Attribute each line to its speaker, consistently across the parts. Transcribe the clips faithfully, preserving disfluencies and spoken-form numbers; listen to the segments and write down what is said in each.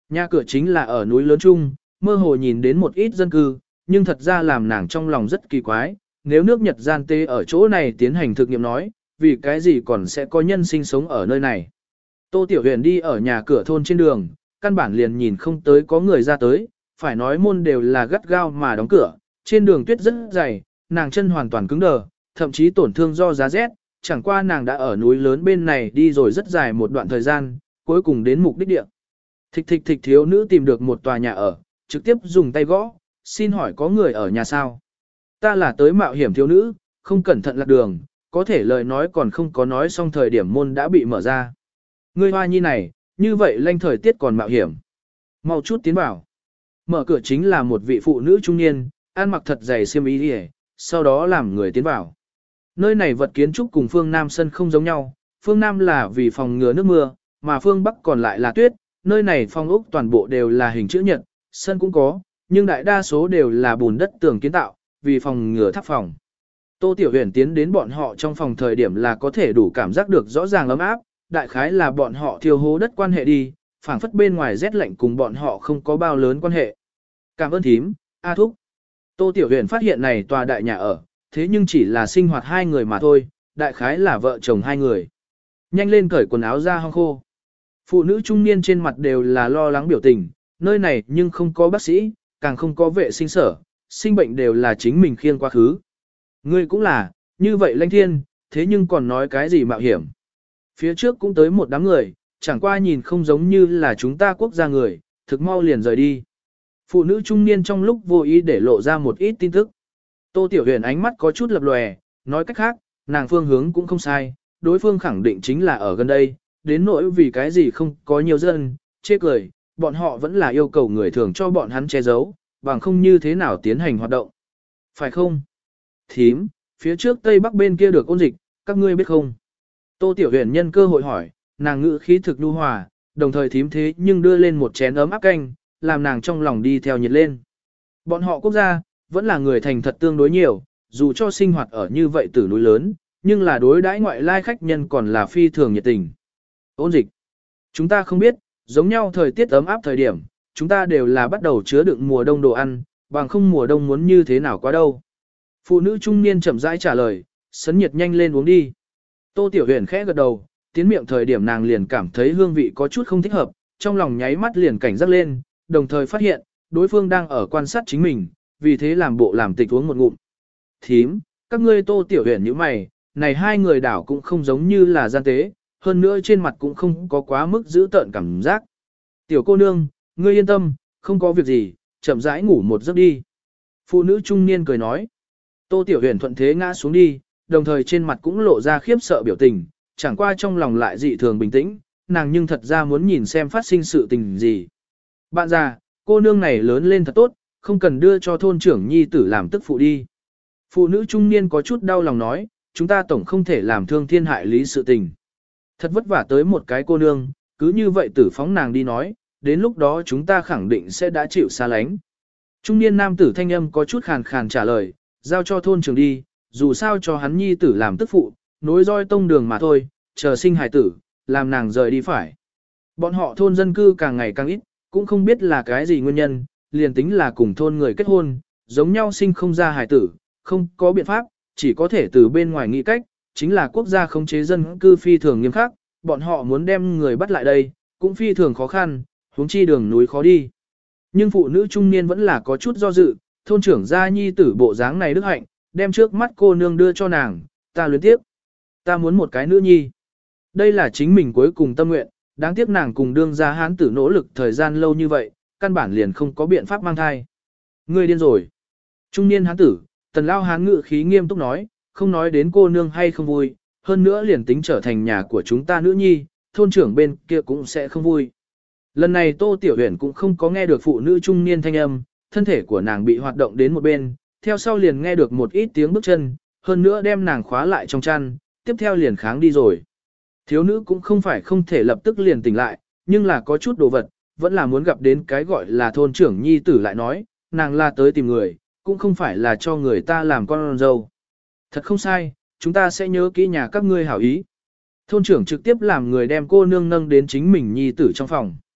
Speaker 1: Nhà cửa chính là ở núi lớn chung, mơ hồ nhìn đến một ít dân cư, nhưng thật ra làm nàng trong lòng rất kỳ quái, nếu nước Nhật gian tê ở chỗ này tiến hành thực nghiệm nói, vì cái gì còn sẽ có nhân sinh sống ở nơi này. Tô Tiểu Huyền đi ở nhà cửa thôn trên đường, căn bản liền nhìn không tới có người ra tới, phải nói môn đều là gắt gao mà đóng cửa, trên đường tuyết rất dày, nàng chân hoàn toàn cứng đờ, thậm chí tổn thương do giá rét, chẳng qua nàng đã ở núi lớn bên này đi rồi rất dài một đoạn thời gian, cuối cùng đến mục đích địa. Thịch thịch thịch thiếu nữ tìm được một tòa nhà ở, trực tiếp dùng tay gõ, xin hỏi có người ở nhà sao? Ta là tới mạo hiểm thiếu nữ, không cẩn thận lạc đường, có thể lời nói còn không có nói xong thời điểm môn đã bị mở ra. Ngươi hoa nhi này, như vậy lanh thời tiết còn mạo hiểm. Mau chút tiến vào. Mở cửa chính là một vị phụ nữ trung niên, ăn mặc thật dày xiêm y đi, sau đó làm người tiến vào. Nơi này vật kiến trúc cùng phương Nam sân không giống nhau, phương Nam là vì phòng ngừa nước mưa, mà phương Bắc còn lại là tuyết, nơi này phong ốc toàn bộ đều là hình chữ nhật, sân cũng có, nhưng đại đa số đều là bùn đất tường kiến tạo, vì phòng ngừa tháp phòng. Tô Tiểu Huyền tiến đến bọn họ trong phòng thời điểm là có thể đủ cảm giác được rõ ràng ấm áp, đại khái là bọn họ thiêu hố đất quan hệ đi, phảng phất bên ngoài rét lạnh cùng bọn họ không có bao lớn quan hệ. Cảm ơn thím, A Thúc. Tô Tiểu Huyền phát hiện này tòa đại nhà ở, thế nhưng chỉ là sinh hoạt hai người mà thôi, đại khái là vợ chồng hai người. Nhanh lên cởi quần áo ra hong khô. Phụ nữ trung niên trên mặt đều là lo lắng biểu tình, nơi này nhưng không có bác sĩ, càng không có vệ sinh sở, sinh bệnh đều là chính mình khiêng quá khứ. Ngươi cũng là, như vậy Lanh Thiên, thế nhưng còn nói cái gì mạo hiểm. Phía trước cũng tới một đám người, chẳng qua nhìn không giống như là chúng ta quốc gia người, thực mau liền rời đi. Phụ nữ trung niên trong lúc vô ý để lộ ra một ít tin tức. Tô Tiểu Huyền ánh mắt có chút lập lòe, nói cách khác, nàng phương hướng cũng không sai, đối phương khẳng định chính là ở gần đây, đến nỗi vì cái gì không có nhiều dân, chê cười, bọn họ vẫn là yêu cầu người thường cho bọn hắn che giấu, bằng không như thế nào tiến hành hoạt động. Phải không? Thím, phía trước tây bắc bên kia được ôn dịch, các ngươi biết không? Tô Tiểu Huyền nhân cơ hội hỏi, nàng ngữ khí thực nhu hòa, đồng thời thím thế nhưng đưa lên một chén ấm áp canh, làm nàng trong lòng đi theo nhiệt lên. Bọn họ quốc gia, vẫn là người thành thật tương đối nhiều, dù cho sinh hoạt ở như vậy từ núi lớn, nhưng là đối đãi ngoại lai khách nhân còn là phi thường nhiệt tình. Ôn dịch. Chúng ta không biết, giống nhau thời tiết ấm áp thời điểm, chúng ta đều là bắt đầu chứa đựng mùa đông đồ ăn, bằng không mùa đông muốn như thế nào quá đâu. Phụ nữ trung niên chậm rãi trả lời, sấn nhiệt nhanh lên uống đi. Tô Tiểu Huyền khẽ gật đầu, tiến miệng thời điểm nàng liền cảm thấy hương vị có chút không thích hợp, trong lòng nháy mắt liền cảnh giác lên, đồng thời phát hiện, đối phương đang ở quan sát chính mình, vì thế làm bộ làm tịch uống một ngụm. Thím, các ngươi Tô Tiểu Huyền như mày, này hai người đảo cũng không giống như là gian tế, hơn nữa trên mặt cũng không có quá mức giữ tợn cảm giác. Tiểu cô nương, ngươi yên tâm, không có việc gì, chậm rãi ngủ một giấc đi. Phụ nữ trung niên cười nói. Tô Tiểu Huyền thuận thế ngã xuống đi, đồng thời trên mặt cũng lộ ra khiếp sợ biểu tình, chẳng qua trong lòng lại dị thường bình tĩnh, nàng nhưng thật ra muốn nhìn xem phát sinh sự tình gì. Bạn già, cô nương này lớn lên thật tốt, không cần đưa cho thôn trưởng nhi tử làm tức phụ đi. Phụ nữ trung niên có chút đau lòng nói, chúng ta tổng không thể làm thương thiên hại lý sự tình. Thật vất vả tới một cái cô nương, cứ như vậy tử phóng nàng đi nói, đến lúc đó chúng ta khẳng định sẽ đã chịu xa lánh. Trung niên nam tử thanh âm có chút khàn khàn trả lời, giao cho thôn trưởng đi, dù sao cho hắn nhi tử làm tức phụ, nối roi tông đường mà thôi, chờ sinh hài tử, làm nàng rời đi phải. Bọn họ thôn dân cư càng ngày càng ít, cũng không biết là cái gì nguyên nhân, liền tính là cùng thôn người kết hôn, giống nhau sinh không ra hài tử, không có biện pháp, chỉ có thể từ bên ngoài nghĩ cách, chính là quốc gia khống chế dân cư phi thường nghiêm khắc, bọn họ muốn đem người bắt lại đây, cũng phi thường khó khăn, huống chi đường núi khó đi. Nhưng phụ nữ trung niên vẫn là có chút do dự, thôn trưởng gia nhi tử bộ dáng này đức hạnh, đem trước mắt cô nương đưa cho nàng, ta luyến tiếp. Ta muốn một cái nữ nhi. Đây là chính mình cuối cùng tâm nguyện, đáng tiếc nàng cùng đương gia hán tử nỗ lực thời gian lâu như vậy, căn bản liền không có biện pháp mang thai. Ngươi điên rồi. Trung niên hán tử, tần lao hán ngự khí nghiêm túc nói, không nói đến cô nương hay không vui, hơn nữa liền tính trở thành nhà của chúng ta nữ nhi, thôn trưởng bên kia cũng sẽ không vui. Lần này Tô Tiểu Huyền cũng không có nghe được phụ nữ trung niên thanh âm, thân thể của nàng bị hoạt động đến một bên, theo sau liền nghe được một ít tiếng bước chân, hơn nữa đem nàng khóa lại trong chăn, tiếp theo liền kháng đi rồi. Thiếu nữ cũng không phải không thể lập tức liền tỉnh lại, nhưng là có chút đồ vật, vẫn là muốn gặp đến cái gọi là thôn trưởng nhi tử lại nói, nàng là tới tìm người, cũng không phải là cho người ta làm con dâu. Thật không sai, chúng ta sẽ nhớ kỹ nhà các ngươi hảo ý. Thôn trưởng trực tiếp làm người đem cô nương nâng đến chính mình nhi tử trong phòng.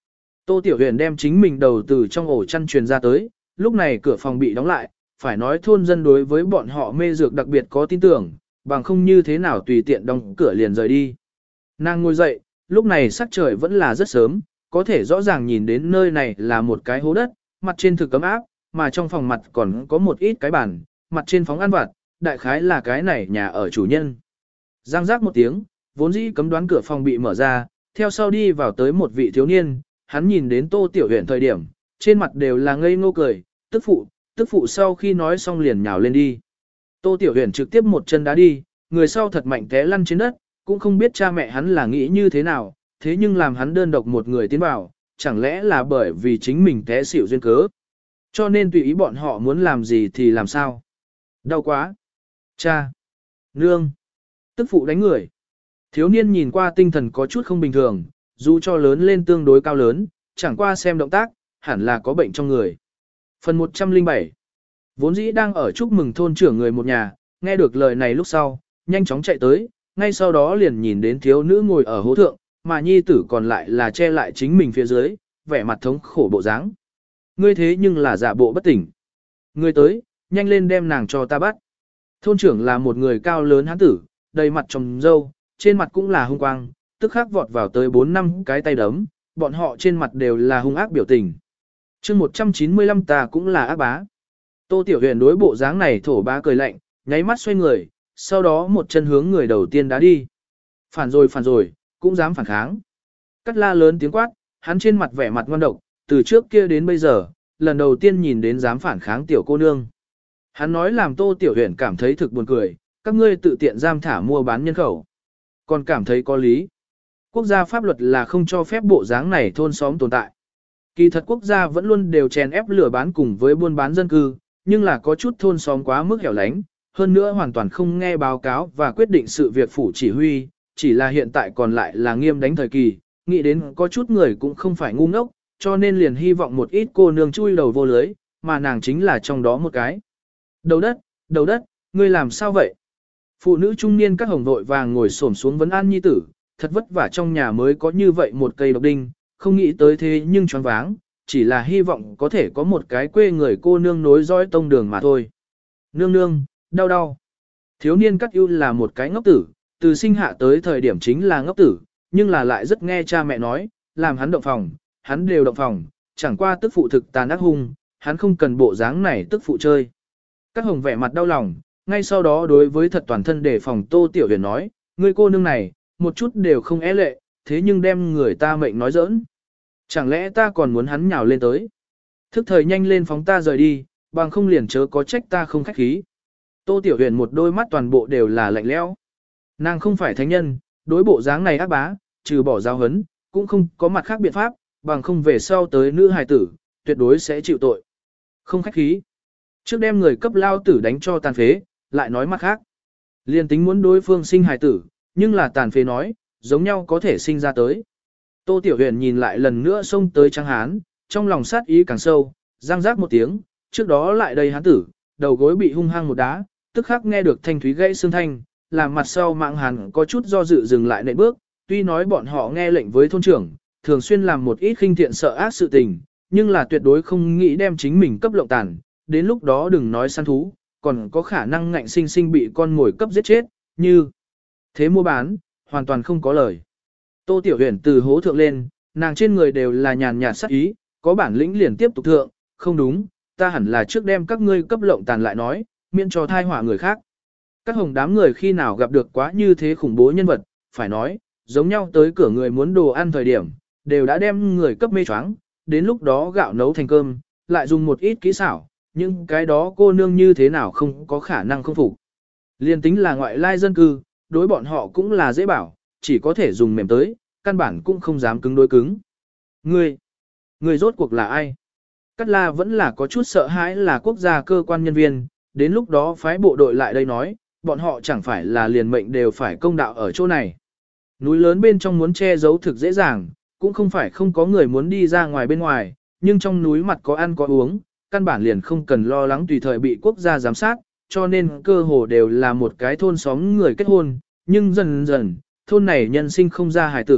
Speaker 1: Tô Tiểu Huyền đem chính mình đầu từ trong ổ chăn truyền ra tới, lúc này cửa phòng bị đóng lại, phải nói thôn dân đối với bọn họ mê dược đặc biệt có tin tưởng, bằng không như thế nào tùy tiện đóng cửa liền rời đi. Nàng ngồi dậy, lúc này sắc trời vẫn là rất sớm, có thể rõ ràng nhìn đến nơi này là một cái hố đất, mặt trên thực cấm áp, mà trong phòng mặt còn có một ít cái bàn, mặt trên phóng ăn vặt, đại khái là cái này nhà ở chủ nhân. Giang giác một tiếng, vốn dĩ cấm đoán cửa phòng bị mở ra, theo sau đi vào tới một vị thiếu niên, hắn nhìn đến Tô Tiểu Huyền thời điểm, trên mặt đều là ngây ngô cười, tức phụ, tức phụ sau khi nói xong liền nhào lên đi. Tô Tiểu Huyền trực tiếp một chân đá đi, người sau thật mạnh té lăn trên đất, cũng không biết cha mẹ hắn là nghĩ như thế nào, thế nhưng làm hắn đơn độc một người tiến vào, chẳng lẽ là bởi vì chính mình té xỉu duyên cớ. Cho nên tùy ý bọn họ muốn làm gì thì làm sao. Đau quá. Cha. Nương. Tức phụ đánh người. Thiếu niên nhìn qua tinh thần có chút không bình thường, dù cho lớn lên tương đối cao lớn, chẳng qua xem động tác, hẳn là có bệnh trong người. Phần một trăm lẻ bảy. Vốn dĩ đang ở chúc mừng thôn trưởng người một nhà, nghe được lời này lúc sau, nhanh chóng chạy tới, ngay sau đó liền nhìn đến thiếu nữ ngồi ở hố thượng, mà nhi tử còn lại là che lại chính mình phía dưới, vẻ mặt thống khổ bộ dáng. Ngươi thế nhưng là giả bộ bất tỉnh. Ngươi tới, nhanh lên đem nàng cho ta bắt. Thôn trưởng là một người cao lớn hán tử, đầy mặt trồng râu, trên mặt cũng là hung quang, tức khắc vọt vào tới bốn năm cái tay đấm, bọn họ trên mặt đều là hung ác biểu tình. chương một trăm chín mươi lăm ta cũng là ác bá. Tô Tiểu Huyền đối bộ dáng này thổ bá cười lạnh, nháy mắt xoay người, sau đó một chân hướng người đầu tiên đá đi. Phản rồi phản rồi, cũng dám phản kháng. Cắt la lớn tiếng quát, hắn trên mặt vẻ mặt ngoan độc, từ trước kia đến bây giờ, lần đầu tiên nhìn đến dám phản kháng tiểu cô nương. Hắn nói làm Tô Tiểu Huyền cảm thấy thực buồn cười, các ngươi tự tiện giam thả mua bán nhân khẩu. Còn cảm thấy có lý. Quốc gia pháp luật là không cho phép bộ dáng này thôn xóm tồn tại. Kỳ thật quốc gia vẫn luôn đều chèn ép lừa bán cùng với buôn bán dân cư, nhưng là có chút thôn xóm quá mức hẻo lánh, hơn nữa hoàn toàn không nghe báo cáo và quyết định sự việc phủ chỉ huy, chỉ là hiện tại còn lại là nghiêm đánh thời kỳ, nghĩ đến có chút người cũng không phải ngu ngốc, cho nên liền hy vọng một ít cô nương chui đầu vô lưới, mà nàng chính là trong đó một cái. Đầu đất, đầu đất, ngươi làm sao vậy? Phụ nữ trung niên các hồng vội vàng ngồi xổm xuống vấn an nhi tử, thật vất vả trong nhà mới có như vậy một cây độc đinh, không nghĩ tới thế nhưng choáng váng, chỉ là hy vọng có thể có một cái quê người cô nương nối dõi tông đường mà thôi. Nương nương, đau đau. Thiếu niên cắt ưu là một cái ngốc tử, từ sinh hạ tới thời điểm chính là ngốc tử, nhưng là lại rất nghe cha mẹ nói, làm hắn động phòng, hắn đều động phòng, chẳng qua tức phụ thực tàn ác hung, hắn không cần bộ dáng này tức phụ chơi. Các hồng vẻ mặt đau lòng, ngay sau đó đối với thật toàn thân đề phòng Tô Tiểu Huyền nói, ngươi cô nương này, một chút đều không é lệ, thế nhưng đem người ta mệnh nói giỡn. Chẳng lẽ ta còn muốn hắn nhào lên tới? Thức thời nhanh lên phóng ta rời đi, bằng không liền chớ có trách ta không khách khí. Tô Tiểu Huyền một đôi mắt toàn bộ đều là lạnh lẽo. Nàng không phải thánh nhân, đối bộ dáng này ác bá, trừ bỏ giáo hấn, cũng không có mặt khác biện pháp, bằng không về sau tới nữ hài tử, tuyệt đối sẽ chịu tội. Không khách khí. Trước đem người cấp lao tử đánh cho tàn phế, lại nói mặt khác. Liên tính muốn đối phương sinh hài tử, nhưng là tàn phế nói, giống nhau có thể sinh ra tới. Tô Tiểu Huyền nhìn lại lần nữa xông tới Trang Hán, trong lòng sát ý càng sâu, răng rác một tiếng, trước đó lại đây hán tử, đầu gối bị hung hăng một đá, tức khắc nghe được thanh thúy gãy xương thanh, làm mặt sau mạng hàn có chút do dự dừng lại nệm bước, tuy nói bọn họ nghe lệnh với thôn trưởng, thường xuyên làm một ít khinh thiện sợ ác sự tình, nhưng là tuyệt đối không nghĩ đem chính mình cấp lộng tàn, đến lúc đó đừng nói săn thú, còn có khả năng ngạnh sinh sinh bị con mồi cấp giết chết, như thế mua bán, hoàn toàn không có lời. Tô Tiểu Huyền từ hố thượng lên, nàng trên người đều là nhàn nhạt sắc ý, có bản lĩnh liền tiếp tục thượng, không đúng, ta hẳn là trước đem các ngươi cấp lộng tàn lại nói, miễn cho thai họa người khác. Các hồng đám người khi nào gặp được quá như thế khủng bố nhân vật, phải nói, giống nhau tới cửa người muốn đồ ăn thời điểm, đều đã đem người cấp mê choáng, đến lúc đó gạo nấu thành cơm, lại dùng một ít kỹ xảo, nhưng cái đó cô nương như thế nào không có khả năng không phục. Liên tính là ngoại lai dân cư, đối bọn họ cũng là dễ bảo, chỉ có thể dùng mềm tới, căn bản cũng không dám cứng đối cứng. Ngươi, ngươi rốt cuộc là ai? Cát La vẫn là có chút sợ hãi là quốc gia cơ quan nhân viên, đến lúc đó phái bộ đội lại đây nói, bọn họ chẳng phải là liền mệnh đều phải công đạo ở chỗ này. Núi lớn bên trong muốn che giấu thực dễ dàng, cũng không phải không có người muốn đi ra ngoài bên ngoài, nhưng trong núi mặt có ăn có uống, căn bản liền không cần lo lắng tùy thời bị quốc gia giám sát, cho nên cơ hồ đều là một cái thôn xóm người kết hôn, nhưng dần dần, thôn này nhân sinh không ra hài tử,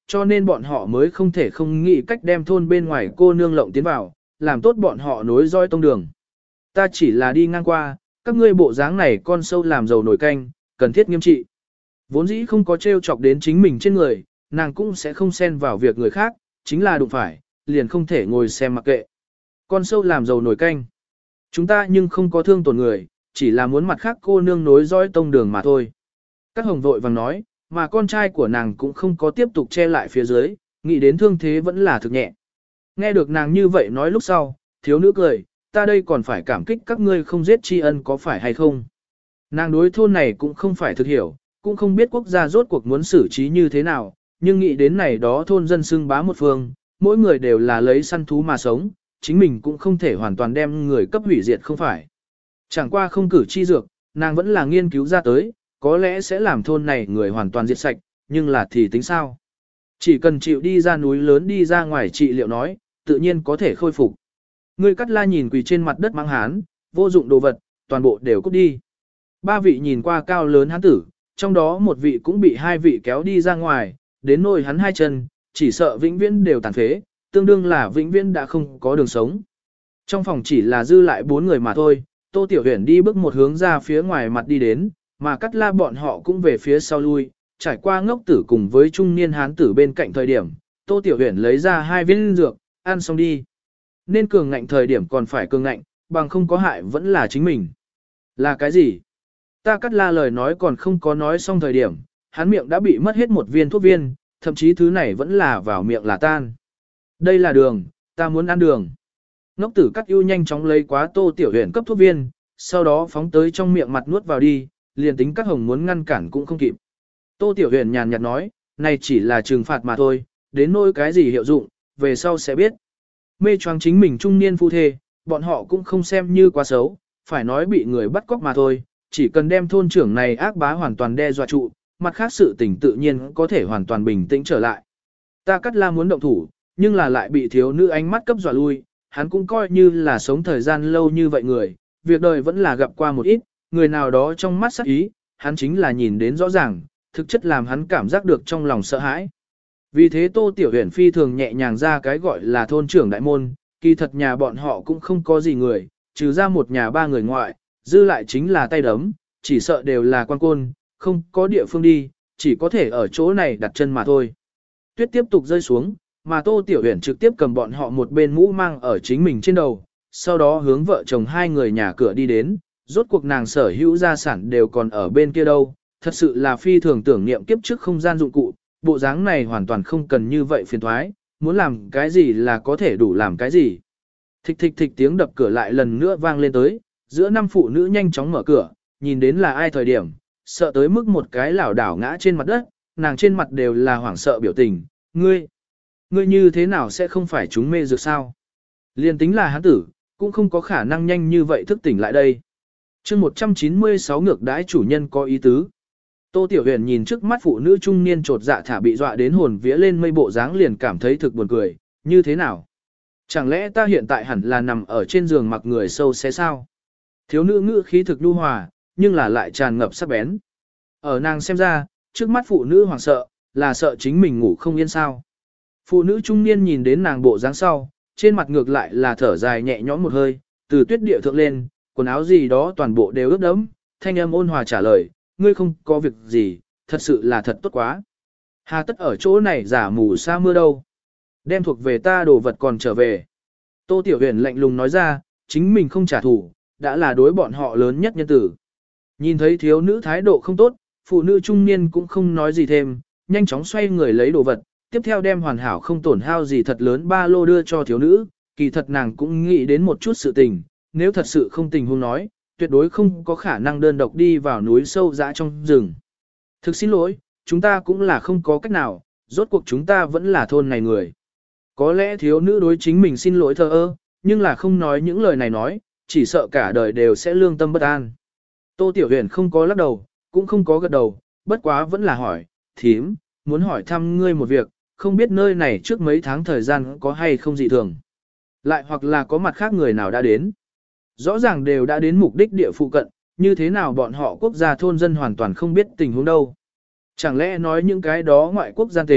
Speaker 1: cho nên bọn họ mới không thể không nghĩ cách đem thôn bên ngoài cô nương lộng tiến vào, làm tốt bọn họ nối roi tông đường. Ta chỉ là đi ngang qua, các ngươi bộ dáng này con sâu làm dầu nổi canh, cần thiết nghiêm trị. Vốn dĩ không có trêu chọc đến chính mình trên người, nàng cũng sẽ không xen vào việc người khác, chính là đụng phải, liền không thể ngồi xem mặc kệ. Con sâu làm dầu nổi canh. Chúng ta nhưng không có thương tổn người, chỉ là muốn mặt khác cô nương nối dõi tông đường mà thôi. Các hồng vội vàng nói, mà con trai của nàng cũng không có tiếp tục che lại phía dưới, nghĩ đến thương thế vẫn là thực nhẹ. Nghe được nàng như vậy nói lúc sau, thiếu nữ cười, ta đây còn phải cảm kích các ngươi không giết tri ân có phải hay không. Nàng đối thôn này cũng không phải thực hiểu, cũng không biết quốc gia rốt cuộc muốn xử trí như thế nào, nhưng nghĩ đến này đó thôn dân xưng bá một phương, mỗi người đều là lấy săn thú mà sống, chính mình cũng không thể hoàn toàn đem người cấp hủy diệt không phải. Chẳng qua không cử chi dược, nàng vẫn là nghiên cứu ra tới, có lẽ sẽ làm thôn này người hoàn toàn diệt sạch, nhưng là thì tính sao? Chỉ cần chịu đi ra núi lớn đi ra ngoài trị liệu nói, tự nhiên có thể khôi phục. Người cắt la nhìn quỳ trên mặt đất mang hán, vô dụng đồ vật, toàn bộ đều cút đi. Ba vị nhìn qua cao lớn hán tử, trong đó một vị cũng bị hai vị kéo đi ra ngoài, đến nỗi hắn hai chân, chỉ sợ vĩnh viễn đều tàn phế, tương đương là vĩnh viễn đã không có đường sống. Trong phòng chỉ là dư lại bốn người mà thôi, Tô Tiểu Huyền đi bước một hướng ra phía ngoài mặt đi đến, mà cắt la bọn họ cũng về phía sau lui, trải qua ngốc tử cùng với trung niên hán tử bên cạnh thời điểm, Tô Tiểu Huyền lấy ra hai viên dược, ăn xong đi. Nên cường ngạnh thời điểm còn phải cường ngạnh, bằng không có hại vẫn là chính mình. Là cái gì? Ta cắt la lời nói còn không có nói xong thời điểm, hắn miệng đã bị mất hết một viên thuốc viên, thậm chí thứ này vẫn là vào miệng là tan. Đây là đường, ta muốn ăn đường. Ngốc tử cắt ưu nhanh chóng lấy quá Tô Tiểu Huyền cấp thuốc viên, sau đó phóng tới trong miệng mặt nuốt vào đi, liền tính các hồng muốn ngăn cản cũng không kịp. Tô Tiểu Huyền nhàn nhạt nói, này chỉ là trừng phạt mà thôi, đến nỗi cái gì hiệu dụng, về sau sẽ biết. Mê choáng chính mình trung niên phu thê, bọn họ cũng không xem như quá xấu, phải nói bị người bắt cóc mà thôi, chỉ cần đem thôn trưởng này ác bá hoàn toàn đe dọa trụ, mặt khác sự tình tự nhiên có thể hoàn toàn bình tĩnh trở lại. Ta cắt la muốn động thủ, nhưng là lại bị thiếu nữ ánh mắt cấp dọa lui, hắn cũng coi như là sống thời gian lâu như vậy người, việc đời vẫn là gặp qua một ít, người nào đó trong mắt sắc ý, hắn chính là nhìn đến rõ ràng, thực chất làm hắn cảm giác được trong lòng sợ hãi. Vì thế Tô Tiểu Huyền phi thường nhẹ nhàng ra cái gọi là thôn trưởng đại môn, kỳ thật nhà bọn họ cũng không có gì người, trừ ra một nhà ba người ngoại, dư lại chính là tay đấm, chỉ sợ đều là quan côn, không có địa phương đi, chỉ có thể ở chỗ này đặt chân mà thôi. Tuyết tiếp tục rơi xuống, mà Tô Tiểu Huyền trực tiếp cầm bọn họ một bên mũ mang ở chính mình trên đầu, sau đó hướng vợ chồng hai người nhà cửa đi đến, rốt cuộc nàng sở hữu gia sản đều còn ở bên kia đâu, thật sự là phi thường tưởng niệm kiếp trước không gian dụng cụ, bộ dáng này hoàn toàn không cần như vậy phiền thoái, muốn làm cái gì là có thể đủ làm cái gì. Thịch thịch thịch tiếng đập cửa lại lần nữa vang lên tới, giữa năm phụ nữ nhanh chóng mở cửa, nhìn đến là ai thời điểm, sợ tới mức một cái lảo đảo ngã trên mặt đất, nàng trên mặt đều là hoảng sợ biểu tình, ngươi, ngươi như thế nào sẽ không phải chúng mê dược sao? Liên tính là hắn tử, cũng không có khả năng nhanh như vậy thức tỉnh lại đây. chương một trăm chín mươi sáu ngược đãi chủ nhân có ý tứ. Tô Tiểu Huyền nhìn trước mắt phụ nữ trung niên trột dạ thả bị dọa đến hồn vía lên mây bộ dáng liền cảm thấy thực buồn cười, như thế nào? Chẳng lẽ ta hiện tại hẳn là nằm ở trên giường mặc người sâu xé sao? Thiếu nữ ngữ khí thực nhu hòa, nhưng là lại tràn ngập sắc bén. Ở nàng xem ra, trước mắt phụ nữ hoảng sợ, là sợ chính mình ngủ không yên sao. Phụ nữ trung niên nhìn đến nàng bộ dáng sau, trên mặt ngược lại là thở dài nhẹ nhõm một hơi, từ tuyết địa thượng lên, quần áo gì đó toàn bộ đều ướt đẫm, thanh âm ôn hòa trả lời, ngươi không có việc gì, thật sự là thật tốt quá. Hà tất ở chỗ này giả mù sa mưa đâu. Đem thuộc về ta đồ vật còn trở về. Tô Tiểu Huyền lạnh lùng nói ra, chính mình không trả thù, đã là đối bọn họ lớn nhất nhân tử. Nhìn thấy thiếu nữ thái độ không tốt, phụ nữ trung niên cũng không nói gì thêm, nhanh chóng xoay người lấy đồ vật, tiếp theo đem hoàn hảo không tổn hao gì thật lớn ba lô đưa cho thiếu nữ, kỳ thật nàng cũng nghĩ đến một chút sự tình, nếu thật sự không tình huống nói, tuyệt đối không có khả năng đơn độc đi vào núi sâu dã trong rừng. Thực xin lỗi, chúng ta cũng là không có cách nào, rốt cuộc chúng ta vẫn là thôn này người. Có lẽ thiếu nữ đối chính mình xin lỗi thờ ơ, nhưng là không nói những lời này nói, chỉ sợ cả đời đều sẽ lương tâm bất an. Tô Tiểu Huyền không có lắc đầu, cũng không có gật đầu, bất quá vẫn là hỏi, thím, muốn hỏi thăm ngươi một việc, không biết nơi này trước mấy tháng thời gian có hay không dị thường. Lại hoặc là có mặt khác người nào đã đến. Rõ ràng đều đã đến mục đích địa phụ cận, như thế nào bọn họ quốc gia thôn dân hoàn toàn không biết tình huống đâu. Chẳng lẽ nói những cái đó ngoại quốc gian tế,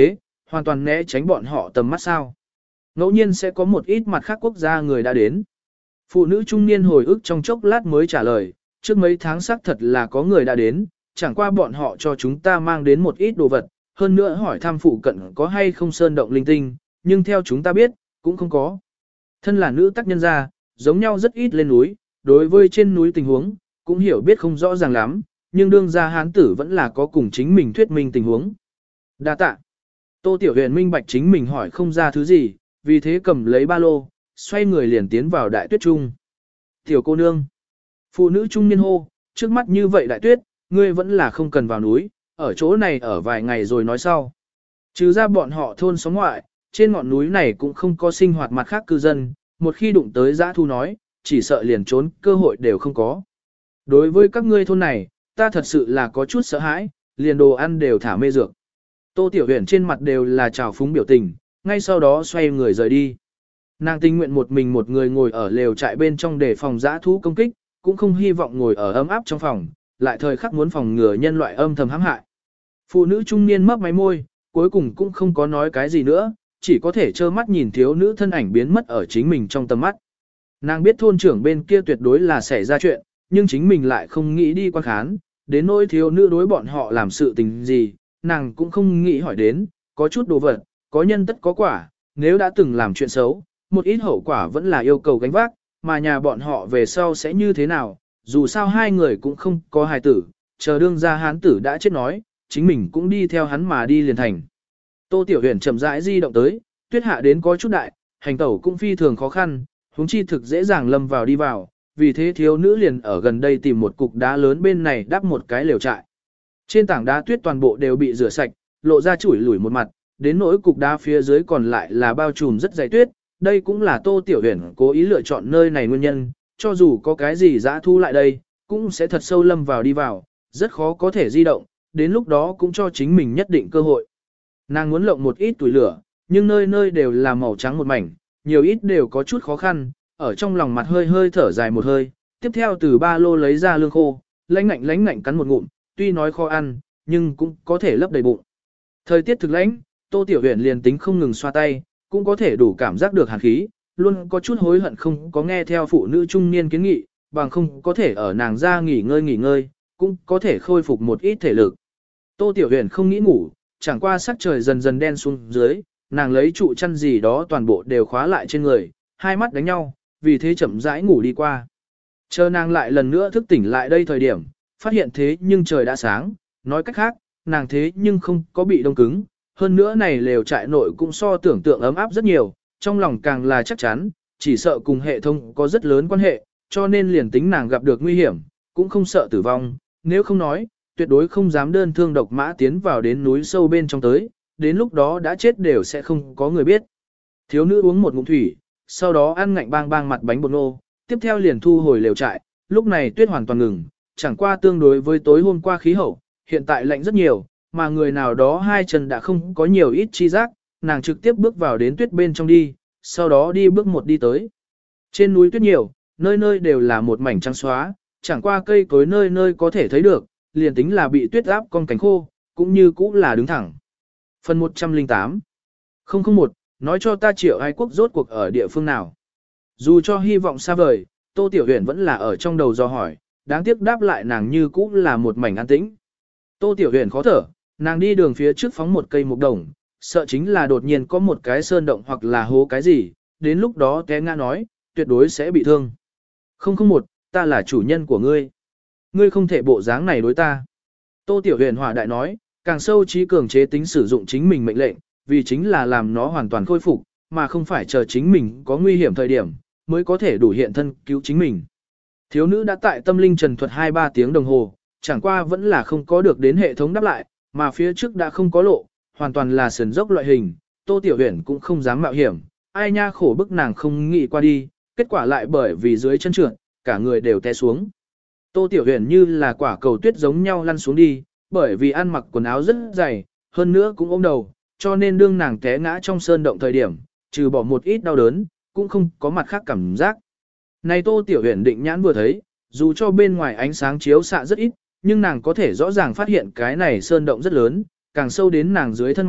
Speaker 1: hoàn toàn né tránh bọn họ tầm mắt sao. Ngẫu nhiên sẽ có một ít mặt khác quốc gia người đã đến. Phụ nữ trung niên hồi ức trong chốc lát mới trả lời, trước mấy tháng xác thật là có người đã đến, chẳng qua bọn họ cho chúng ta mang đến một ít đồ vật, hơn nữa hỏi thăm phụ cận có hay không sơn động linh tinh, nhưng theo chúng ta biết, cũng không có. Thân là nữ tác nhân gia, giống nhau rất ít lên núi, đối với trên núi tình huống, cũng hiểu biết không rõ ràng lắm, nhưng đương gia hán tử vẫn là có cùng chính mình thuyết minh tình huống. Đa tạ. Tô Tiểu Huyền minh bạch chính mình hỏi không ra thứ gì, vì thế cầm lấy ba lô, xoay người liền tiến vào đại tuyết trung. Tiểu cô nương. Phụ nữ trung niên hô, trước mắt như vậy đại tuyết, ngươi vẫn là không cần vào núi, ở chỗ này ở vài ngày rồi nói sau. Trừ ra bọn họ thôn xóm ngoại, trên ngọn núi này cũng không có sinh hoạt mặt khác cư dân, một khi đụng tới dã thu nói, chỉ sợ liền trốn cơ hội đều không có. Đối với các ngươi thôn này, ta thật sự là có chút sợ hãi, liền đồ ăn đều thả mê dược. Tô Tiểu Huyền trên mặt đều là trào phúng biểu tình, ngay sau đó xoay người rời đi. Nàng tình nguyện một mình một người ngồi ở lều trại bên trong để phòng dã thú công kích, cũng không hy vọng ngồi ở ấm áp trong phòng, lại thời khắc muốn phòng ngừa nhân loại âm thầm hãm hại. Phụ nữ trung niên mấp máy môi, cuối cùng cũng không có nói cái gì nữa, chỉ có thể trơ mắt nhìn thiếu nữ thân ảnh biến mất ở chính mình trong tầm mắt. Nàng biết thôn trưởng bên kia tuyệt đối là xảy ra chuyện, nhưng chính mình lại không nghĩ đi quan khán, đến nỗi thiếu nữ đối bọn họ làm sự tình gì, nàng cũng không nghĩ hỏi đến, có chút đồ vật, có nhân tất có quả, nếu đã từng làm chuyện xấu, một ít hậu quả vẫn là yêu cầu gánh vác, mà nhà bọn họ về sau sẽ như thế nào, dù sao hai người cũng không có hài tử, chờ đương ra hán tử đã chết nói, chính mình cũng đi theo hắn mà đi liền thành. Tô Tiểu Huyền chậm rãi di động tới, tuyết hạ đến có chút đại, hành tẩu cũng phi thường khó khăn, huống chi thực dễ dàng lâm vào đi vào, vì thế thiếu nữ liền ở gần đây tìm một cục đá lớn bên này đắp một cái lều trại. Trên tảng đá tuyết toàn bộ đều bị rửa sạch, lộ ra chủi lủi một mặt, đến nỗi cục đá phía dưới còn lại là bao trùm rất dày tuyết, đây cũng là Tô Tiểu Huyền cố ý lựa chọn nơi này nguyên nhân, cho dù có cái gì dã thu lại đây, cũng sẽ thật sâu lâm vào đi vào, rất khó có thể di động, đến lúc đó cũng cho chính mình nhất định cơ hội. Nàng muốn lộng một ít tuổi lửa, nhưng nơi nơi đều là màu trắng một mảnh, nhiều ít đều có chút khó khăn, ở trong lòng mặt hơi hơi thở dài một hơi, tiếp theo từ ba lô lấy ra lương khô, lãnh ngạnh lãnh ngạnh cắn một ngụm, tuy nói khó ăn, nhưng cũng có thể lấp đầy bụng. Thời tiết thực lãnh, Tô Tiểu Huyền liền tính không ngừng xoa tay, cũng có thể đủ cảm giác được hàn khí, luôn có chút hối hận không có nghe theo phụ nữ trung niên kiến nghị, bằng không có thể ở nàng ra nghỉ ngơi nghỉ ngơi, cũng có thể khôi phục một ít thể lực. Tô Tiểu Huyền không nghĩ ngủ, chẳng qua sắc trời dần dần đen xuống dưới, nàng lấy trụ chăn gì đó toàn bộ đều khóa lại trên người, hai mắt đánh nhau, vì thế chậm rãi ngủ đi qua. Chờ nàng lại lần nữa thức tỉnh lại đây thời điểm, phát hiện thế nhưng trời đã sáng, nói cách khác, nàng thế nhưng không có bị đông cứng, hơn nữa này lều trại nội cũng so tưởng tượng ấm áp rất nhiều, trong lòng càng là chắc chắn, chỉ sợ cùng hệ thống có rất lớn quan hệ, cho nên liền tính nàng gặp được nguy hiểm, cũng không sợ tử vong, nếu không nói, tuyệt đối không dám đơn thương độc mã tiến vào đến núi sâu bên trong tới, đến lúc đó đã chết đều sẽ không có người biết. Thiếu nữ uống một ngụm thủy, sau đó ăn ngạnh bang bang mặt bánh bột ngô, tiếp theo liền thu hồi lều trại, lúc này tuyết hoàn toàn ngừng, chẳng qua tương đối với tối hôm qua khí hậu, hiện tại lạnh rất nhiều, mà người nào đó hai chân đã không có nhiều ít chi giác, nàng trực tiếp bước vào đến tuyết bên trong đi, sau đó đi bước một đi tới. Trên núi tuyết nhiều, nơi nơi đều là một mảnh trắng xóa, chẳng qua cây cối nơi nơi có thể thấy được, liền tính là bị tuyết áp con cánh khô, cũng như cũ là đứng thẳng. Phần một trăm lẻ tám không không một nói cho ta Triệu Ái Quốc rốt cuộc ở địa phương nào. Dù cho hy vọng xa vời, Tô Tiểu Huyền vẫn là ở trong đầu do hỏi, đáng tiếc đáp lại nàng như cũ là một mảnh an tĩnh. Tô Tiểu Huyền khó thở, nàng đi đường phía trước phóng một cây mục đồng, sợ chính là đột nhiên có một cái sơn động hoặc là hố cái gì, đến lúc đó té ngã nói, tuyệt đối sẽ bị thương. không không một ta là chủ nhân của ngươi. Ngươi không thể bộ dáng này đối ta. Tô Tiểu Huyền hỏa đại nói, càng sâu trí cường chế tính sử dụng chính mình mệnh lệnh, vì chính là làm nó hoàn toàn khôi phục, mà không phải chờ chính mình có nguy hiểm thời điểm, mới có thể đủ hiện thân cứu chính mình. Thiếu nữ đã tại tâm linh trần thuật hai ba tiếng đồng hồ, chẳng qua vẫn là không có được đến hệ thống đáp lại, mà phía trước đã không có lộ, hoàn toàn là sườn dốc loại hình, Tô Tiểu Huyền cũng không dám mạo hiểm, ai nha khổ bức nàng không nghĩ qua đi, kết quả lại bởi vì dưới chân trượt, cả người đều té xuống. Tô Tiểu Huyền như là quả cầu tuyết giống nhau lăn xuống đi, bởi vì ăn mặc quần áo rất dày, hơn nữa cũng ôm đầu, cho nên đương nàng té ngã trong sơn động thời điểm, trừ bỏ một ít đau đớn, cũng không có mặt khác cảm giác. Này Tô Tiểu Huyền định nhãn vừa thấy, dù cho bên ngoài ánh sáng chiếu xạ rất ít, nhưng nàng có thể rõ ràng phát hiện cái này sơn động rất lớn, càng sâu đến nàng dưới thân mặt,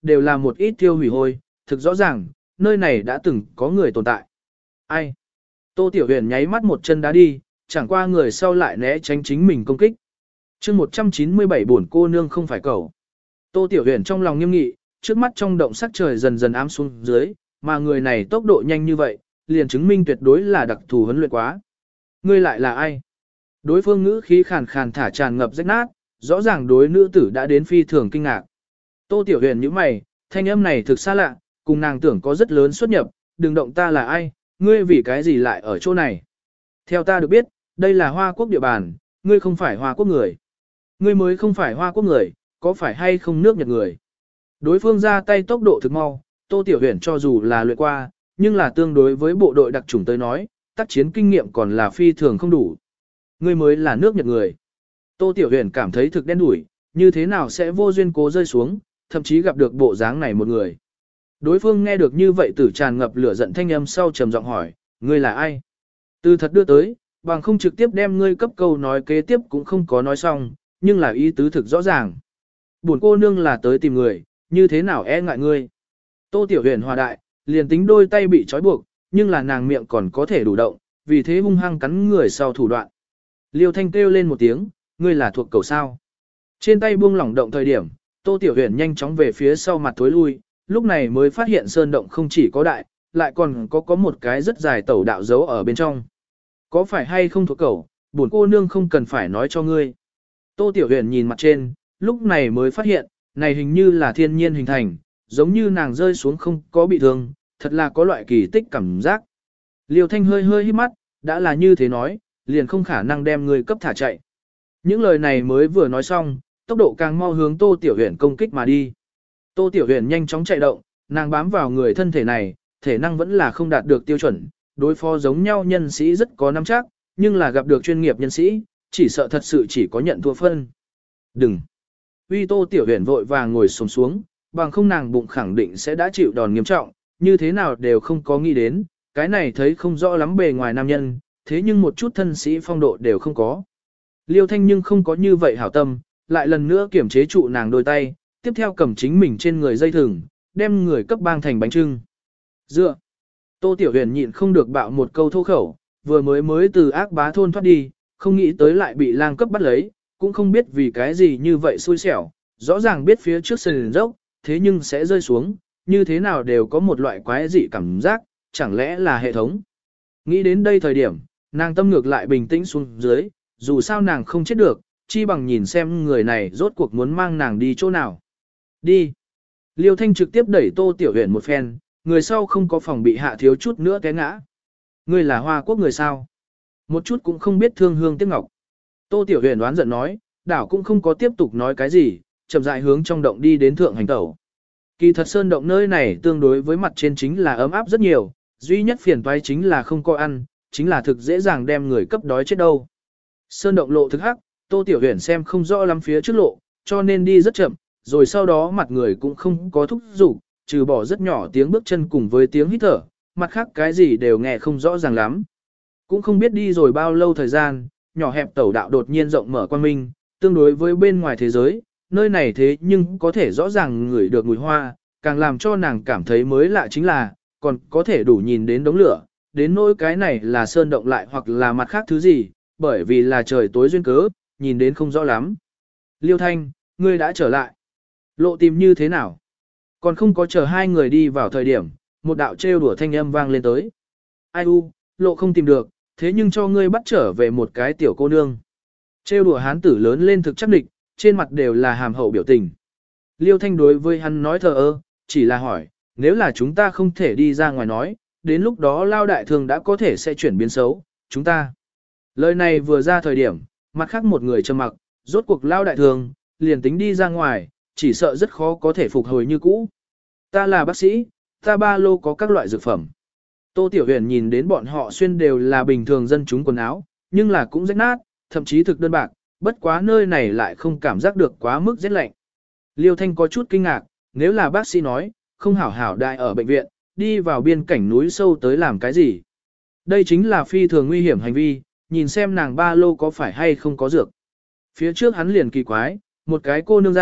Speaker 1: đều là một ít tiêu hủy hôi, thực rõ ràng, nơi này đã từng có người tồn tại. Ai? Tô Tiểu Huyền nháy mắt một chân đá đi, chẳng qua người sau lại né tránh chính mình công kích. chương một trăm chín mươi bảy bổn cô nương không phải cậu. Tô Tiểu Huyền trong lòng nghiêm nghị, trước mắt trong động sắc trời dần dần ám xuống dưới, mà người này tốc độ nhanh như vậy, liền chứng minh tuyệt đối là đặc thù huấn luyện quá. Ngươi lại là ai? Đối phương ngữ khí khàn khàn thả tràn ngập rách nát, rõ ràng đối nữ tử đã đến phi thường kinh ngạc. Tô Tiểu Huyền nhíu mày, thanh âm này thực xa lạ, cùng nàng tưởng có rất lớn xuất nhập, đừng động ta là ai, ngươi vì cái gì lại ở chỗ này? Theo ta được biết, đây là Hoa Quốc địa bàn, ngươi không phải Hoa Quốc người. Ngươi mới không phải Hoa Quốc người, có phải hay không nước Nhật người? Đối phương ra tay tốc độ thực mau, Tô Tiểu Huyền cho dù là luyện qua, nhưng là tương đối với bộ đội đặc chủng tới nói, tác chiến kinh nghiệm còn là phi thường không đủ. Ngươi mới là nước Nhật người. Tô Tiểu Huyền cảm thấy thực đen đủi, như thế nào sẽ vô duyên cố rơi xuống, thậm chí gặp được bộ dáng này một người. Đối phương nghe được như vậy tử tràn ngập lửa giận thanh âm sau trầm giọng hỏi, ngươi là ai? Từ thật đưa tới, bằng không trực tiếp đem ngươi cấp câu nói kế tiếp cũng không có nói xong, nhưng là ý tứ thực rõ ràng. Buồn cô nương là tới tìm người, như thế nào e ngại ngươi? Tô Tiểu Huyền hòa đại, liền tính đôi tay bị trói buộc, nhưng là nàng miệng còn có thể đủ động, vì thế hung hăng cắn người sau thủ đoạn. Liêu Thanh kêu lên một tiếng, ngươi là thuộc cầu sao? Trên tay buông lỏng động thời điểm, Tô Tiểu Huyền nhanh chóng về phía sau mặt thối lui, lúc này mới phát hiện sơn động không chỉ có đại, lại còn có có một cái rất dài tẩu đạo dấu ở bên trong. Có phải hay không thuộc cầu, buồn cô nương không cần phải nói cho ngươi. Tô Tiểu Huyền nhìn mặt trên, lúc này mới phát hiện, này hình như là thiên nhiên hình thành, giống như nàng rơi xuống không có bị thương, thật là có loại kỳ tích cảm giác. Liêu Thanh hơi hơi hít mắt, đã là như thế nói, liền không khả năng đem người cấp thả chạy. Những lời này mới vừa nói xong, tốc độ càng mau hướng Tô Tiểu Huyền công kích mà đi. Tô Tiểu Huyền nhanh chóng chạy động, nàng bám vào người thân thể này, thể năng vẫn là không đạt được tiêu chuẩn, đối phó giống nhau nhân sĩ rất có nắm chắc, nhưng là gặp được chuyên nghiệp nhân sĩ, chỉ sợ thật sự chỉ có nhận thua phân. Đừng! Uy Tô Tiểu Huyền vội vàng ngồi xổm xuống, bằng không nàng bụng khẳng định sẽ đã chịu đòn nghiêm trọng, như thế nào đều không có nghĩ đến, cái này thấy không rõ lắm bề ngoài nam nhân, thế nhưng một chút thân sĩ phong độ đều không có. Liêu Thanh nhưng không có như vậy hảo tâm, lại lần nữa kiểm chế trụ nàng đôi tay, tiếp theo cầm chính mình trên người dây thừng, đem người cấp bang thành bánh trưng. Dựa! Tô Tiểu Huyền nhịn không được bạo một câu thô khẩu, vừa mới mới từ ác bá thôn thoát đi, không nghĩ tới lại bị lang cấp bắt lấy, cũng không biết vì cái gì như vậy xui xẻo, rõ ràng biết phía trước sườn dốc, thế nhưng sẽ rơi xuống, như thế nào đều có một loại quái dị cảm giác, chẳng lẽ là hệ thống. Nghĩ đến đây thời điểm, nàng tâm ngược lại bình tĩnh xuống dưới, dù sao nàng không chết được, chi bằng nhìn xem người này rốt cuộc muốn mang nàng đi chỗ nào. Đi. Liêu Thanh trực tiếp đẩy Tô Tiểu Huyền một phen, người sau không có phòng bị hạ thiếu chút nữa té ngã. Ngươi là Hoa Quốc người sao? Một chút cũng không biết thương hương tiếc ngọc. Tô Tiểu Huyền đoán giận nói, đảo cũng không có tiếp tục nói cái gì, chậm rãi hướng trong động đi đến thượng hành tẩu. Kỳ thật sơn động nơi này tương đối với mặt trên chính là ấm áp rất nhiều, duy nhất phiền toái chính là không có ăn, chính là thực dễ dàng đem người cấp đói chết đâu. Sơn động lộ thực hắc, Tô Tiểu Huyền xem không rõ lắm phía trước lộ, cho nên đi rất chậm, rồi sau đó mặt người cũng không có thúc giục, trừ bỏ rất nhỏ tiếng bước chân cùng với tiếng hít thở, mặt khác cái gì đều nghe không rõ ràng lắm. Cũng không biết đi rồi bao lâu thời gian, nhỏ hẹp tẩu đạo đột nhiên rộng mở quan minh, tương đối với bên ngoài thế giới, nơi này thế nhưng có thể rõ ràng ngửi được mùi hoa, càng làm cho nàng cảm thấy mới lạ chính là, còn có thể đủ nhìn đến đống lửa, đến nỗi cái này là sơn động lại hoặc là mặt khác thứ gì, bởi vì là trời tối duyên cớ, nhìn đến không rõ lắm. Liêu Thanh, ngươi đã trở lại. Lộ tìm như thế nào? Còn không có chờ hai người đi vào thời điểm, một đạo trêu đùa thanh âm vang lên tới. Ai u, lộ không tìm được, thế nhưng cho ngươi bắt trở về một cái tiểu cô nương. Trêu đùa hán tử lớn lên thực chắc địch, trên mặt đều là hàm hậu biểu tình. Liêu Thanh đối với hắn nói thờ ơ, chỉ là hỏi, nếu là chúng ta không thể đi ra ngoài nói, đến lúc đó lao đại thường đã có thể sẽ chuyển biến xấu, chúng ta. Lời này vừa ra thời điểm, mặt khác một người trầm mặc, rốt cuộc lao đại thường, liền tính đi ra ngoài, chỉ sợ rất khó có thể phục hồi như cũ. Ta là bác sĩ, ta ba lô có các loại dược phẩm. Tô Tiểu Huyền nhìn đến bọn họ xuyên đều là bình thường dân chúng quần áo, nhưng là cũng rách nát, thậm chí thực đơn bạc, bất quá nơi này lại không cảm giác được quá mức rét lạnh. Liêu Thanh có chút kinh ngạc, nếu là bác sĩ nói, không hảo hảo đại ở bệnh viện, đi vào biên cảnh núi sâu tới làm cái gì. Đây chính là phi thường nguy hiểm hành vi, nhìn xem nàng ba lô có phải hay không có dược. Phía trước hắn liền kỳ quái, một cái cô nương ra,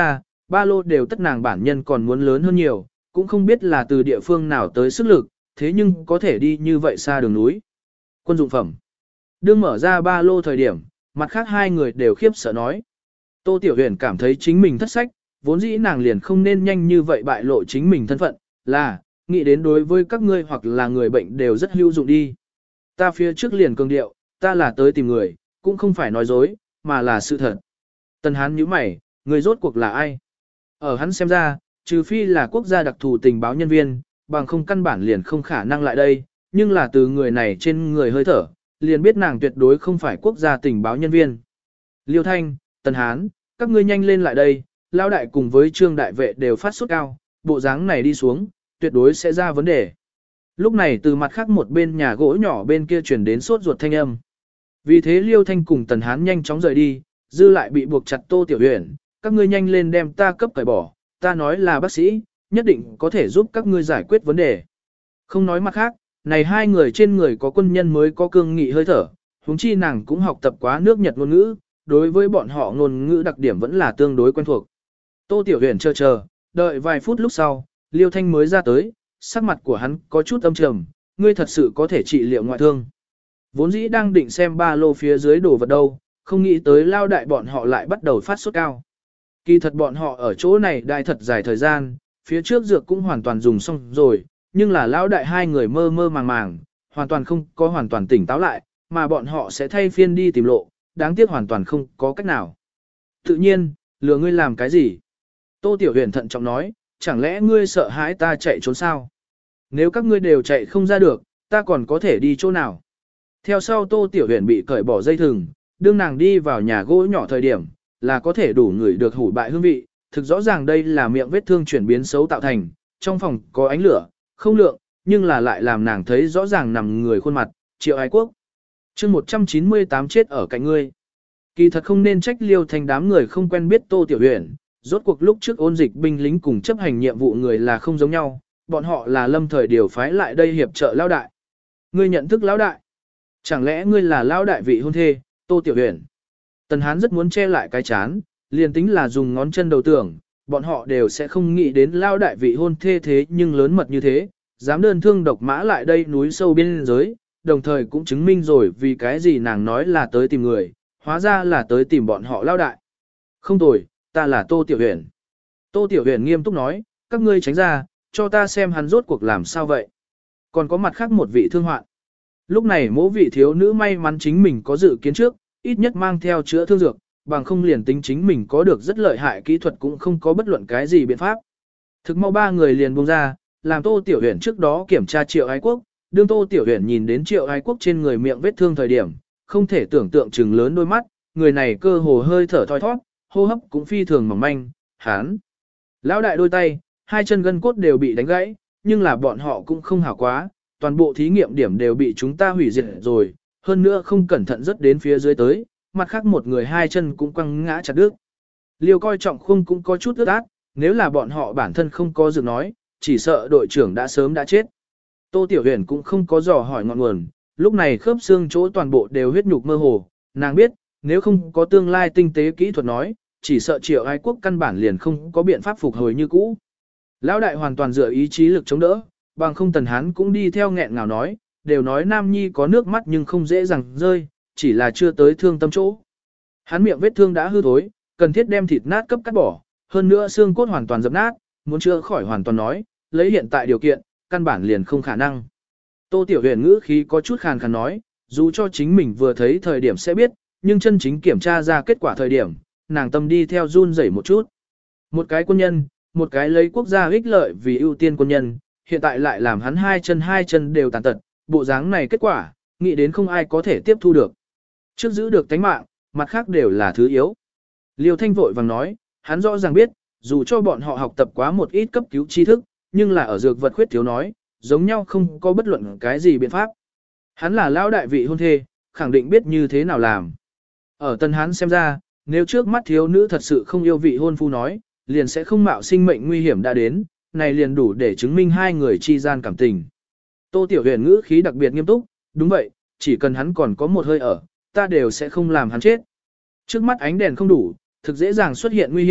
Speaker 1: ba lô đều tất nàng bản nhân còn muốn lớn hơn nhiều, cũng không biết là từ địa phương nào tới sức lực, thế nhưng có thể đi như vậy xa đường núi. Quân dụng phẩm. Đương mở ra ba lô thời điểm, mặt khác hai người đều khiếp sợ nói. Tô Tiểu Huyền cảm thấy chính mình thất sách, vốn dĩ nàng liền không nên nhanh như vậy bại lộ chính mình thân phận, là, nghĩ đến đối với các ngươi hoặc là người bệnh đều rất hữu dụng đi. Ta phía trước liền cường điệu, ta là tới tìm người, cũng không phải nói dối, mà là sự thật. Tần Hán nhíu mày, người rốt cuộc là ai? Ở hắn xem ra, trừ phi là quốc gia đặc thù tình báo nhân viên, bằng không căn bản liền không khả năng lại đây, nhưng là từ người này trên người hơi thở, liền biết nàng tuyệt đối không phải quốc gia tình báo nhân viên. Liêu Thanh, Tần Hán, các ngươi nhanh lên lại đây, Lão đại cùng với Trương đại vệ đều phát sốt cao, bộ dáng này đi xuống, tuyệt đối sẽ ra vấn đề. Lúc này từ mặt khác một bên nhà gỗ nhỏ bên kia truyền đến sốt ruột thanh âm. Vì thế Liêu Thanh cùng Tần Hán nhanh chóng rời đi, dư lại bị buộc chặt Tô Tiểu Huyền, các ngươi nhanh lên đem ta cấp cởi bỏ, ta nói là bác sĩ, nhất định có thể giúp các ngươi giải quyết vấn đề. Không nói mặt khác, này hai người trên người có quân nhân mới có cương nghị hơi thở, huống chi nàng cũng học tập quá nước Nhật ngôn ngữ, đối với bọn họ ngôn ngữ đặc điểm vẫn là tương đối quen thuộc. Tô Tiểu Huyền chờ chờ, đợi vài phút lúc sau, Liêu Thanh mới ra tới, sắc mặt của hắn có chút âm trầm, ngươi thật sự có thể trị liệu ngoại thương. Vốn dĩ đang định xem ba lô phía dưới đồ vật đâu, không nghĩ tới lao đại bọn họ lại bắt đầu phát sốt cao. Kỳ thật bọn họ ở chỗ này đại thật dài thời gian, phía trước dược cũng hoàn toàn dùng xong rồi, nhưng là lão đại hai người mơ mơ màng màng, hoàn toàn không có hoàn toàn tỉnh táo lại, mà bọn họ sẽ thay phiên đi tìm lộ, đáng tiếc hoàn toàn không có cách nào. Tự nhiên, lừa ngươi làm cái gì? Tô Tiểu Huyền thận trọng nói, chẳng lẽ ngươi sợ hãi ta chạy trốn sao? Nếu các ngươi đều chạy không ra được, ta còn có thể đi chỗ nào? Theo sau Tô Tiểu Huyền bị cởi bỏ dây thừng, đương nàng đi vào nhà gỗ nhỏ thời điểm, là có thể đủ ngửi được hủ bại hương vị, thực rõ ràng đây là miệng vết thương chuyển biến xấu tạo thành, trong phòng có ánh lửa, không lượng, nhưng là lại làm nàng thấy rõ ràng nằm người khuôn mặt, Triệu Ái Quốc. chương một trăm chín mươi tám chết ở cạnh ngươi. Kỳ thật không nên trách Liêu Thanh đám người không quen biết Tô Tiểu Huyền, rốt cuộc lúc trước ôn dịch binh lính cùng chấp hành nhiệm vụ người là không giống nhau, bọn họ là lâm thời điều phái lại đây hiệp trợ lão đại. Ngươi nhận thức lão đại? Chẳng lẽ ngươi là lão đại vị hôn thê, Tô Tiểu Huyền? Tần Hán rất muốn che lại cái chán, liền tính là dùng ngón chân đầu tưởng, bọn họ đều sẽ không nghĩ đến lão đại vị hôn thê thế nhưng lớn mật như thế, dám đơn thương độc mã lại đây núi sâu biên giới, đồng thời cũng chứng minh rồi vì cái gì nàng nói là tới tìm người, hóa ra là tới tìm bọn họ lão đại. Không tồi, ta là Tô Tiểu Huyền. Tô Tiểu Huyền nghiêm túc nói, các ngươi tránh ra, cho ta xem hắn rốt cuộc làm sao vậy. Còn có mặt khác một vị thương hoạn. Lúc này mỗi vị thiếu nữ may mắn chính mình có dự kiến trước, ít nhất mang theo chữa thương dược, bằng không liền tính chính mình có được rất lợi hại kỹ thuật cũng không có bất luận cái gì biện pháp. Thực mau ba người liền buông ra, làm Tô Tiểu Huyền trước đó kiểm tra Triệu Ái Quốc, đương Tô Tiểu Huyền nhìn đến Triệu Ái Quốc trên người miệng vết thương thời điểm, không thể tưởng tượng chừng lớn đôi mắt, người này cơ hồ hơi thở thoi thoát, hô hấp cũng phi thường mỏng manh, hán. Lão đại đôi tay, hai chân gân cốt đều bị đánh gãy, nhưng là bọn họ cũng không hảo quá, toàn bộ thí nghiệm điểm đều bị chúng ta hủy diệt rồi, hơn nữa không cẩn thận rớt đến phía dưới tới, mặt khác một người hai chân cũng quăng ngã chặt đứt. Liêu coi trọng khung cũng có chút ướt át, nếu là bọn họ bản thân không có dự nói, chỉ sợ đội trưởng đã sớm đã chết. Tô Tiểu Huyền cũng không có dò hỏi ngọn nguồn, lúc này khớp xương chỗ toàn bộ đều huyết nhục mơ hồ, nàng biết, nếu không có tương lai tinh tế kỹ thuật nói, chỉ sợ Triệu Ái Quốc căn bản liền không có biện pháp phục hồi như cũ. Lão đại hoàn toàn dựa ý chí lực chống đỡ, bằng không Tần Hán cũng đi theo nghẹn ngào nói, đều nói Nam Nhi có nước mắt nhưng không dễ dàng rơi, chỉ là chưa tới thương tâm chỗ. Hắn miệng vết thương đã hư thối, cần thiết đem thịt nát cấp cắt bỏ, hơn nữa xương cốt hoàn toàn dập nát, muốn chữa khỏi hoàn toàn nói, lấy hiện tại điều kiện, căn bản liền không khả năng. Tô Tiểu Huyền ngữ khí có chút khàn khàn nói, dù cho chính mình vừa thấy thời điểm sẽ biết, nhưng chân chính kiểm tra ra kết quả thời điểm, nàng tâm đi theo run rẩy một chút. Một cái quân nhân, một cái lấy quốc gia ích lợi vì ưu tiên quân nhân, hiện tại lại làm hắn hai chân hai chân đều tàn tật, bộ dáng này kết quả, nghĩ đến không ai có thể tiếp thu được. Trước giữ được tánh mạng, mặt khác đều là thứ yếu. Liêu Thanh vội vàng nói, hắn rõ ràng biết, dù cho bọn họ học tập quá một ít cấp cứu tri thức, nhưng là ở dược vật khuyết thiếu nói, giống nhau không có bất luận cái gì biện pháp. Hắn là lão đại vị hôn thê, khẳng định biết như thế nào làm. Ở Tân Hán xem ra, nếu trước mắt thiếu nữ thật sự không yêu vị hôn phu nói, liền sẽ không mạo sinh mệnh nguy hiểm đã đến, này liền đủ để chứng minh hai người chi gian cảm tình. Tô Tiểu Huyền ngữ khí đặc biệt nghiêm túc, đúng vậy, chỉ cần hắn còn có một hơi ở, ta đều sẽ không làm hắn chết. Trước mắt ánh đèn không đủ, thực dễ dàng xuất hiện nguy hiểm,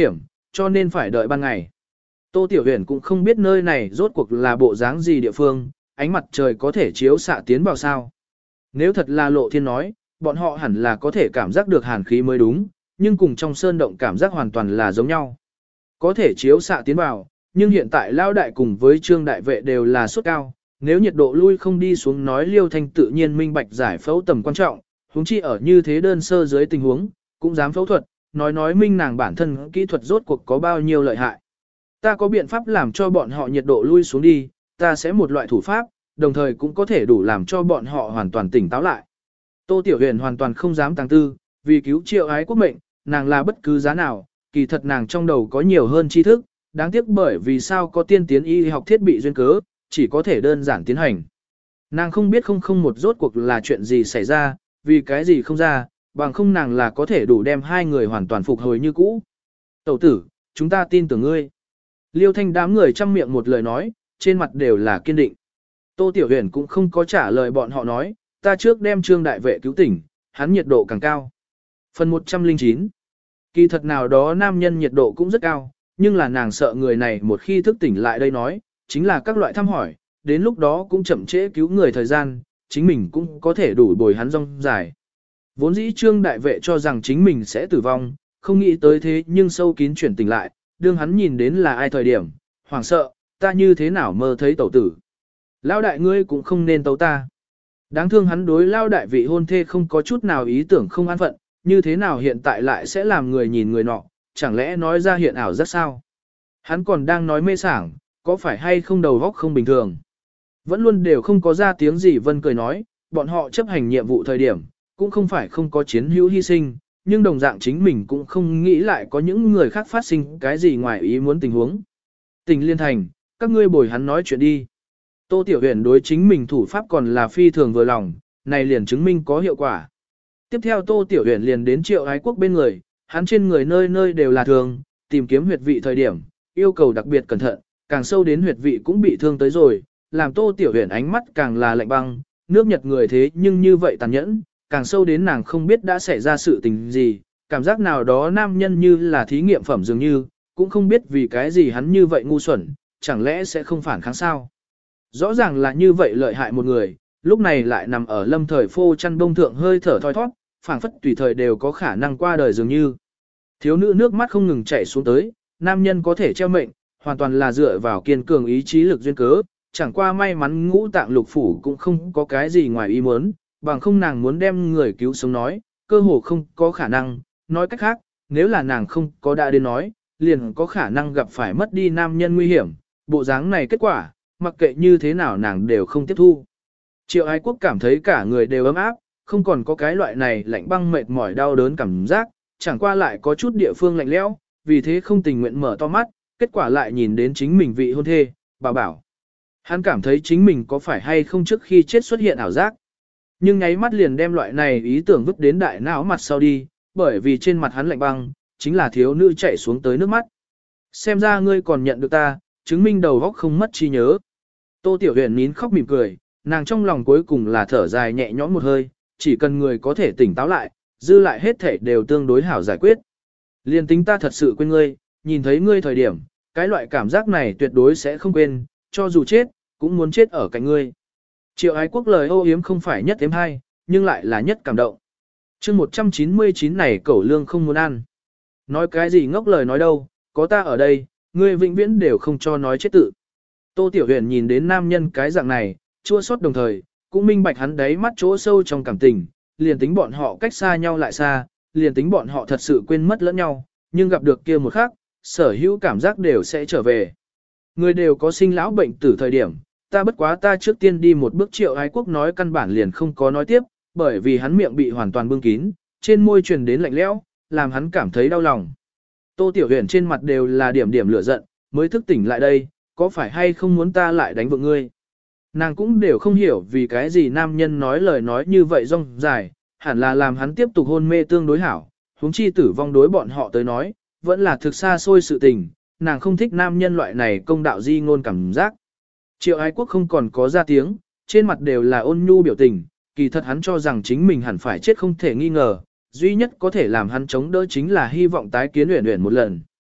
Speaker 1: cho nên phải đợi ban ngày. Tô Tiểu Huyền cũng không biết nơi này rốt cuộc là bộ dáng gì địa phương, ánh mặt trời có thể chiếu xạ tiến vào sao. Nếu thật là Lộ Thiên nói, bọn họ hẳn là có thể cảm giác được hàn khí mới đúng, nhưng cùng trong sơn động cảm giác hoàn toàn là giống nhau. Có thể chiếu xạ tiến vào, nhưng hiện tại Lao Đại cùng với Trương Đại Vệ đều là sốt cao, nếu nhiệt độ lui không đi xuống nói Liêu Thanh tự nhiên minh bạch giải phẫu tầm quan trọng, huống chi ở như thế đơn sơ dưới tình huống, cũng dám phẫu thuật, nói nói minh nàng bản thân kỹ thuật rốt cuộc có bao nhiêu lợi hại. Ta có biện pháp làm cho bọn họ nhiệt độ lui xuống đi, ta sẽ một loại thủ pháp, đồng thời cũng có thể đủ làm cho bọn họ hoàn toàn tỉnh táo lại. Tô Tiểu Huyền hoàn toàn không dám tăng tư, vì cứu Triệu Ái Quốc mệnh, nàng là bất cứ giá nào, kỳ thật nàng trong đầu có nhiều hơn tri thức, đáng tiếc bởi vì sao có tiên tiến y học thiết bị duyên cớ, chỉ có thể đơn giản tiến hành. Nàng không biết không không một rốt cuộc là chuyện gì xảy ra, vì cái gì không ra, bằng không nàng là có thể đủ đem hai người hoàn toàn phục hồi như cũ. Tẩu tử, chúng ta tin tưởng ngươi. Liêu Thanh đám người chăm miệng một lời nói, trên mặt đều là kiên định. Tô Tiểu Huyền cũng không có trả lời bọn họ nói, ta trước đem Trương Đại Vệ cứu tỉnh, hắn nhiệt độ càng cao. Phần một trăm lẻ chín. Kỳ thật nào đó nam nhân nhiệt độ cũng rất cao, nhưng là nàng sợ người này một khi thức tỉnh lại đây nói, chính là các loại thăm hỏi, đến lúc đó cũng chậm trễ cứu người thời gian, chính mình cũng có thể đủ bồi hắn rong dài. Vốn dĩ Trương Đại Vệ cho rằng chính mình sẽ tử vong, không nghĩ tới thế nhưng sâu kín chuyển tỉnh lại, đương hắn nhìn đến là ai thời điểm, hoảng sợ, ta như thế nào mơ thấy tẩu tử. Lao đại ngươi cũng không nên tấu ta. Đáng thương hắn đối lao đại vị hôn thê không có chút nào ý tưởng không an phận, như thế nào hiện tại lại sẽ làm người nhìn người nọ, chẳng lẽ nói ra hiện ảo rất sao. Hắn còn đang nói mê sảng, có phải hay không đầu góc không bình thường. Vẫn luôn đều không có ra tiếng gì Vân cười nói, bọn họ chấp hành nhiệm vụ thời điểm, cũng không phải không có chiến hữu hy sinh, nhưng đồng dạng chính mình cũng không nghĩ lại có những người khác phát sinh cái gì ngoài ý muốn tình huống. Tình liên thành, các ngươi bồi hắn nói chuyện đi. Tô Tiểu Huyền đối chính mình thủ pháp còn là phi thường vừa lòng, này liền chứng minh có hiệu quả. Tiếp theo Tô Tiểu Huyền liền đến Triệu Ái Quốc bên người, hắn trên người nơi nơi đều là thương, tìm kiếm huyệt vị thời điểm, yêu cầu đặc biệt cẩn thận, càng sâu đến huyệt vị cũng bị thương tới rồi, làm Tô Tiểu Huyền ánh mắt càng là lạnh băng, nước Nhật người thế nhưng như vậy tàn nhẫn, càng sâu đến nàng không biết đã xảy ra sự tình gì, cảm giác nào đó nam nhân như là thí nghiệm phẩm dường như, cũng không biết vì cái gì hắn như vậy ngu xuẩn, chẳng lẽ sẽ không phản kháng sao. Rõ ràng là như vậy lợi hại một người, lúc này lại nằm ở lâm thời phô chăn bông thượng hơi thở thoi thoát, phảng phất tùy thời đều có khả năng qua đời dường như. Thiếu nữ nước mắt không ngừng chảy xuống tới, nam nhân có thể treo mệnh, hoàn toàn là dựa vào kiên cường ý chí lực duyên cớ, chẳng qua may mắn ngũ tạng lục phủ cũng không có cái gì ngoài ý muốn, bằng không nàng muốn đem người cứu sống nói, cơ hồ không có khả năng, nói cách khác, nếu là nàng không có đã đến nói, liền có khả năng gặp phải mất đi nam nhân nguy hiểm, bộ dáng này kết quả, mặc kệ như thế nào nàng đều không tiếp thu. Triệu Ái Quốc cảm thấy cả người đều ấm áp, không còn có cái loại này lạnh băng mệt mỏi đau đớn cảm giác, chẳng qua lại có chút địa phương lạnh lẽo, vì thế không tình nguyện mở to mắt, kết quả lại nhìn đến chính mình vị hôn thê, bà bảo. Hắn cảm thấy chính mình có phải hay không trước khi chết xuất hiện ảo giác. Nhưng nháy mắt liền đem loại này ý tưởng vứt đến đại não mặt sau đi, bởi vì trên mặt hắn lạnh băng, chính là thiếu nữ chảy xuống tới nước mắt. Xem ra ngươi còn nhận được ta, chứng minh đầu óc không mất trí nhớ. Tô Tiểu Huyền nín khóc mỉm cười, nàng trong lòng cuối cùng là thở dài nhẹ nhõm một hơi, chỉ cần người có thể tỉnh táo lại, dư lại hết thể đều tương đối hảo giải quyết. Liên tính ta thật sự quên ngươi, nhìn thấy ngươi thời điểm, cái loại cảm giác này tuyệt đối sẽ không quên, cho dù chết, cũng muốn chết ở cạnh ngươi. Triệu Ái Quốc lời ô yếm không phải nhất thêm hay, nhưng lại là nhất cảm động. chương một trăm chín mươi chín này cẩu lương không muốn ăn. Nói cái gì ngốc lời nói đâu, có ta ở đây, ngươi vĩnh viễn đều không cho nói chết tự. Tô Tiểu Huyền nhìn đến nam nhân cái dạng này, chua xót đồng thời, cũng minh bạch hắn đáy mắt chỗ sâu trong cảm tình, liền tính bọn họ cách xa nhau lại xa, liền tính bọn họ thật sự quên mất lẫn nhau, nhưng gặp được kia một khắc, sở hữu cảm giác đều sẽ trở về. Người đều có sinh lão bệnh tử thời điểm, ta bất quá ta trước tiên đi một bước. Triệu Ái Quốc nói căn bản liền không có nói tiếp, bởi vì hắn miệng bị hoàn toàn bưng kín, trên môi truyền đến lạnh lẽo, làm hắn cảm thấy đau lòng. Tô Tiểu Huyền trên mặt đều là điểm điểm lửa giận, mới thức tỉnh lại đây, có phải hay không muốn ta lại đánh vợ ngươi? Nàng cũng đều không hiểu vì cái gì nam nhân nói lời nói như vậy rong dài, hẳn là làm hắn tiếp tục hôn mê tương đối hảo, huống chi tử vong đối bọn họ tới nói, vẫn là thực xa xôi sự tình, nàng không thích nam nhân loại này công đạo di ngôn cảm giác. Triệu Ái Quốc không còn có ra tiếng, trên mặt đều là ôn nhu biểu tình, kỳ thật hắn cho rằng chính mình hẳn phải chết không thể nghi ngờ, duy nhất có thể làm hắn chống đỡ chính là hy vọng tái kiến Uyển Uyển một lần.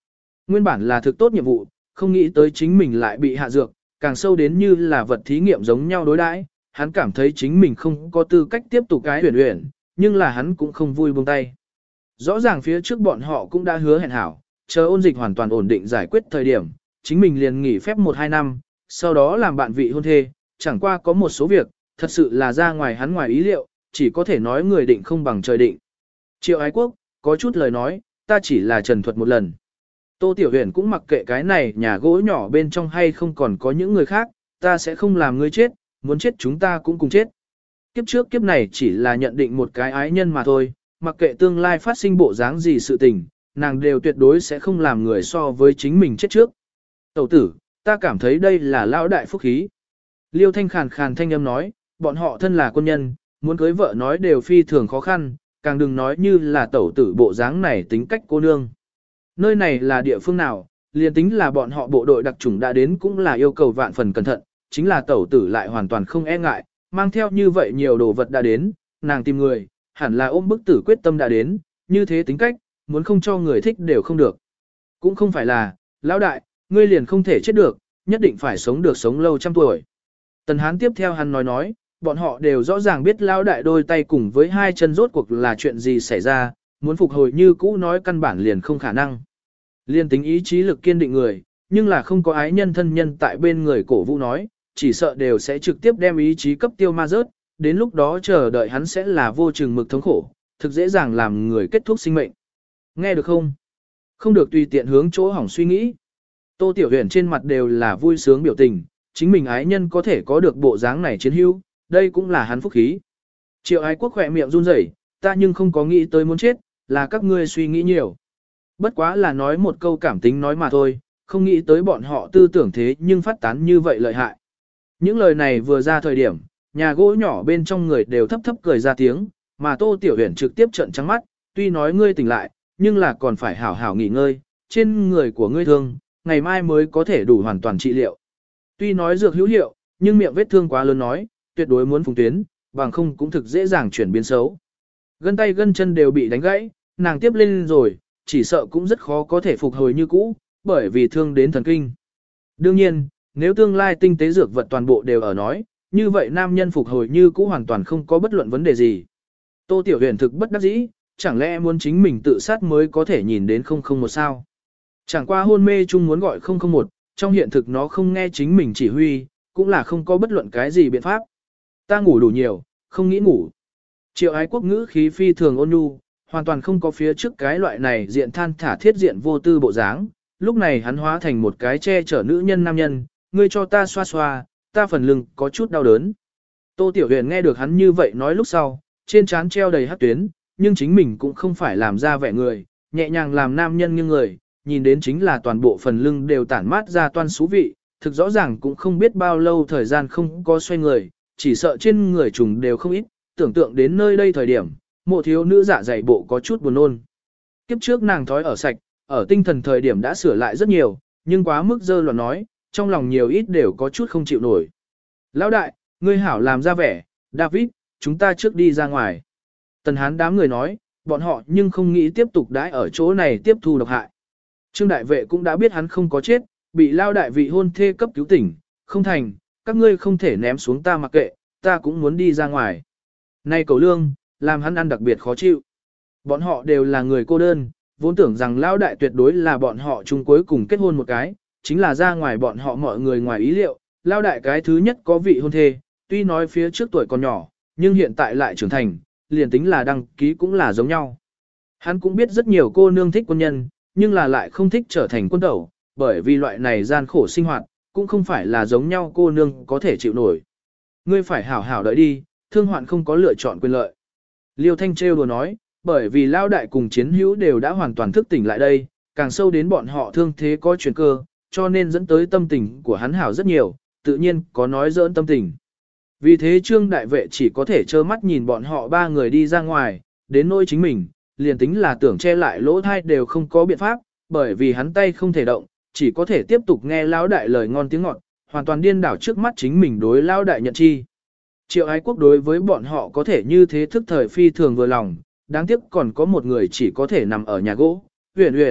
Speaker 1: Nguyên bản là thực tốt nhiệm vụ, không nghĩ tới chính mình lại bị hạ dược, càng sâu đến như là vật thí nghiệm giống nhau đối đãi. Hắn cảm thấy chính mình không có tư cách tiếp tục cái huyền huyền, nhưng là hắn cũng không vui buông tay. Rõ ràng phía trước bọn họ cũng đã hứa hẹn hảo, chờ ôn dịch hoàn toàn ổn định giải quyết thời điểm, chính mình liền nghỉ phép một hai năm, sau đó làm bạn vị hôn thê, chẳng qua có một số việc, thật sự là ra ngoài hắn ngoài ý liệu, chỉ có thể nói người định không bằng trời định. Triệu Ái Quốc, có chút lời nói, ta chỉ là trần thuật một lần. Tô Tiểu Huyền cũng mặc kệ cái này nhà gỗ nhỏ bên trong hay không còn có những người khác, ta sẽ không làm ngươi chết, muốn chết chúng ta cũng cùng chết. Kiếp trước kiếp này chỉ là nhận định một cái ái nhân mà thôi, mặc kệ tương lai phát sinh bộ dáng gì sự tình, nàng đều tuyệt đối sẽ không làm người so với chính mình chết trước. Tẩu tử, ta cảm thấy đây là lão đại phúc khí. Liêu Thanh khàn khàn thanh âm nói, bọn họ thân là quân nhân, muốn cưới vợ nói đều phi thường khó khăn, càng đừng nói như là tẩu tử bộ dáng này tính cách cô nương. Nơi này là địa phương nào, liền tính là bọn họ bộ đội đặc chủng đã đến cũng là yêu cầu vạn phần cẩn thận, chính là tẩu tử lại hoàn toàn không e ngại, mang theo như vậy nhiều đồ vật đã đến, nàng tìm người, hẳn là ôm bức tử quyết tâm đã đến, như thế tính cách, muốn không cho người thích đều không được. Cũng không phải là, lão đại, ngươi liền không thể chết được, nhất định phải sống được sống lâu trăm tuổi. Tần Hán tiếp theo hắn nói nói, bọn họ đều rõ ràng biết lão đại đôi tay cùng với hai chân rốt cuộc là chuyện gì xảy ra, muốn phục hồi như cũ nói căn bản liền không khả năng. Liên tính ý chí lực kiên định người, nhưng là không có ái nhân thân nhân tại bên người cổ vũ nói, chỉ sợ đều sẽ trực tiếp đem ý chí cấp tiêu ma rớt, đến lúc đó chờ đợi hắn sẽ là vô chừng mực thống khổ, thực dễ dàng làm người kết thúc sinh mệnh. Nghe được không? Không được tùy tiện hướng chỗ hỏng suy nghĩ. Tô Tiểu Huyền trên mặt đều là vui sướng biểu tình, chính mình ái nhân có thể có được bộ dáng này chiến hữu, đây cũng là hắn phúc khí. Triệu Ái Quốc khỏe miệng run rẩy, ta nhưng không có nghĩ tới muốn chết, là các ngươi suy nghĩ nhiều. Bất quá là nói một câu cảm tính nói mà thôi, không nghĩ tới bọn họ tư tưởng thế nhưng phát tán như vậy lợi hại. Những lời này vừa ra thời điểm, nhà gỗ nhỏ bên trong người đều thấp thấp cười ra tiếng, mà Tô Tiểu Huyền trực tiếp trợn trắng mắt, tuy nói ngươi tỉnh lại, nhưng là còn phải hảo hảo nghỉ ngơi, trên người của ngươi thương, ngày mai mới có thể đủ hoàn toàn trị liệu. Tuy nói dược hữu hiệu, nhưng miệng vết thương quá lớn nói, tuyệt đối muốn phùng tuyến, bằng không cũng thực dễ dàng chuyển biến xấu. Gân tay gân chân đều bị đánh gãy, nàng tiếp lên rồi, chỉ sợ cũng rất khó có thể phục hồi như cũ, bởi vì thương đến thần kinh. Đương nhiên, nếu tương lai tinh tế dược vật toàn bộ đều ở nói, như vậy nam nhân phục hồi như cũ hoàn toàn không có bất luận vấn đề gì. Tô Tiểu Huyền thực bất đắc dĩ, chẳng lẽ muốn chính mình tự sát mới có thể nhìn đến không không một sao. Chẳng qua hôn mê chung muốn gọi không không một, trong hiện thực nó không nghe chính mình chỉ huy, cũng là không có bất luận cái gì biện pháp. Ta ngủ đủ nhiều, không nghĩ ngủ. Triệu Ái Quốc ngữ khí phi thường ôn nhu, hoàn toàn không có phía trước cái loại này diện than thả thiết diện vô tư bộ dáng. Lúc này hắn hóa thành một cái che chở nữ nhân nam nhân, ngươi cho ta xoa xoa, ta phần lưng có chút đau đớn. Tô Tiểu Huyền nghe được hắn như vậy nói lúc sau, trên trán treo đầy hắc tuyến, nhưng chính mình cũng không phải làm ra vẻ người, nhẹ nhàng làm nam nhân như người, nhìn đến chính là toàn bộ phần lưng đều tản mát ra toan xú vị, thực rõ ràng cũng không biết bao lâu thời gian không có xoay người, chỉ sợ trên người trùng đều không ít, tưởng tượng đến nơi đây thời điểm, mộ thiếu nữ dạ dày bộ có chút buồn nôn. Kiếp trước nàng thói ở sạch, ở tinh thần thời điểm đã sửa lại rất nhiều, nhưng quá mức dơ loạn nói, trong lòng nhiều ít đều có chút không chịu nổi. Lão đại, ngươi hảo làm ra vẻ, David, chúng ta trước đi ra ngoài. Tần Hán đám người nói, bọn họ nhưng không nghĩ tiếp tục đãi ở chỗ này tiếp thu độc hại. Trương đại vệ cũng đã biết hắn không có chết, bị lao đại vị hôn thê cấp cứu tỉnh, không thành, các ngươi không thể ném xuống ta mặc kệ, ta cũng muốn đi ra ngoài. Nay cầu lương, làm hắn ăn đặc biệt khó chịu. Bọn họ đều là người cô đơn, vốn tưởng rằng lao đại tuyệt đối là bọn họ chung cuối cùng kết hôn một cái, chính là ra ngoài bọn họ mọi người ngoài ý liệu, lao đại cái thứ nhất có vị hôn thê, tuy nói phía trước tuổi còn nhỏ, nhưng hiện tại lại trưởng thành, liền tính là đăng ký cũng là giống nhau. Hắn cũng biết rất nhiều cô nương thích quân nhân, nhưng là lại không thích trở thành quân tẩu, bởi vì loại này gian khổ sinh hoạt, cũng không phải là giống nhau cô nương có thể chịu nổi. Ngươi phải hảo hảo đợi đi, thương hoạn không có lựa chọn quyền lợi. Liêu Thanh trêu đùa nói, bởi vì lao đại cùng chiến hữu đều đã hoàn toàn thức tỉnh lại đây, càng sâu đến bọn họ thương thế có chuyển cơ, cho nên dẫn tới tâm tình của hắn hảo rất nhiều, tự nhiên có nói dỡn tâm tình. Vì thế Trương đại vệ chỉ có thể trơ mắt nhìn bọn họ ba người đi ra ngoài, đến nỗi chính mình, liền tính là tưởng che lại lỗ thai đều không có biện pháp, bởi vì hắn tay không thể động, chỉ có thể tiếp tục nghe lão đại lời ngon tiếng ngọt, hoàn toàn điên đảo trước mắt chính mình đối lão đại nhận chi. Triệu Ái Quốc đối với bọn họ có thể như thế thức thời phi thường vừa lòng, đáng tiếc còn có một người chỉ có thể nằm ở nhà gỗ, Huyền Huyền,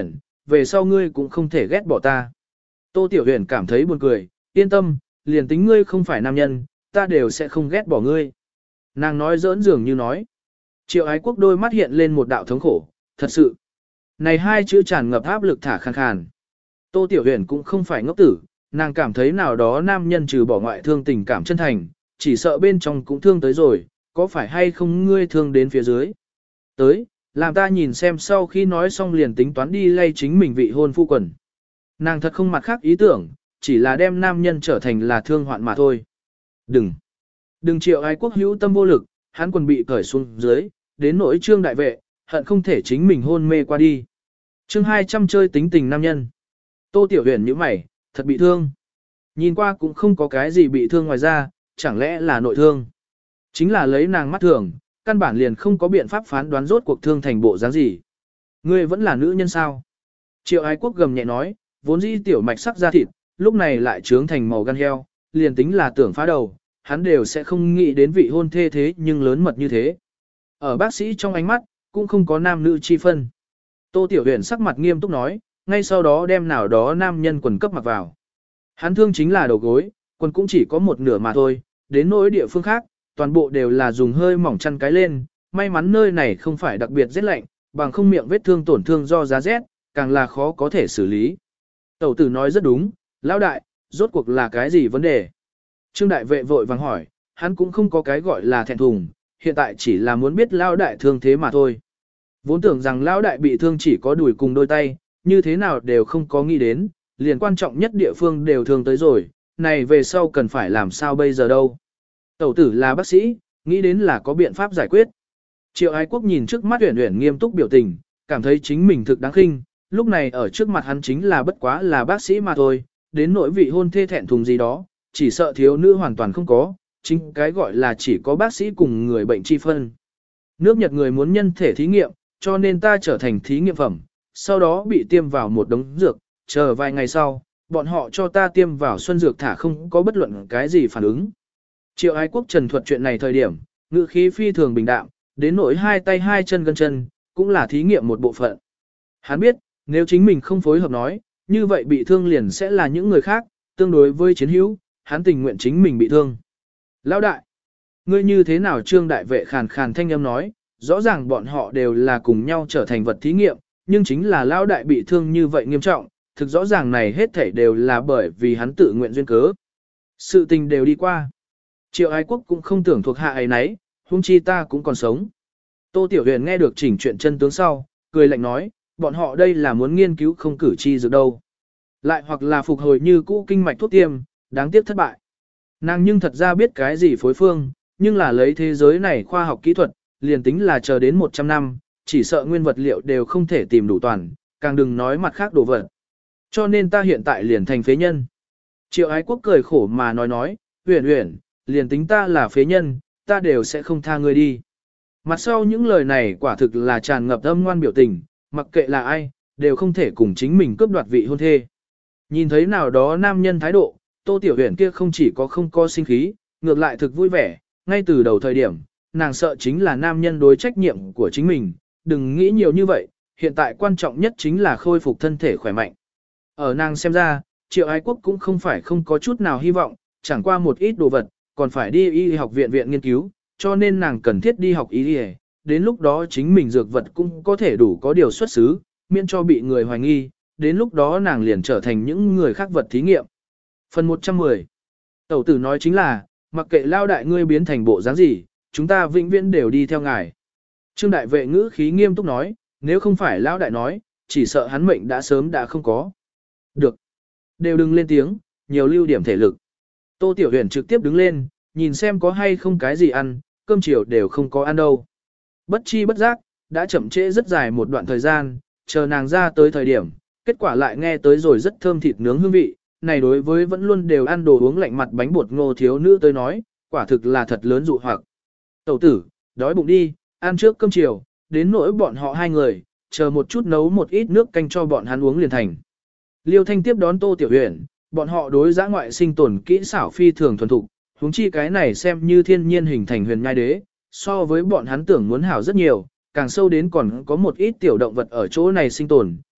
Speaker 1: về sau ngươi cũng không thể ghét bỏ ta. Tô Tiểu Huyền cảm thấy buồn cười, yên tâm, liền tính ngươi không phải nam nhân, ta đều sẽ không ghét bỏ ngươi. Nàng nói giỡn dường như nói. Triệu Ái Quốc đôi mắt hiện lên một đạo thống khổ, thật sự. Này hai chữ tràn ngập áp lực thả khàn khàn. Tô Tiểu Huyền cũng không phải ngốc tử, nàng cảm thấy nào đó nam nhân trừ bỏ ngoại thương tình cảm chân thành, chỉ sợ bên trong cũng thương tới rồi, có phải hay không ngươi thương đến phía dưới. Tới, làm ta nhìn xem sau khi nói xong liền tính toán đi lay chính mình vị hôn phu quần. Nàng thật không mặt khác ý tưởng, chỉ là đem nam nhân trở thành là thương hoạn mà thôi. Đừng, đừng Triệu Ái Quốc hữu tâm vô lực, hắn quần bị cởi xuống dưới, đến nỗi Trương đại vệ, hận không thể chính mình hôn mê qua đi. Chương hai trăm chơi tính tình nam nhân. Tô Tiểu Huyền nhíu mày, thật bị thương. Nhìn qua cũng không có cái gì bị thương ngoài ra, chẳng lẽ là nội thương. Chính là lấy nàng mắt thường, căn bản liền không có biện pháp phán đoán rốt cuộc thương thành bộ dáng gì. Ngươi vẫn là nữ nhân sao? Triệu Ái Quốc gầm nhẹ nói, vốn dĩ tiểu mạch sắc da thịt, lúc này lại trướng thành màu gan heo, liền tính là tưởng phá đầu, hắn đều sẽ không nghĩ đến vị hôn thê thế nhưng lớn mật như thế. Ở bác sĩ trong ánh mắt, cũng không có nam nữ chi phân. Tô Tiểu Huyền sắc mặt nghiêm túc nói, ngay sau đó đem nào đó nam nhân quần cấp mặc vào. Hắn thương chính là đầu gối, quần cũng chỉ có một nửa mà thôi, đến nỗi địa phương khác, toàn bộ đều là dùng hơi mỏng chăn cái lên, may mắn nơi này không phải đặc biệt rét lạnh, bằng không miệng vết thương tổn thương do giá rét, càng là khó có thể xử lý. Tẩu tử nói rất đúng, lão đại, rốt cuộc là cái gì vấn đề? Trương đại vệ vội vàng hỏi, hắn cũng không có cái gọi là thẹn thùng, hiện tại chỉ là muốn biết lão đại thương thế mà thôi. Vốn tưởng rằng lão đại bị thương chỉ có đùi cùng đôi tay, như thế nào đều không có nghĩ đến, liền quan trọng nhất địa phương đều thương tới rồi, này về sau cần phải làm sao bây giờ đâu. Tẩu tử là bác sĩ, nghĩ đến là có biện pháp giải quyết. Triệu Ái Quốc nhìn trước mắt Uyển Uyển nghiêm túc biểu tình, cảm thấy chính mình thực đáng khinh, lúc này ở trước mặt hắn chính là bất quá là bác sĩ mà thôi, đến nỗi vị hôn thê thẹn thùng gì đó, chỉ sợ thiếu nữ hoàn toàn không có, chính cái gọi là chỉ có bác sĩ cùng người bệnh chi phân. Nước Nhật người muốn nhân thể thí nghiệm, cho nên ta trở thành thí nghiệm phẩm, sau đó bị tiêm vào một đống dược, chờ vài ngày sau, bọn họ cho ta tiêm vào xuân dược thả không có bất luận cái gì phản ứng. Triệu Ái Quốc trần thuật chuyện này thời điểm, ngữ khí phi thường bình đạm, đến nỗi hai tay hai chân gân chân, cũng là thí nghiệm một bộ phận. Hắn biết, nếu chính mình không phối hợp nói, như vậy bị thương liền sẽ là những người khác, tương đối với chiến hữu, hắn tình nguyện chính mình bị thương. Lão đại, ngươi như thế nào? Trương đại vệ khàn khàn thanh âm nói, rõ ràng bọn họ đều là cùng nhau trở thành vật thí nghiệm, nhưng chính là lão đại bị thương như vậy nghiêm trọng, thực rõ ràng này hết thảy đều là bởi vì hắn tự nguyện duyên cớ. Sự tình đều đi qua. Triệu Ái Quốc cũng không tưởng thuộc hạ ấy nấy, huống chi ta cũng còn sống. Tô Tiểu Huyền nghe được chỉnh chuyện chân tướng sau, cười lạnh nói, bọn họ đây là muốn nghiên cứu không cử chi dược đâu. Lại hoặc là phục hồi như cũ kinh mạch thuốc tiêm, đáng tiếc thất bại. Nàng nhưng thật ra biết cái gì phối phương, nhưng là lấy thế giới này khoa học kỹ thuật, liền tính là chờ đến một trăm năm, chỉ sợ nguyên vật liệu đều không thể tìm đủ toàn, càng đừng nói mặt khác đồ vật. Cho nên ta hiện tại liền thành phế nhân. Triệu Ái Quốc cười khổ mà nói nói, Uyển Uyển, liền tính ta là phế nhân, ta đều sẽ không tha ngươi đi. Mặt sau những lời này quả thực là tràn ngập âm ngoan biểu tình, mặc kệ là ai, đều không thể cùng chính mình cướp đoạt vị hôn thê. Nhìn thấy nào đó nam nhân thái độ, Tô Tiểu Huyền kia không chỉ có không có sinh khí, ngược lại thực vui vẻ, ngay từ đầu thời điểm, nàng sợ chính là nam nhân đối trách nhiệm của chính mình, đừng nghĩ nhiều như vậy, hiện tại quan trọng nhất chính là khôi phục thân thể khỏe mạnh. Ở nàng xem ra, Triệu Ái Quốc cũng không phải không có chút nào hy vọng, chẳng qua một ít đồ vật, còn phải đi y học viện viện nghiên cứu, cho nên nàng cần thiết đi học y y, đến lúc đó chính mình dược vật cũng có thể đủ có điều xuất xứ, miễn cho bị người hoài nghi, đến lúc đó nàng liền trở thành những người khác vật thí nghiệm. Phần một trăm mười. Tẩu tử nói chính là, mặc kệ lao đại ngươi biến thành bộ dáng gì, chúng ta vĩnh viễn đều đi theo ngài. Trương đại vệ ngữ khí nghiêm túc nói, nếu không phải lao đại nói, chỉ sợ hắn mệnh đã sớm đã không có. Được. Đều đừng lên tiếng, nhiều lưu điểm thể lực. Tô Tiểu Huyền trực tiếp đứng lên, nhìn xem có hay không cái gì ăn, cơm chiều đều không có ăn đâu. Bất chi bất giác, đã chậm trễ rất dài một đoạn thời gian, chờ nàng ra tới thời điểm, kết quả lại nghe tới rồi rất thơm thịt nướng hương vị, này đối với vẫn luôn đều ăn đồ uống lạnh mặt bánh bột ngô thiếu nữ tới nói, quả thực là thật lớn dụ hoặc. Tẩu tử, đói bụng đi, ăn trước cơm chiều, đến nỗi bọn họ hai người, chờ một chút nấu một ít nước canh cho bọn hắn uống liền thành. Liêu Thanh tiếp đón Tô Tiểu Huyền, bọn họ đối giã ngoại sinh tồn kỹ xảo phi thường thuần thục, huống chi cái này xem như thiên nhiên hình thành huyền nhai đế, so với bọn hắn tưởng muốn hảo rất nhiều, càng sâu đến còn có một ít tiểu động vật ở chỗ này sinh tồn,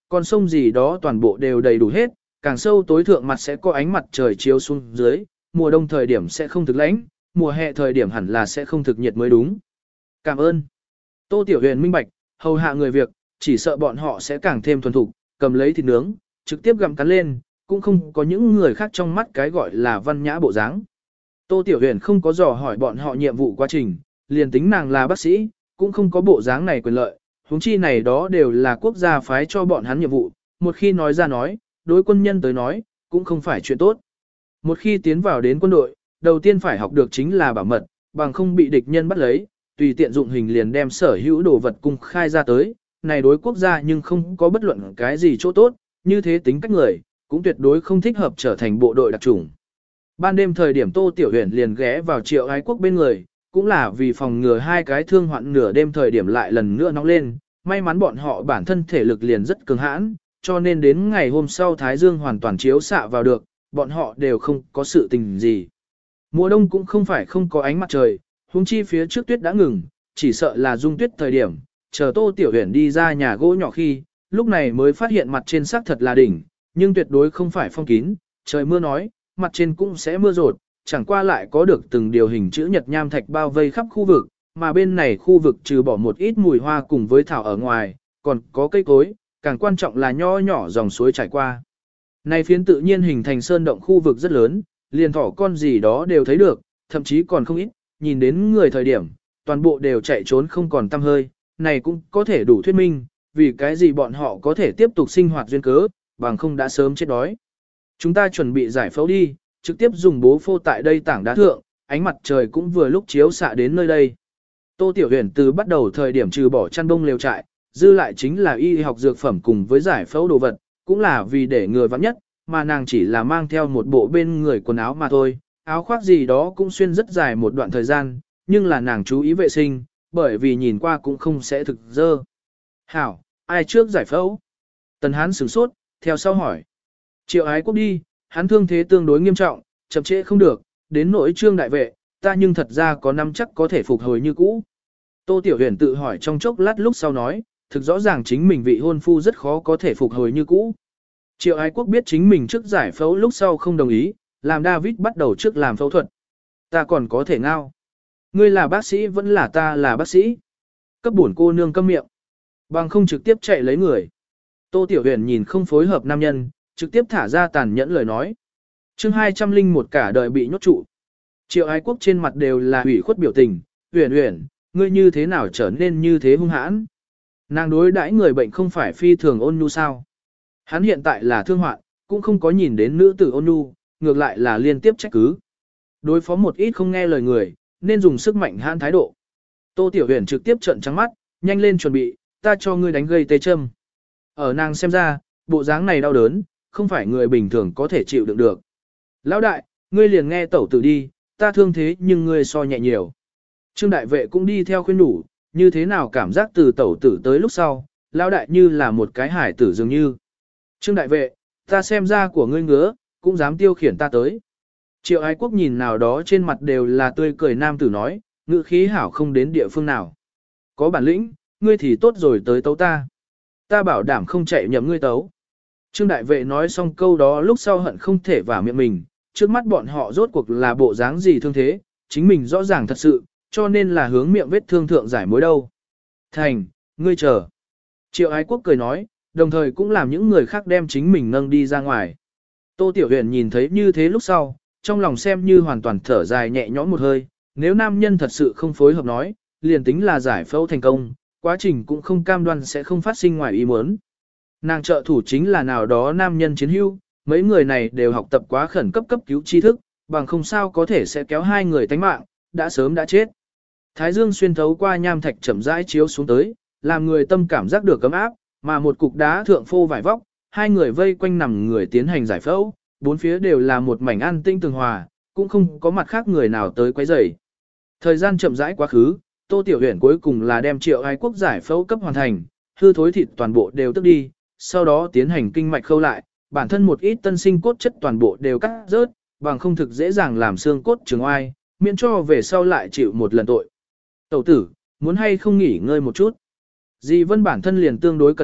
Speaker 1: con sông gì đó toàn bộ đều đầy đủ hết, càng sâu tối thượng mặt sẽ có ánh mặt trời chiếu xuống dưới, mùa đông thời điểm sẽ không thực lạnh, mùa hè thời điểm hẳn là sẽ không thực nhiệt mới đúng. Cảm ơn. Tô Tiểu Huyền minh bạch, hầu hạ người việc, chỉ sợ bọn họ sẽ càng thêm thuần thục, cầm lấy thịt nướng, trực tiếp gặm cắn lên, cũng không có những người khác trong mắt cái gọi là văn nhã bộ dáng. Tô Tiểu Huyền không có dò hỏi bọn họ nhiệm vụ quá trình, liền tính nàng là bác sĩ, cũng không có bộ dáng này quyền lợi, huống chi này đó đều là quốc gia phái cho bọn hắn nhiệm vụ, một khi nói ra nói, đối quân nhân tới nói, cũng không phải chuyện tốt. Một khi tiến vào đến quân đội, đầu tiên phải học được chính là bảo mật, bằng không bị địch nhân bắt lấy, tùy tiện dụng hình liền đem sở hữu đồ vật cung khai ra tới, này đối quốc gia nhưng không có bất luận cái gì chỗ tốt, như thế tính cách người, cũng tuyệt đối không thích hợp trở thành bộ đội đặc chủng. Ban đêm thời điểm Tô Tiểu Huyền liền ghé vào Triệu Ái Quốc bên người, cũng là vì phòng ngừa hai cái thương hoạn nửa đêm thời điểm lại lần nữa nóng lên, may mắn bọn họ bản thân thể lực liền rất cường hãn, cho nên đến ngày hôm sau Thái Dương hoàn toàn chiếu xạ vào được, bọn họ đều không có sự tình gì. Mùa đông cũng không phải không có ánh mặt trời, huống chi phía trước tuyết đã ngừng, chỉ sợ là dung tuyết thời điểm, chờ Tô Tiểu Huyền đi ra nhà gỗ nhỏ khi, lúc này mới phát hiện mặt trên xác thật là đỉnh, nhưng tuyệt đối không phải phong kín, trời mưa nói, mặt trên cũng sẽ mưa rột, chẳng qua lại có được từng điều hình chữ nhật nham thạch bao vây khắp khu vực, mà bên này khu vực trừ bỏ một ít mùi hoa cùng với thảo ở ngoài, còn có cây cối, càng quan trọng là nho nhỏ dòng suối trải qua. Này phiến tự nhiên hình thành sơn động khu vực rất lớn, liền thỏ con gì đó đều thấy được, thậm chí còn không ít, nhìn đến người thời điểm, toàn bộ đều chạy trốn không còn tăm hơi, này cũng có thể đủ thuyết minh, vì cái gì bọn họ có thể tiếp tục sinh hoạt duyên cớ, bằng không đã sớm chết đói. Chúng ta chuẩn bị giải phẫu đi, trực tiếp dùng bố phô tại đây tảng đá thượng, ánh mặt trời cũng vừa lúc chiếu xạ đến nơi đây. Tô Tiểu Huyền từ bắt đầu thời điểm trừ bỏ chăn bông lều trại, dư lại chính là y học dược phẩm cùng với giải phẫu đồ vật, cũng là vì để người vắng nhất, mà nàng chỉ là mang theo một bộ bên người quần áo mà thôi, áo khoác gì đó cũng xuyên rất dài một đoạn thời gian, nhưng là nàng chú ý vệ sinh, bởi vì nhìn qua cũng không sẽ thực dơ. Hảo, ai trước giải phẫu? Tần Hán sửng sốt, theo sau hỏi. Triệu Ái Quốc đi, hắn thương thế tương đối nghiêm trọng, chậm trễ không được, đến nỗi Trương đại vệ, ta nhưng thật ra có năm chắc có thể phục hồi như cũ. Tô Tiểu Huyền tự hỏi trong chốc lát lúc sau nói, thực rõ ràng chính mình vị hôn phu rất khó có thể phục hồi như cũ. Triệu Ái Quốc biết chính mình trước giải phẫu lúc sau không đồng ý, làm David bắt đầu trước làm phẫu thuật. Ta còn có thể ngao. Ngươi là bác sĩ vẫn là ta là bác sĩ. Cấp bổn cô nương câm miệng. Bằng không trực tiếp chạy lấy người. Tô Tiểu Huyền nhìn không phối hợp nam nhân, trực tiếp thả ra tàn nhẫn lời nói. chương hai trăm linh một cả đời bị nhốt trụ. Triệu Ái Quốc trên mặt đều là ủy khuất biểu tình. Huyền Huyền, ngươi như thế nào trở nên như thế hung hãn? Nàng đối đãi người bệnh không phải phi thường ôn nhu sao? Hắn hiện tại là thương hoạn, cũng không có nhìn đến nữ tử ôn nhu, ngược lại là liên tiếp trách cứ. Đối phó một ít không nghe lời người, nên dùng sức mạnh hãn thái độ. Tô Tiểu Huyền trực tiếp trợn trắng mắt, nhanh lên chuẩn bị, ta cho ngươi đánh gây tê châm. Ở nàng xem ra, bộ dáng này đau đớn, không phải người bình thường có thể chịu đựng được. Lão đại, ngươi liền nghe tẩu tử đi, ta thương thế nhưng ngươi so nhẹ nhiều. Trương đại vệ cũng đi theo khuyên nhủ, như thế nào cảm giác từ tẩu tử tới lúc sau, lão đại như là một cái hải tử dường như. Trương đại vệ, ta xem ra của ngươi ngứa, cũng dám tiêu khiển ta tới. Triệu Ái Quốc nhìn nào đó trên mặt đều là tươi cười nam tử nói, ngữ khí hảo không đến địa phương nào. Có bản lĩnh, ngươi thì tốt rồi tới tấu ta. Ta bảo đảm không chạy nhầm ngươi tấu. Trương đại vệ nói xong câu đó lúc sau hận không thể vào miệng mình, trước mắt bọn họ rốt cuộc là bộ dáng gì thương thế, chính mình rõ ràng thật sự, cho nên là hướng miệng vết thương thượng giải mối đâu. Thành, ngươi chờ. Triệu Ái Quốc cười nói, đồng thời cũng làm những người khác đem chính mình nâng đi ra ngoài. Tô Tiểu Huyền nhìn thấy như thế lúc sau, trong lòng xem như hoàn toàn thở dài nhẹ nhõm một hơi, nếu nam nhân thật sự không phối hợp nói, liền tính là giải phẫu thành công, quá trình cũng không cam đoan sẽ không phát sinh ngoài ý muốn. Nàng trợ thủ chính là nào đó nam nhân chiến hữu, mấy người này đều học tập quá khẩn cấp cấp cứu tri thức, bằng không sao có thể sẽ kéo hai người tánh mạng, đã sớm đã chết. Thái dương xuyên thấu qua nham thạch chậm rãi chiếu xuống tới, làm người tâm cảm giác được cấm áp, mà một cục đá thượng phô vải vóc, hai người vây quanh nằm người tiến hành giải phẫu, bốn phía đều là một mảnh an tinh tường hòa, cũng không có mặt khác người nào tới quấy rầy. Thời gian chậm rãi quá khứ, Tô Tiểu Huyền cuối cùng là đem Triệu Ái Quốc giải phẫu cấp hoàn thành, hư thối thịt toàn bộ đều tức đi, sau đó tiến hành kinh mạch khâu lại, bản thân một ít tân sinh cốt chất toàn bộ đều cắt rớt, bằng không thực dễ dàng làm xương cốt trường oai, miễn cho về sau lại chịu một lần tội. Tẩu tử, muốn hay không nghỉ ngơi một chút? Dì Vân bản thân liền tương đối cẩn thận,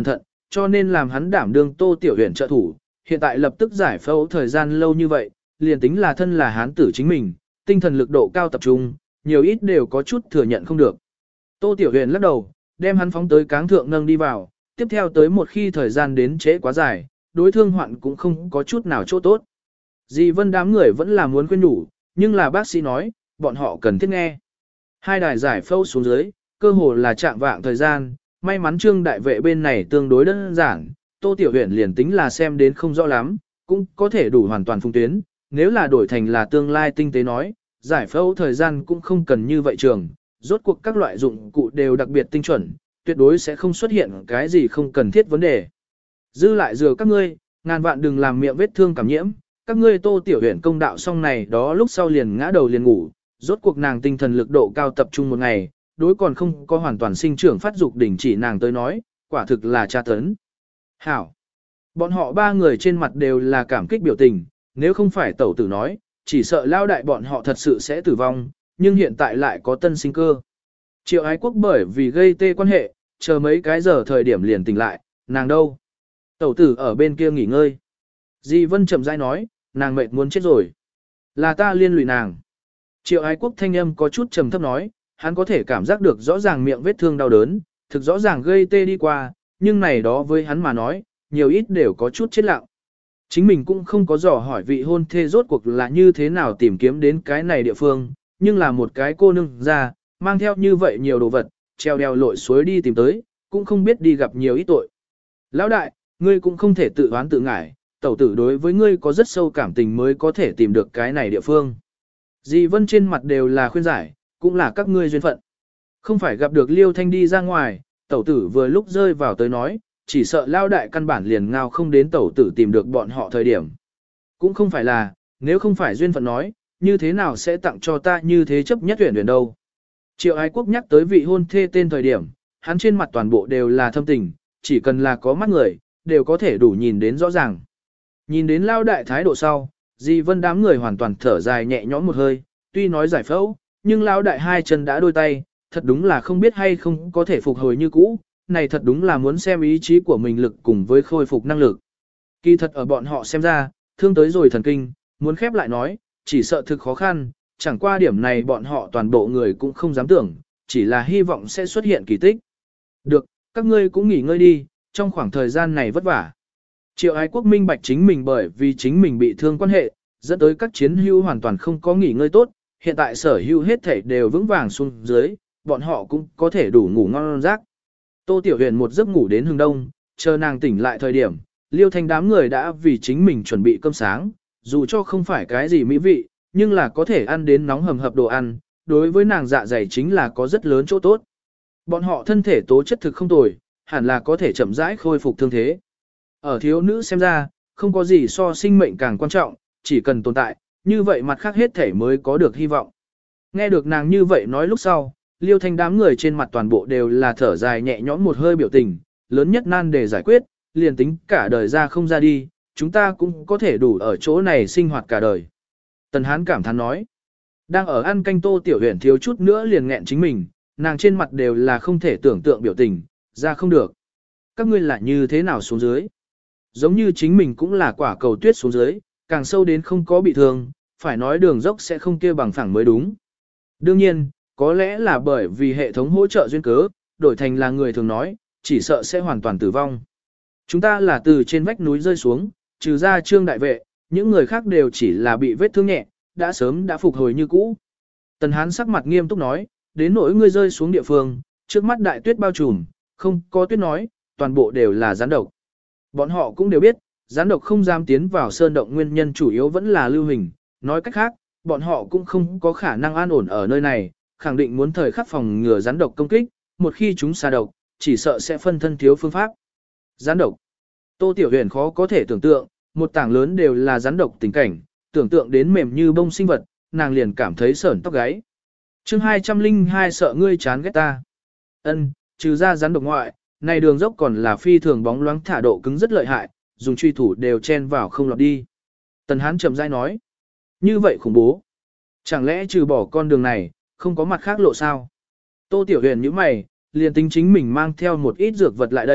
Speaker 1: cho nên làm hắn đảm đương Tô Tiểu Huyền trợ thủ, hiện tại lập tức giải phẫu thời gian lâu như vậy, liền tính là thân là hán tử chính mình, tinh thần lực độ cao tập trung, nhiều ít đều có chút thừa nhận không được. Tô Tiểu Huyền lắc đầu, đem hắn phóng tới cáng thượng nâng đi vào, tiếp theo tới một khi thời gian đến trễ quá dài, đối thương hoạn cũng không có chút nào chỗ tốt. Dì Vân đám người vẫn là muốn khuyên nhủ, nhưng là bác sĩ nói, bọn họ cần thiết nghe. Hai đài giải phẫu xuống dưới, cơ hồ là chạm vạng thời gian, may mắn Trương đại vệ bên này tương đối đơn giản, Tô Tiểu Huyền liền tính là xem đến không rõ lắm, cũng có thể đủ hoàn toàn phung tuyến, nếu là đổi thành là tương lai tinh tế nói, giải phẫu thời gian cũng không cần như vậy trường, rốt cuộc các loại dụng cụ đều đặc biệt tinh chuẩn, tuyệt đối sẽ không xuất hiện cái gì không cần thiết vấn đề. Dư lại dừa các ngươi, ngàn vạn đừng làm miệng vết thương cảm nhiễm, các ngươi Tô Tiểu Huyền công đạo xong này đó lúc sau liền ngã đầu liền ngủ, rốt cuộc nàng tinh thần lực độ cao tập trung một ngày, đối còn không có hoàn toàn sinh trưởng phát dục đỉnh chỉ nàng tới nói, quả thực là tra tấn. Hảo! Bọn họ ba người trên mặt đều là cảm kích biểu tình, nếu không phải tẩu tử nói, chỉ sợ lao đại bọn họ thật sự sẽ tử vong, nhưng hiện tại lại có tân sinh cơ. Triệu Ái Quốc bởi vì gây tê quan hệ, chờ mấy cái giờ thời điểm liền tỉnh lại, nàng đâu? Tẩu tử ở bên kia nghỉ ngơi. Di Vân chậm rãi nói, nàng mệt muốn chết rồi. Là ta liên lụy nàng. Triệu Ái Quốc thanh âm có chút trầm thấp nói, hắn có thể cảm giác được rõ ràng miệng vết thương đau đớn, thực rõ ràng gây tê đi qua, nhưng này đó với hắn mà nói, nhiều ít đều có chút chết lặng. Chính mình cũng không có dò hỏi vị hôn thê rốt cuộc là như thế nào tìm kiếm đến cái này địa phương, nhưng là một cái cô nương ra, mang theo như vậy nhiều đồ vật, treo đèo lội suối đi tìm tới, cũng không biết đi gặp nhiều ít tội. Lão đại, ngươi cũng không thể tự oán tự ngải, tẩu tử đối với ngươi có rất sâu cảm tình mới có thể tìm được cái này địa phương. Dì Vân trên mặt đều là khuyên giải, cũng là các ngươi duyên phận. Không phải gặp được Liêu Thanh đi ra ngoài, tẩu tử vừa lúc rơi vào tới nói, chỉ sợ lao đại căn bản liền ngao không đến tẩu tử tìm được bọn họ thời điểm. Cũng không phải là, nếu không phải duyên phận nói, như thế nào sẽ tặng cho ta như thế chấp nhất tuyển tuyển đâu. Triệu Ái Quốc nhắc tới vị hôn thê tên thời điểm, hắn trên mặt toàn bộ đều là thâm tình, chỉ cần là có mắt người, đều có thể đủ nhìn đến rõ ràng. Nhìn đến lao đại thái độ sau, Di Vân đám người hoàn toàn thở dài nhẹ nhõm một hơi, tuy nói giải phẫu, nhưng lao đại hai chân đã đôi tay, thật đúng là không biết hay không có thể phục hồi như cũ, này thật đúng là muốn xem ý chí của mình lực cùng với khôi phục năng lực. Kỳ thật ở bọn họ xem ra, thương tới rồi thần kinh, muốn khép lại nói, chỉ sợ thực khó khăn, chẳng qua điểm này bọn họ toàn bộ người cũng không dám tưởng, chỉ là hy vọng sẽ xuất hiện kỳ tích. Được, các ngươi cũng nghỉ ngơi đi, trong khoảng thời gian này vất vả. Triệu Ái Quốc minh bạch chính mình bởi vì chính mình bị thương quan hệ, dẫn tới các chiến hữu hoàn toàn không có nghỉ ngơi tốt, hiện tại sở hữu hết thảy đều vững vàng xuống dưới, bọn họ cũng có thể đủ ngủ ngon giấc. Tô Tiểu Huyền một giấc ngủ đến hừng đông, chờ nàng tỉnh lại thời điểm, Liêu Thanh đám người đã vì chính mình chuẩn bị cơm sáng, dù cho không phải cái gì mỹ vị, nhưng là có thể ăn đến nóng hầm hập đồ ăn, đối với nàng dạ dày chính là có rất lớn chỗ tốt. Bọn họ thân thể tố chất thực không tồi, hẳn là có thể chậm rãi khôi phục thương thế. Ở thiếu nữ xem ra, không có gì so sinh mệnh càng quan trọng, chỉ cần tồn tại, như vậy mặt khác hết thể mới có được hy vọng. Nghe được nàng như vậy nói lúc sau, Liêu Thanh đám người trên mặt toàn bộ đều là thở dài nhẹ nhõm một hơi biểu tình, lớn nhất nan để giải quyết, liền tính cả đời ra không ra đi, chúng ta cũng có thể đủ ở chỗ này sinh hoạt cả đời. Tần Hán cảm thán nói, đang ở ăn canh Tô Tiểu Huyền thiếu chút nữa liền nghẹn chính mình, nàng trên mặt đều là không thể tưởng tượng biểu tình, ra không được. Các ngươi là như thế nào xuống dưới? Giống như chính mình cũng là quả cầu tuyết xuống dưới, càng sâu đến không có bị thương, phải nói đường dốc sẽ không kia bằng phẳng mới đúng. Đương nhiên, có lẽ là bởi vì hệ thống hỗ trợ duyên cớ, đổi thành là người thường nói, chỉ sợ sẽ hoàn toàn tử vong. Chúng ta là từ trên vách núi rơi xuống, trừ ra Trương đại vệ, những người khác đều chỉ là bị vết thương nhẹ, đã sớm đã phục hồi như cũ. Tần Hán sắc mặt nghiêm túc nói, đến nỗi ngươi rơi xuống địa phương, trước mắt đại tuyết bao trùm, không có tuyết nói, toàn bộ đều là gián độc. Bọn họ cũng đều biết, gián độc không dám tiến vào sơn động nguyên nhân chủ yếu vẫn là lưu hình, nói cách khác, bọn họ cũng không có khả năng an ổn ở nơi này, khẳng định muốn thời khắc phòng ngừa gián độc công kích, một khi chúng xa độc, chỉ sợ sẽ phân thân thiếu phương pháp. Gián độc. Tô Tiểu Huyền khó có thể tưởng tượng, một tảng lớn đều là gián độc tình cảnh, tưởng tượng đến mềm như bông sinh vật, nàng liền cảm thấy sởn tóc gáy. Chương hai trăm linh hai sợ ngươi chán ghét ta. Ân, trừ ra gián độc ngoại, này đường dốc còn là phi thường bóng loáng thả độ cứng rất lợi hại, dùng truy thủ đều chen vào không lọt đi. Tần Hán chậm rãi nói, như vậy khủng bố. Chẳng lẽ trừ bỏ con đường này, không có mặt khác lộ sao? Tô Tiểu Huyền nhíu mày, liền tính chính mình mang theo một ít dược vật lại đây,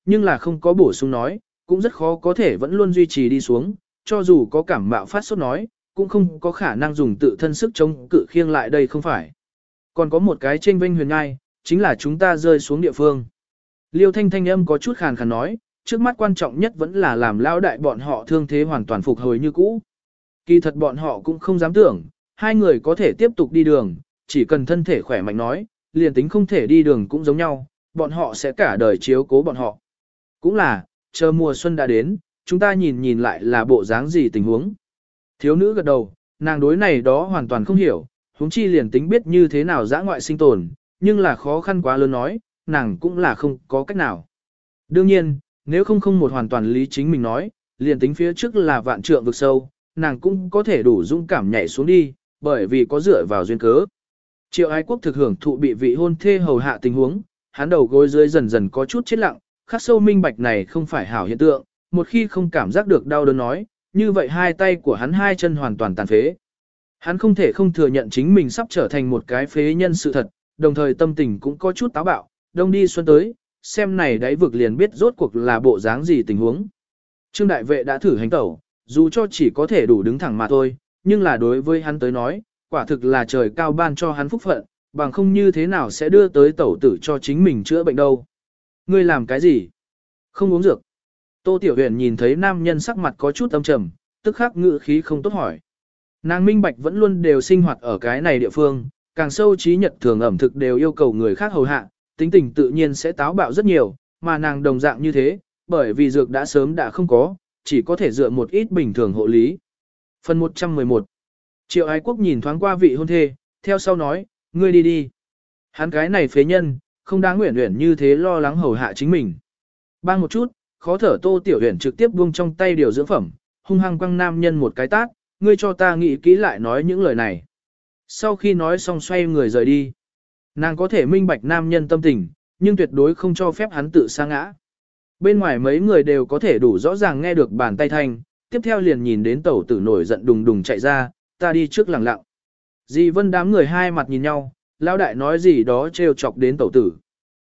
Speaker 1: nhưng là không có bổ sung nói, cũng rất khó có thể vẫn luôn duy trì đi xuống, cho dù có cảm mạo phát sốt nói, cũng không có khả năng dùng tự thân sức chống cự khiêng lại đây không phải. Còn có một cái trên vinh huyền ngai, chính là chúng ta rơi xuống địa phương. Liêu thanh thanh âm có chút khàn khàn nói, trước mắt quan trọng nhất vẫn là làm lao đại bọn họ thương thế hoàn toàn phục hồi như cũ. Kỳ thật bọn họ cũng không dám tưởng, hai người có thể tiếp tục đi đường, chỉ cần thân thể khỏe mạnh nói, liền tính không thể đi đường cũng giống nhau, bọn họ sẽ cả đời chiếu cố bọn họ. Cũng là, chờ mùa xuân đã đến, chúng ta nhìn nhìn lại là bộ dáng gì tình huống. Thiếu nữ gật đầu, nàng đối này đó hoàn toàn không hiểu, huống chi liền tính biết như thế nào dã ngoại sinh tồn, nhưng là khó khăn quá lớn nói, nàng cũng là không có cách nào. Đương nhiên, nếu không không một hoàn toàn lý chính mình nói, liền tính phía trước là vạn trượng vực sâu, nàng cũng có thể đủ dũng cảm nhảy xuống đi, bởi vì có dựa vào duyên cớ. Triệu Ái Quốc thực hưởng thụ bị vị hôn thê hầu hạ tình huống, hắn đầu gối dưới dần dần có chút chết lặng, khắc sâu minh bạch này không phải hảo hiện tượng, một khi không cảm giác được đau đớn nói, như vậy hai tay của hắn hai chân hoàn toàn tàn phế. Hắn không thể không thừa nhận chính mình sắp trở thành một cái phế nhân sự thật, đồng thời tâm tình cũng có chút táo bạo, đông đi xuân tới, xem này đáy vực liền biết rốt cuộc là bộ dáng gì tình huống. Trương đại vệ đã thử hành tẩu, dù cho chỉ có thể đủ đứng thẳng mà thôi, nhưng là đối với hắn tới nói, quả thực là trời cao ban cho hắn phúc phận, bằng không như thế nào sẽ đưa tới tẩu tử cho chính mình chữa bệnh đâu. Ngươi làm cái gì? Không uống dược. Tô Tiểu Huyền nhìn thấy nam nhân sắc mặt có chút âm trầm, tức khắc ngữ khí không tốt hỏi. Nàng minh bạch vẫn luôn đều sinh hoạt ở cái này địa phương, càng sâu trí nhật thường ẩm thực đều yêu cầu người khác hầu hạ, tính tình tự nhiên sẽ táo bạo rất nhiều, mà nàng đồng dạng như thế, bởi vì dược đã sớm đã không có, chỉ có thể dựa một ít bình thường hộ lý. Phần một trăm mười một. Triệu Ái Quốc nhìn thoáng qua vị hôn thê, theo sau nói, ngươi đi đi. Hắn cái này phế nhân, không đáng nguyện nguyện như thế lo lắng hầu hạ chính mình. Bang một chút, khó thở Tô Tiểu Huyền trực tiếp buông trong tay điều dưỡng phẩm, hung hăng quăng nam nhân một cái tát, ngươi cho ta nghĩ kỹ lại nói những lời này. Sau khi nói xong xoay người rời đi. Nàng có thể minh bạch nam nhân tâm tình, nhưng tuyệt đối không cho phép hắn tự sa ngã. Bên ngoài mấy người đều có thể đủ rõ ràng nghe được bàn tay thanh, tiếp theo liền nhìn đến tẩu tử nổi giận đùng đùng chạy ra, ta đi trước lặng lặng. Dì Vân đám người hai mặt nhìn nhau, lão đại nói gì đó trêu chọc đến tẩu tử.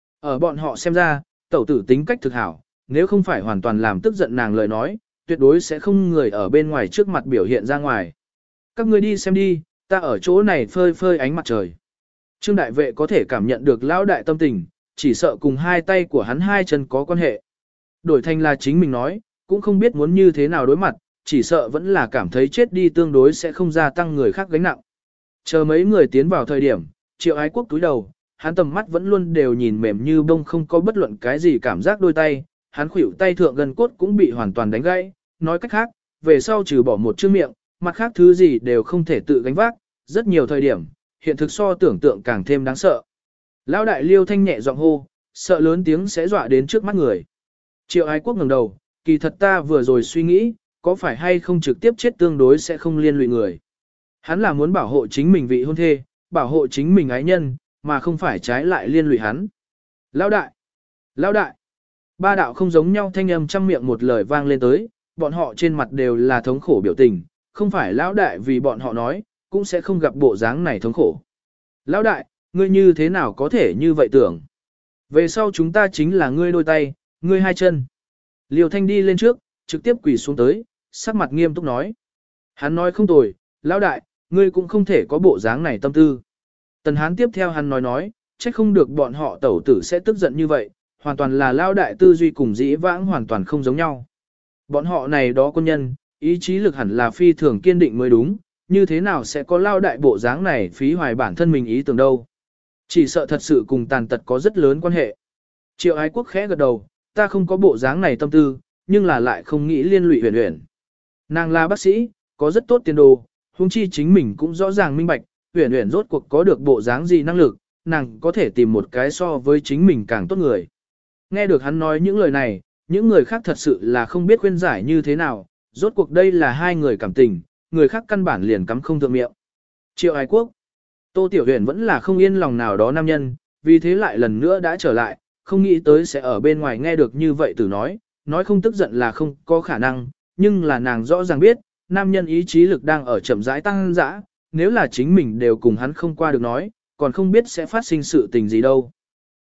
Speaker 1: Ở bọn họ xem ra, tẩu tử tính cách thực hảo, nếu không phải hoàn toàn làm tức giận nàng lời nói, tuyệt đối sẽ không người ở bên ngoài trước mặt biểu hiện ra ngoài. Các ngươi đi xem đi, ta ở chỗ này phơi phơi ánh mặt trời. Trương đại vệ có thể cảm nhận được lão đại tâm tình, chỉ sợ cùng hai tay của hắn hai chân có quan hệ. Đổi thành là chính mình nói, cũng không biết muốn như thế nào đối mặt, chỉ sợ vẫn là cảm thấy chết đi tương đối sẽ không gia tăng người khác gánh nặng. Chờ mấy người tiến vào thời điểm, Triệu Ái Quốc túi đầu, hắn tầm mắt vẫn luôn đều nhìn mềm như bông không có bất luận cái gì cảm giác đôi tay, hắn khuỷu tay thượng gần cốt cũng bị hoàn toàn đánh gãy, nói cách khác, về sau trừ bỏ một chữ miệng, mặt khác thứ gì đều không thể tự gánh vác, rất nhiều thời điểm, hiện thực so tưởng tượng càng thêm đáng sợ. Lão đại Liêu thanh nhẹ giọng hô, sợ lớn tiếng sẽ dọa đến trước mắt người. Triệu Ái Quốc ngẩng đầu, kỳ thật ta vừa rồi suy nghĩ, có phải hay không trực tiếp chết tương đối sẽ không liên lụy người. Hắn là muốn bảo hộ chính mình vị hôn thê, bảo hộ chính mình ái nhân, mà không phải trái lại liên lụy hắn. Lão đại! Lão đại! Ba đạo không giống nhau thanh âm trăm miệng một lời vang lên tới, bọn họ trên mặt đều là thống khổ biểu tình, không phải lão đại vì bọn họ nói, cũng sẽ không gặp bộ dáng này thống khổ. Lão đại, ngươi như thế nào có thể như vậy tưởng? Về sau chúng ta chính là ngươi đôi tay, ngươi hai chân. Liêu Thanh đi lên trước, trực tiếp quỳ xuống tới, sắc mặt nghiêm túc nói. Hắn nói không tồi, lão đại, ngươi cũng không thể có bộ dáng này tâm tư. Tần Hán tiếp theo hắn nói nói, trách không được bọn họ tẩu tử sẽ tức giận như vậy, hoàn toàn là lão đại tư duy cùng dĩ vãng hoàn toàn không giống nhau. Bọn họ này đó quân nhân, ý chí lực hẳn là phi thường kiên định mới đúng, như thế nào sẽ có lão đại bộ dáng này phí hoài bản thân mình ý tưởng đâu. Chỉ sợ thật sự cùng tàn tật có rất lớn quan hệ. Triệu Ái Quốc khẽ gật đầu, ta không có bộ dáng này tâm tư, nhưng là lại không nghĩ liên lụy huyền huyền. Nàng là bác sĩ, có rất tốt tiền đồ, huống chi chính mình cũng rõ ràng minh bạch, huyền huyền rốt cuộc có được bộ dáng gì năng lực, nàng có thể tìm một cái so với chính mình càng tốt người. Nghe được hắn nói những lời này, những người khác thật sự là không biết khuyên giải như thế nào, rốt cuộc đây là hai người cảm tình, người khác căn bản liền cắm không thượng miệng. Triệu Ái Quốc, Tô Tiểu Huyền vẫn là không yên lòng nào đó nam nhân, vì thế lại lần nữa đã trở lại, không nghĩ tới sẽ ở bên ngoài nghe được như vậy từ nói, nói không tức giận là không có khả năng, nhưng là nàng rõ ràng biết, nam nhân ý chí lực đang ở chậm rãi tăng dã, nếu là chính mình đều cùng hắn không qua được nói, còn không biết sẽ phát sinh sự tình gì đâu.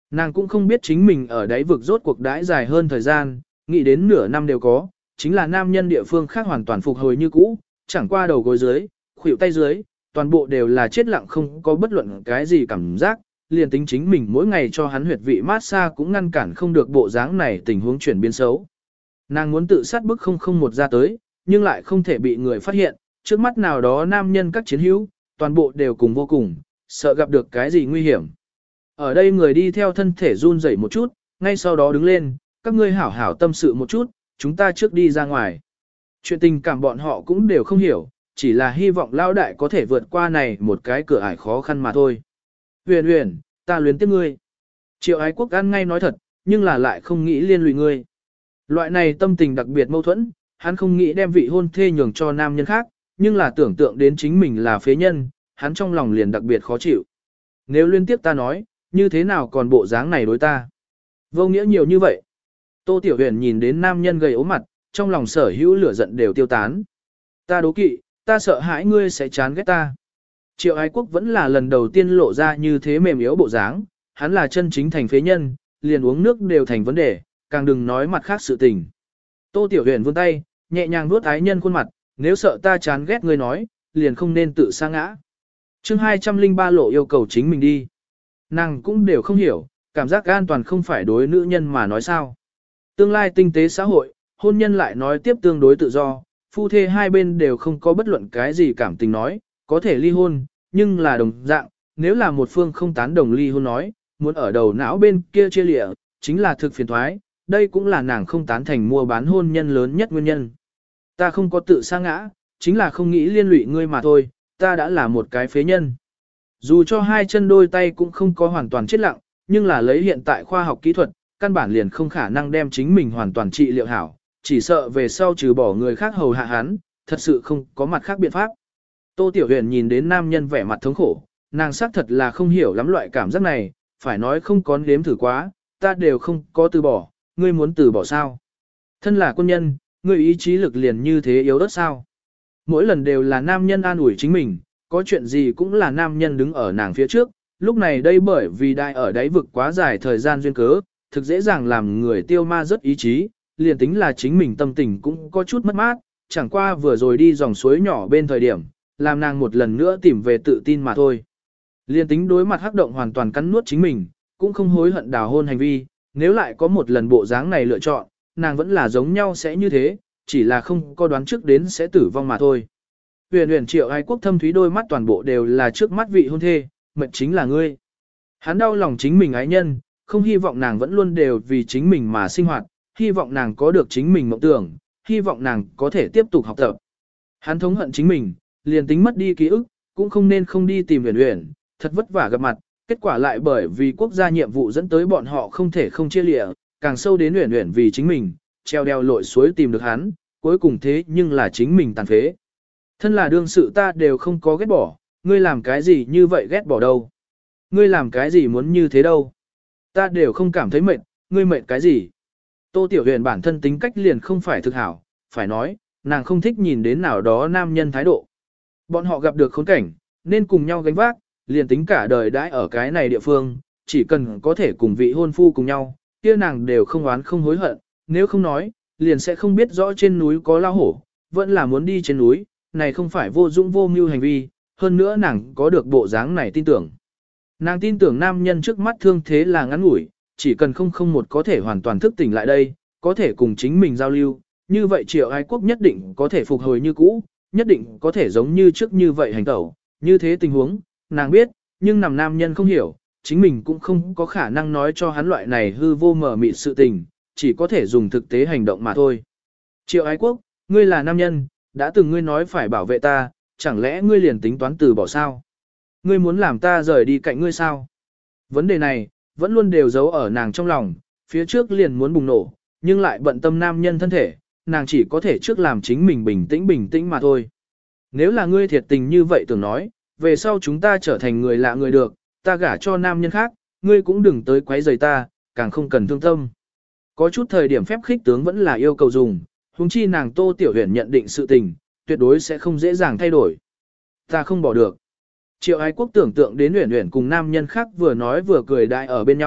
Speaker 1: Nàng cũng không biết chính mình ở đáy vực rốt cuộc đãi dài hơn thời gian, nghĩ đến nửa năm đều có, chính là nam nhân địa phương khác hoàn toàn phục hồi như cũ, chẳng qua đầu gối dưới, khuỷu tay dưới, toàn bộ đều là chết lặng không có bất luận cái gì cảm giác, liền tính chính mình mỗi ngày cho hắn huyệt vị massage cũng ngăn cản không được bộ dáng này tình huống chuyển biến xấu. Nàng muốn tự sát bức không không một ra tới, nhưng lại không thể bị người phát hiện, trước mắt nào đó nam nhân các chiến hữu, toàn bộ đều cùng vô cùng, sợ gặp được cái gì nguy hiểm. Ở đây người đi theo thân thể run rẩy một chút, ngay sau đó đứng lên, các ngươi hảo hảo tâm sự một chút, chúng ta trước đi ra ngoài. Chuyện tình cảm bọn họ cũng đều không hiểu, chỉ là hy vọng lão đại có thể vượt qua này một cái cửa ải khó khăn mà thôi. Huyền huyền, ta luyến tiếc ngươi. Triệu Ái Quốc ăn ngay nói thật, nhưng là lại không nghĩ liên lụy ngươi. Loại này tâm tình đặc biệt mâu thuẫn, hắn không nghĩ đem vị hôn thê nhường cho nam nhân khác, nhưng là tưởng tượng đến chính mình là phế nhân, hắn trong lòng liền đặc biệt khó chịu. Nếu liên tiếp ta nói, như thế nào còn bộ dáng này đối ta? Vô nghĩa nhiều như vậy. Tô Tiểu Huyền nhìn đến nam nhân gầy ốm mặt, trong lòng sở hữu lửa giận đều tiêu tán. Ta đố kỵ, ta sợ hãi ngươi sẽ chán ghét ta. Triệu Ái Quốc vẫn là lần đầu tiên lộ ra như thế mềm yếu bộ dáng, hắn là chân chính thành phế nhân, liền uống nước đều thành vấn đề, càng đừng nói mặt khác sự tình. Tô Tiểu Huyền vươn tay, nhẹ nhàng vuốt ái nhân khuôn mặt, nếu sợ ta chán ghét ngươi nói, liền không nên tự sa ngã. Chương hai trăm lẻ ba lộ yêu cầu chính mình đi. Nàng cũng đều không hiểu, cảm giác an toàn không phải đối nữ nhân mà nói sao. Tương lai tinh tế xã hội, hôn nhân lại nói tiếp tương đối tự do, phu thê hai bên đều không có bất luận cái gì cảm tình nói, có thể ly hôn, nhưng là đồng dạng, nếu là một phương không tán đồng ly hôn nói, muốn ở đầu não bên kia chia lịa, chính là thực phiền thoái, đây cũng là nàng không tán thành mua bán hôn nhân lớn nhất nguyên nhân. Ta không có tự sa ngã, chính là không nghĩ liên lụy ngươi mà thôi, ta đã là một cái phế nhân. Dù cho hai chân đôi tay cũng không có hoàn toàn chết lặng, nhưng là lấy hiện tại khoa học kỹ thuật, căn bản liền không khả năng đem chính mình hoàn toàn trị liệu hảo, chỉ sợ về sau trừ bỏ người khác hầu hạ hắn, thật sự không có mặt khác biện pháp. Tô Tiểu Huyền nhìn đến nam nhân vẻ mặt thống khổ, nàng xác thật là không hiểu lắm loại cảm giác này, phải nói không có nếm thử quá, ta đều không có từ bỏ, ngươi muốn từ bỏ sao? Thân là quân nhân, ngươi ý chí lực liền như thế yếu ớt sao? Mỗi lần đều là nam nhân an ủi chính mình, có chuyện gì cũng là nam nhân đứng ở nàng phía trước, lúc này đây bởi vì đại ở đáy vực quá dài thời gian duyên cớ, thực dễ dàng làm người tiêu ma rất ý chí, liền tính là chính mình tâm tình cũng có chút mất mát, chẳng qua vừa rồi đi dòng suối nhỏ bên thời điểm, làm nàng một lần nữa tìm về tự tin mà thôi. Liền tính đối mặt hắc động hoàn toàn cắn nuốt chính mình, cũng không hối hận đào hôn hành vi, nếu lại có một lần bộ dáng này lựa chọn, nàng vẫn là giống nhau sẽ như thế, chỉ là không có đoán trước đến sẽ tử vong mà thôi. Huyền huyền Triệu Ái Quốc thâm thúy đôi mắt toàn bộ đều là trước mắt vị hôn thê, mệnh chính là ngươi. Hắn đau lòng chính mình ái nhân, không hy vọng nàng vẫn luôn đều vì chính mình mà sinh hoạt, hy vọng nàng có được chính mình mộng tưởng, hy vọng nàng có thể tiếp tục học tập. Hắn thống hận chính mình, liền tính mất đi ký ức, cũng không nên không đi tìm huyền huyền, thật vất vả gặp mặt, kết quả lại bởi vì quốc gia nhiệm vụ dẫn tới bọn họ không thể không chia lịa, càng sâu đến huyền huyền vì chính mình, treo đeo lội suối tìm được hắn, cuối cùng thế nhưng là chính mình tàn phế. Thân là đương sự ta đều không có ghét bỏ, ngươi làm cái gì như vậy ghét bỏ đâu. Ngươi làm cái gì muốn như thế đâu. Ta đều không cảm thấy mệt, ngươi mệt cái gì. Tô Tiểu Huyền bản thân tính cách liền không phải thực hảo, phải nói, nàng không thích nhìn đến nào đó nam nhân thái độ. Bọn họ gặp được khốn cảnh, nên cùng nhau gánh vác, liền tính cả đời đãi ở cái này địa phương, chỉ cần có thể cùng vị hôn phu cùng nhau, kia nàng đều không oán không hối hận, nếu không nói, liền sẽ không biết rõ trên núi có lao hổ, vẫn là muốn đi trên núi, này không phải vô dũng vô mưu hành vi, hơn nữa nàng có được bộ dáng này tin tưởng. Nàng tin tưởng nam nhân trước mắt thương thế là ngắn ngủi, chỉ cần không không một có thể hoàn toàn thức tỉnh lại đây, có thể cùng chính mình giao lưu, như vậy Triệu Ái Quốc nhất định có thể phục hồi như cũ, nhất định có thể giống như trước như vậy hành tẩu, như thế tình huống, nàng biết, nhưng nằm nam nhân không hiểu, chính mình cũng không có khả năng nói cho hắn loại này hư vô mờ mịt sự tình, chỉ có thể dùng thực tế hành động mà thôi. Triệu Ái Quốc, ngươi là nam nhân, đã từng ngươi nói phải bảo vệ ta, chẳng lẽ ngươi liền tính toán từ bỏ sao? Ngươi muốn làm ta rời đi cạnh ngươi sao? Vấn đề này, vẫn luôn đều giấu ở nàng trong lòng, phía trước liền muốn bùng nổ, nhưng lại bận tâm nam nhân thân thể, nàng chỉ có thể trước làm chính mình bình tĩnh bình tĩnh mà thôi. Nếu là ngươi thiệt tình như vậy tưởng nói, về sau chúng ta trở thành người lạ người được, ta gả cho nam nhân khác, ngươi cũng đừng tới quấy rầy ta, càng không cần thương tâm. Có chút thời điểm phép khích tướng vẫn là yêu cầu dùng, huống chi nàng Tô Tiểu Huyền nhận định sự tình, tuyệt đối sẽ không dễ dàng thay đổi. Ta không bỏ được. Triệu Ái Quốc tưởng tượng đến Huyền Huyền cùng nam nhân khác vừa nói vừa cười đại ở bên nhau,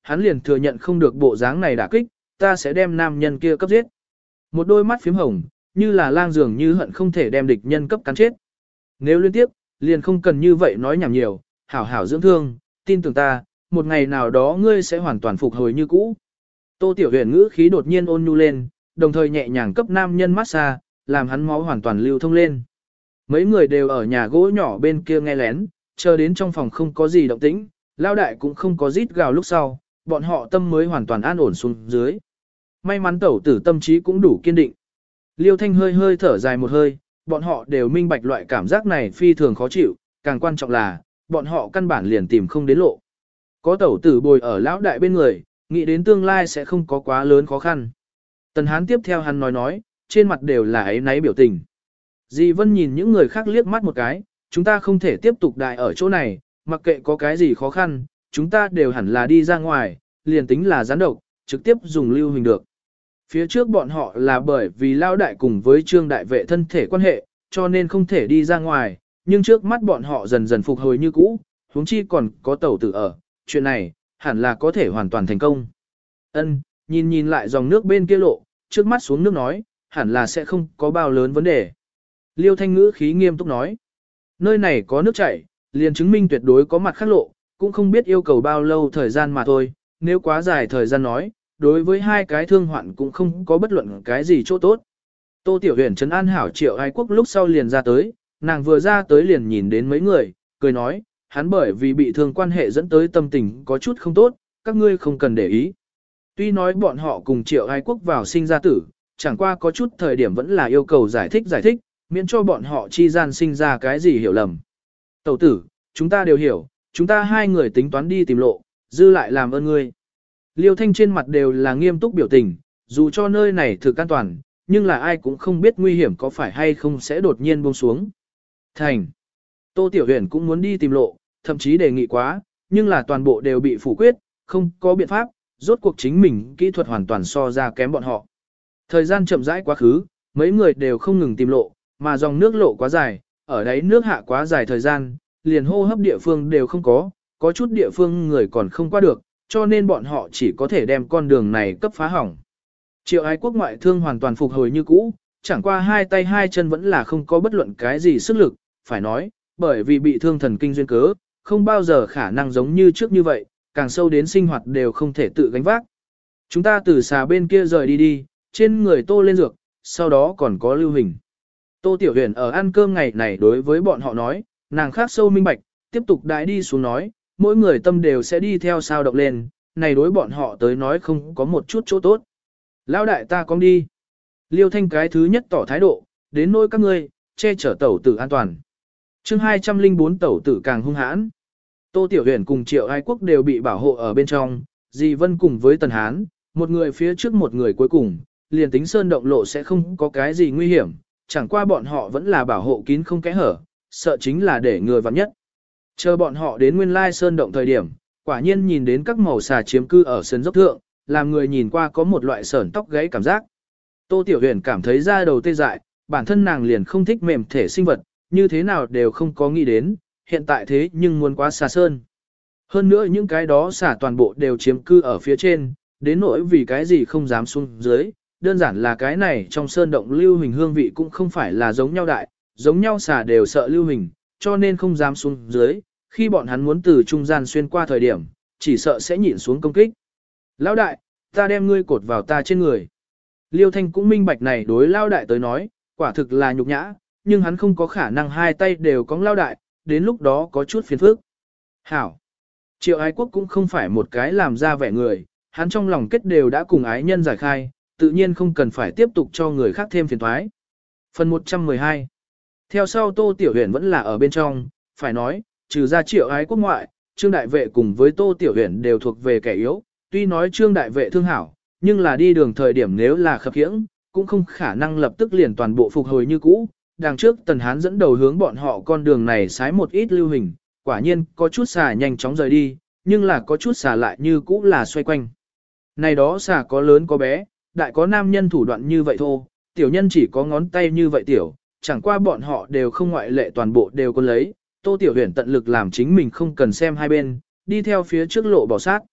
Speaker 1: hắn liền thừa nhận không được bộ dáng này đả kích, ta sẽ đem nam nhân kia cấp giết. Một đôi mắt phím hồng, như là lang dường như hận không thể đem địch nhân cấp cắn chết. Nếu liên tiếp, liền không cần như vậy nói nhảm nhiều, hảo hảo dưỡng thương, tin tưởng ta, một ngày nào đó ngươi sẽ hoàn toàn phục hồi như cũ. Tô Tiểu Huyền ngữ khí đột nhiên ôn nhu lên, đồng thời nhẹ nhàng cấp nam nhân massage, làm hắn máu hoàn toàn lưu thông lên. Mấy người đều ở nhà gỗ nhỏ bên kia nghe lén, chờ đến trong phòng không có gì động tĩnh, lao đại cũng không có rít gào lúc sau, bọn họ tâm mới hoàn toàn an ổn xuống dưới. May mắn tẩu tử tâm trí cũng đủ kiên định. Liêu Thanh hơi hơi thở dài một hơi, bọn họ đều minh bạch loại cảm giác này phi thường khó chịu, càng quan trọng là, bọn họ căn bản liền tìm không đến lộ. Có tẩu tử bồi ở lão đại bên người, nghĩ đến tương lai sẽ không có quá lớn khó khăn. Tần Hán tiếp theo hắn nói nói, trên mặt đều là ấy náy biểu tình. Dì Vân nhìn những người khác liếc mắt một cái, chúng ta không thể tiếp tục đại ở chỗ này, mặc kệ có cái gì khó khăn, chúng ta đều hẳn là đi ra ngoài, liền tính là gián độc, trực tiếp dùng lưu hình được. Phía trước bọn họ là bởi vì lao đại cùng với trương đại vệ thân thể quan hệ, cho nên không thể đi ra ngoài, nhưng trước mắt bọn họ dần dần phục hồi như cũ, huống chi còn có tẩu tử ở, chuyện này, hẳn là có thể hoàn toàn thành công. Ân, nhìn nhìn lại dòng nước bên kia lộ, trước mắt xuống nước nói, hẳn là sẽ không có bao lớn vấn đề. Liêu Thanh ngữ khí nghiêm túc nói, nơi này có nước chảy, liền chứng minh tuyệt đối có mặt khác lộ, cũng không biết yêu cầu bao lâu thời gian mà thôi, nếu quá dài thời gian nói, đối với hai cái thương hoạn cũng không có bất luận cái gì chỗ tốt. Tô Tiểu Huyền trấn an hảo Triệu Ái Quốc lúc sau liền ra tới, nàng vừa ra tới liền nhìn đến mấy người, cười nói, hắn bởi vì bị thương quan hệ dẫn tới tâm tình có chút không tốt, các ngươi không cần để ý. Tuy nói bọn họ cùng Triệu Ái Quốc vào sinh ra tử, chẳng qua có chút thời điểm vẫn là yêu cầu giải thích giải thích, miễn cho bọn họ chi gian sinh ra cái gì hiểu lầm. Tẩu tử, chúng ta đều hiểu, chúng ta hai người tính toán đi tìm lộ, dư lại làm ơn ngươi. Liêu Thanh trên mặt đều là nghiêm túc biểu tình, dù cho nơi này thực an toàn, nhưng là ai cũng không biết nguy hiểm có phải hay không sẽ đột nhiên buông xuống. Thành. Tô Tiểu Huyền cũng muốn đi tìm lộ, thậm chí đề nghị quá, nhưng là toàn bộ đều bị phủ quyết, không có biện pháp, rốt cuộc chính mình kỹ thuật hoàn toàn so ra kém bọn họ. Thời gian chậm rãi quá khứ, mấy người đều không ngừng tìm lộ, mà dòng nước lộ quá dài, ở đấy nước hạ quá dài thời gian, liền hô hấp địa phương đều không có, có chút địa phương người còn không qua được, cho nên bọn họ chỉ có thể đem con đường này cấp phá hỏng. Triệu Ái Quốc ngoại thương hoàn toàn phục hồi như cũ, chẳng qua hai tay hai chân vẫn là không có bất luận cái gì sức lực, phải nói, bởi vì bị thương thần kinh duyên cớ, không bao giờ khả năng giống như trước như vậy, càng sâu đến sinh hoạt đều không thể tự gánh vác. Chúng ta từ xà bên kia rời đi đi, trên người Tô lên dược, sau đó còn có lưu hình. Tô Tiểu Huyền ở ăn cơm ngày này đối với bọn họ nói, nàng khác sâu minh bạch, tiếp tục đãi đi xuống nói, mỗi người tâm đều sẽ đi theo sao động lên, này đối bọn họ tới nói không có một chút chỗ tốt. Lão đại ta con đi. Liêu Thanh cái thứ nhất tỏ thái độ, đến nỗi các ngươi, che chở tẩu tử an toàn. chương hai trăm linh bốn tẩu tử càng hung hãn. Tô Tiểu Huyền cùng Triệu Ái Quốc đều bị bảo hộ ở bên trong, Dì Vân cùng với Tần Hán, một người phía trước một người cuối cùng, liền tính sơn động lộ sẽ không có cái gì nguy hiểm, chẳng qua bọn họ vẫn là bảo hộ kín không kẽ hở, sợ chính là để người vặn nhất. Chờ bọn họ đến nguyên lai sơn động thời điểm, quả nhiên nhìn đến các màu xà chiếm cư ở sân dốc thượng, làm người nhìn qua có một loại sởn tóc gáy cảm giác. Tô Tiểu Huyền cảm thấy da đầu tê dại, bản thân nàng liền không thích mềm thể sinh vật, như thế nào đều không có nghĩ đến, hiện tại thế nhưng muốn quá xa sơn. Hơn nữa những cái đó xà toàn bộ đều chiếm cư ở phía trên, đến nỗi vì cái gì không dám xuống dưới, đơn giản là cái này trong sơn động lưu hình hương vị cũng không phải là giống nhau đại, giống nhau xà đều sợ lưu hình, cho nên không dám xuống dưới, khi bọn hắn muốn từ trung gian xuyên qua thời điểm, chỉ sợ sẽ nhịn xuống công kích. Lão đại, ta đem ngươi cột vào ta trên người. Liêu Thanh cũng minh bạch này đối Lão đại tới nói, quả thực là nhục nhã, nhưng hắn không có khả năng hai tay đều cõng Lão đại, đến lúc đó có chút phiền phức. Hảo. Triệu Ái Quốc cũng không phải một cái làm ra vẻ người, hắn trong lòng kết đều đã cùng ái nhân giải khai, tự nhiên không cần phải tiếp tục cho người khác thêm phiền toái. Phần một trăm mười hai. Theo sau Tô Tiểu Huyền vẫn là ở bên trong, phải nói, trừ ra Triệu Ái Quốc ngoại, Trương Đại Vệ cùng với Tô Tiểu Huyền đều thuộc về kẻ yếu, tuy nói Trương Đại Vệ thương hảo, nhưng là đi đường thời điểm nếu là khập khiễng, cũng không khả năng lập tức liền toàn bộ phục hồi như cũ. Đằng trước Tần Hán dẫn đầu hướng bọn họ con đường này sái một ít lưu hình, quả nhiên có chút xà nhanh chóng rời đi, nhưng là có chút xà lại như cũ là xoay quanh. Này đó xà có lớn có bé, đại có nam nhân thủ đoạn như vậy thôi, tiểu nhân chỉ có ngón tay như vậy tiểu, chẳng qua bọn họ đều không ngoại lệ toàn bộ đều có lấy, Tô Tiểu Huyền tận lực làm chính mình không cần xem hai bên, đi theo phía trước lộ bỏ sát.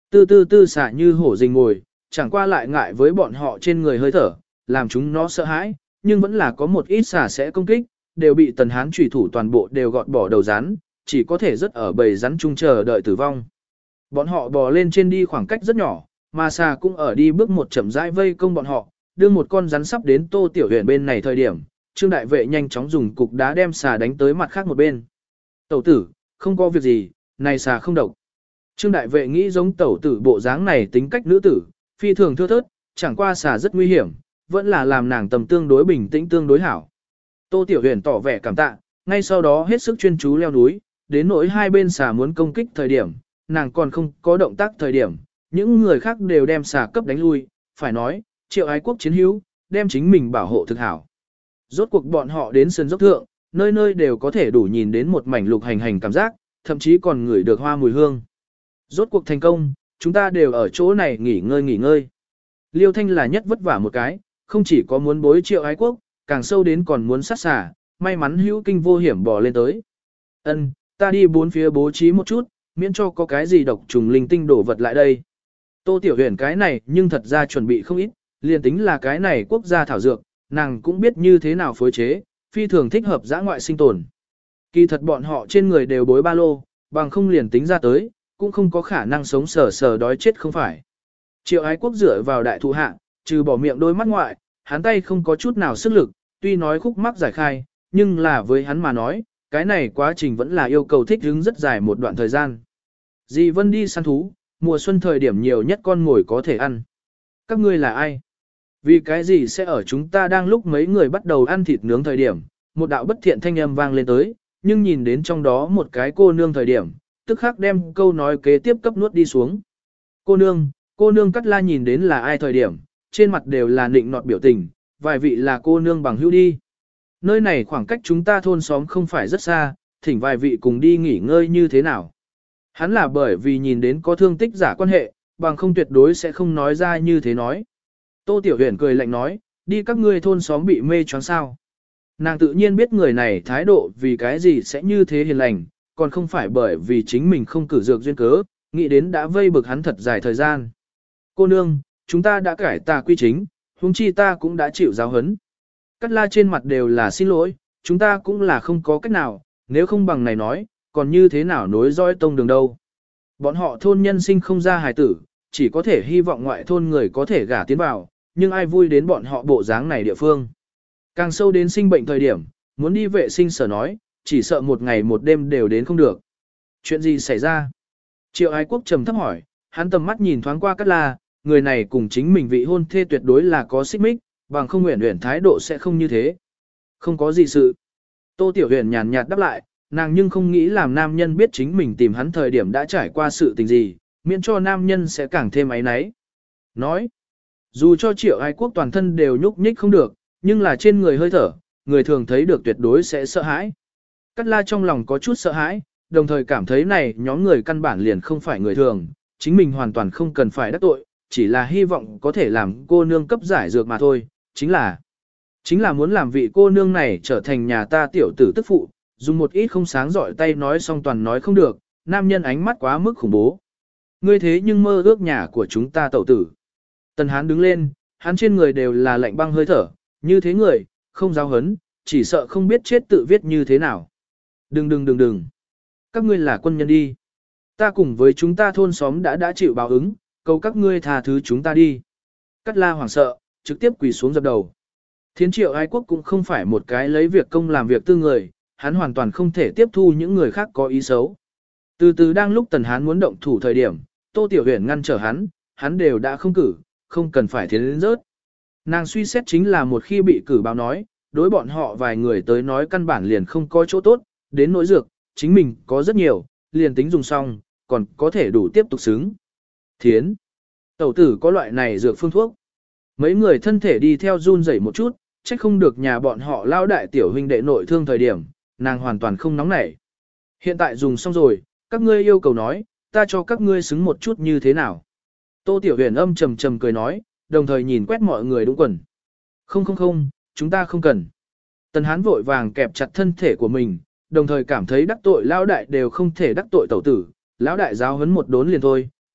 Speaker 1: Tư tư tư xả như hổ rình ngồi, chẳng qua lại ngại với bọn họ trên người hơi thở, làm chúng nó sợ hãi, nhưng vẫn là có một ít xả sẽ công kích, đều bị tần hán trùy thủ toàn bộ đều gọt bỏ đầu rắn, chỉ có thể rất ở bầy rắn chung chờ đợi tử vong. Bọn họ bò lên trên đi khoảng cách rất nhỏ, mà xà cũng ở đi bước một chậm rãi vây công bọn họ, đưa một con rắn sắp đến Tô Tiểu Huyền bên này thời điểm, Trương đại vệ nhanh chóng dùng cục đá đem xà đánh tới mặt khác một bên. Tẩu tử, không có việc gì, này xà không độc. Trương đại vệ nghĩ giống tẩu tử bộ dáng này tính cách nữ tử, phi thường thưa thớt, chẳng qua xà rất nguy hiểm, vẫn là làm nàng tầm tương đối bình tĩnh tương đối hảo. Tô Tiểu Huyền tỏ vẻ cảm tạ, ngay sau đó hết sức chuyên chú leo núi, đến nỗi hai bên xà muốn công kích thời điểm, nàng còn không có động tác thời điểm, những người khác đều đem xà cấp đánh lui, phải nói, Triệu Ái Quốc chiến hữu, đem chính mình bảo hộ thực hảo. Rốt cuộc bọn họ đến sườn dốc thượng, nơi nơi đều có thể đủ nhìn đến một mảnh lục hành hành cảm giác, thậm chí còn ngửi được hoa mùi hương. Rốt cuộc thành công, chúng ta đều ở chỗ này nghỉ ngơi nghỉ ngơi. Liêu Thanh là nhất vất vả một cái, không chỉ có muốn bối Triệu Ái Quốc, càng sâu đến còn muốn sát xà, may mắn hữu kinh vô hiểm bò lên tới. Ân, ta đi bốn phía bố trí một chút, miễn cho có cái gì độc trùng linh tinh đổ vật lại đây. Tô Tiểu Huyền cái này nhưng thật ra chuẩn bị không ít, liền tính là cái này quốc gia thảo dược, nàng cũng biết như thế nào phối chế, phi thường thích hợp dã ngoại sinh tồn. Kỳ thật bọn họ trên người đều bối ba lô, bằng không liền tính ra tới, cũng không có khả năng sống sờ sờ đói chết không phải. Triệu Ái Quốc dựa vào đại thụ hạ, trừ bỏ miệng đôi mắt ngoại, hắn tay không có chút nào sức lực, tuy nói khúc mắc giải khai, nhưng là với hắn mà nói, cái này quá trình vẫn là yêu cầu thích ứng rất dài một đoạn thời gian. Dì Vân đi săn thú, mùa xuân thời điểm nhiều nhất con ngồi có thể ăn. Các ngươi là ai? Vì cái gì sẽ ở chúng ta đang lúc mấy người bắt đầu ăn thịt nướng thời điểm, một đạo bất thiện thanh âm vang lên tới, nhưng nhìn đến trong đó một cái cô nương thời điểm, tức khắc đem câu nói kế tiếp cấp nuốt đi xuống. Cô nương, cô nương Cắt La nhìn đến là ai thời điểm, trên mặt đều là nịnh nọt biểu tình, vài vị là cô nương bằng hữu đi. Nơi này khoảng cách chúng ta thôn xóm không phải rất xa, thỉnh vài vị cùng đi nghỉ ngơi như thế nào. Hắn là bởi vì nhìn đến có thương tích giả quan hệ, bằng không tuyệt đối sẽ không nói ra như thế nói. Tô Tiểu Huyền cười lạnh nói, đi các ngươi thôn xóm bị mê choáng sao. Nàng tự nhiên biết người này thái độ vì cái gì sẽ như thế hiền lành, còn không phải bởi vì chính mình không cử dược duyên cớ, nghĩ đến đã vây bực hắn thật dài thời gian. Cô nương, chúng ta đã cải tà quy chính, huống chi ta cũng đã chịu giáo huấn. Cắt La trên mặt đều là xin lỗi, chúng ta cũng là không có cách nào, nếu không bằng này nói, còn như thế nào nối dõi tông đường đâu. Bọn họ thôn nhân sinh không ra hài tử, chỉ có thể hy vọng ngoại thôn người có thể gả tiến vào, nhưng ai vui đến bọn họ bộ dáng này địa phương. Càng sâu đến sinh bệnh thời điểm, muốn đi vệ sinh sở nói, chỉ sợ một ngày một đêm đều đến không được. Chuyện gì xảy ra? Triệu Ái Quốc trầm thấp hỏi, hắn tầm mắt nhìn thoáng qua Cát La, người này cùng chính mình vị hôn thê tuyệt đối là có xích mích, bằng không nguyện nguyện thái độ sẽ không như thế. Không có gì sự. Tô Tiểu Huyền nhàn nhạt đáp lại, nàng nhưng không nghĩ làm nam nhân biết chính mình tìm hắn thời điểm đã trải qua sự tình gì, miễn cho nam nhân sẽ càng thêm áy náy. Nói, dù cho Triệu Ái Quốc toàn thân đều nhúc nhích không được, nhưng là trên người hơi thở, người thường thấy được tuyệt đối sẽ sợ hãi. Cát La trong lòng có chút sợ hãi, đồng thời cảm thấy này nhóm người căn bản liền không phải người thường, chính mình hoàn toàn không cần phải đắc tội, chỉ là hy vọng có thể làm cô nương cấp giải dược mà thôi, chính là chính là muốn làm vị cô nương này trở thành nhà ta tiểu tử tức phụ, dùng một ít không sáng giỏi tay nói xong toàn nói không được, nam nhân ánh mắt quá mức khủng bố. Ngươi thế nhưng mơ ước nhà của chúng ta tẩu tử. Tần Hán đứng lên, hắn trên người đều là lạnh băng hơi thở, như thế người, không giáo hấn, chỉ sợ không biết chết tự viết như thế nào. Đừng đừng đừng đừng. Các ngươi là quân nhân đi. Ta cùng với chúng ta thôn xóm đã đã chịu báo ứng, cầu các ngươi tha thứ chúng ta đi. Cát La hoảng sợ, trực tiếp quỳ xuống dập đầu. Thiến Triệu Ái Quốc cũng không phải một cái lấy việc công làm việc tư người, hắn hoàn toàn không thể tiếp thu những người khác có ý xấu. Từ từ đang lúc Tần Hán muốn động thủ thời điểm, Tô Tiểu Huyền ngăn trở hắn, hắn đều đã không cử, không cần phải thiến đến rớt. Nàng suy xét chính là một khi bị cử báo nói, đối bọn họ vài người tới nói căn bản liền không có chỗ tốt, đến nỗi dược, chính mình có rất nhiều, liền tính dùng xong, còn có thể đủ tiếp tục xứng. Thiến, tẩu tử có loại này dược phương thuốc. Mấy người thân thể đi theo run rẩy một chút, trách không được nhà bọn họ lao đại tiểu huynh đệ nội thương thời điểm, nàng hoàn toàn không nóng nảy. Hiện tại dùng xong rồi, các ngươi yêu cầu nói, ta cho các ngươi xứng một chút như thế nào. Tô Tiểu Huyền âm trầm trầm cười nói, đồng thời nhìn quét mọi người đúng quần. Không không không, chúng ta không cần. Tần Hán vội vàng kẹp chặt thân thể của mình, đồng thời cảm thấy đắc tội lão đại đều không thể đắc tội tẩu tử, lão đại giáo huấn một đốn liền thôi,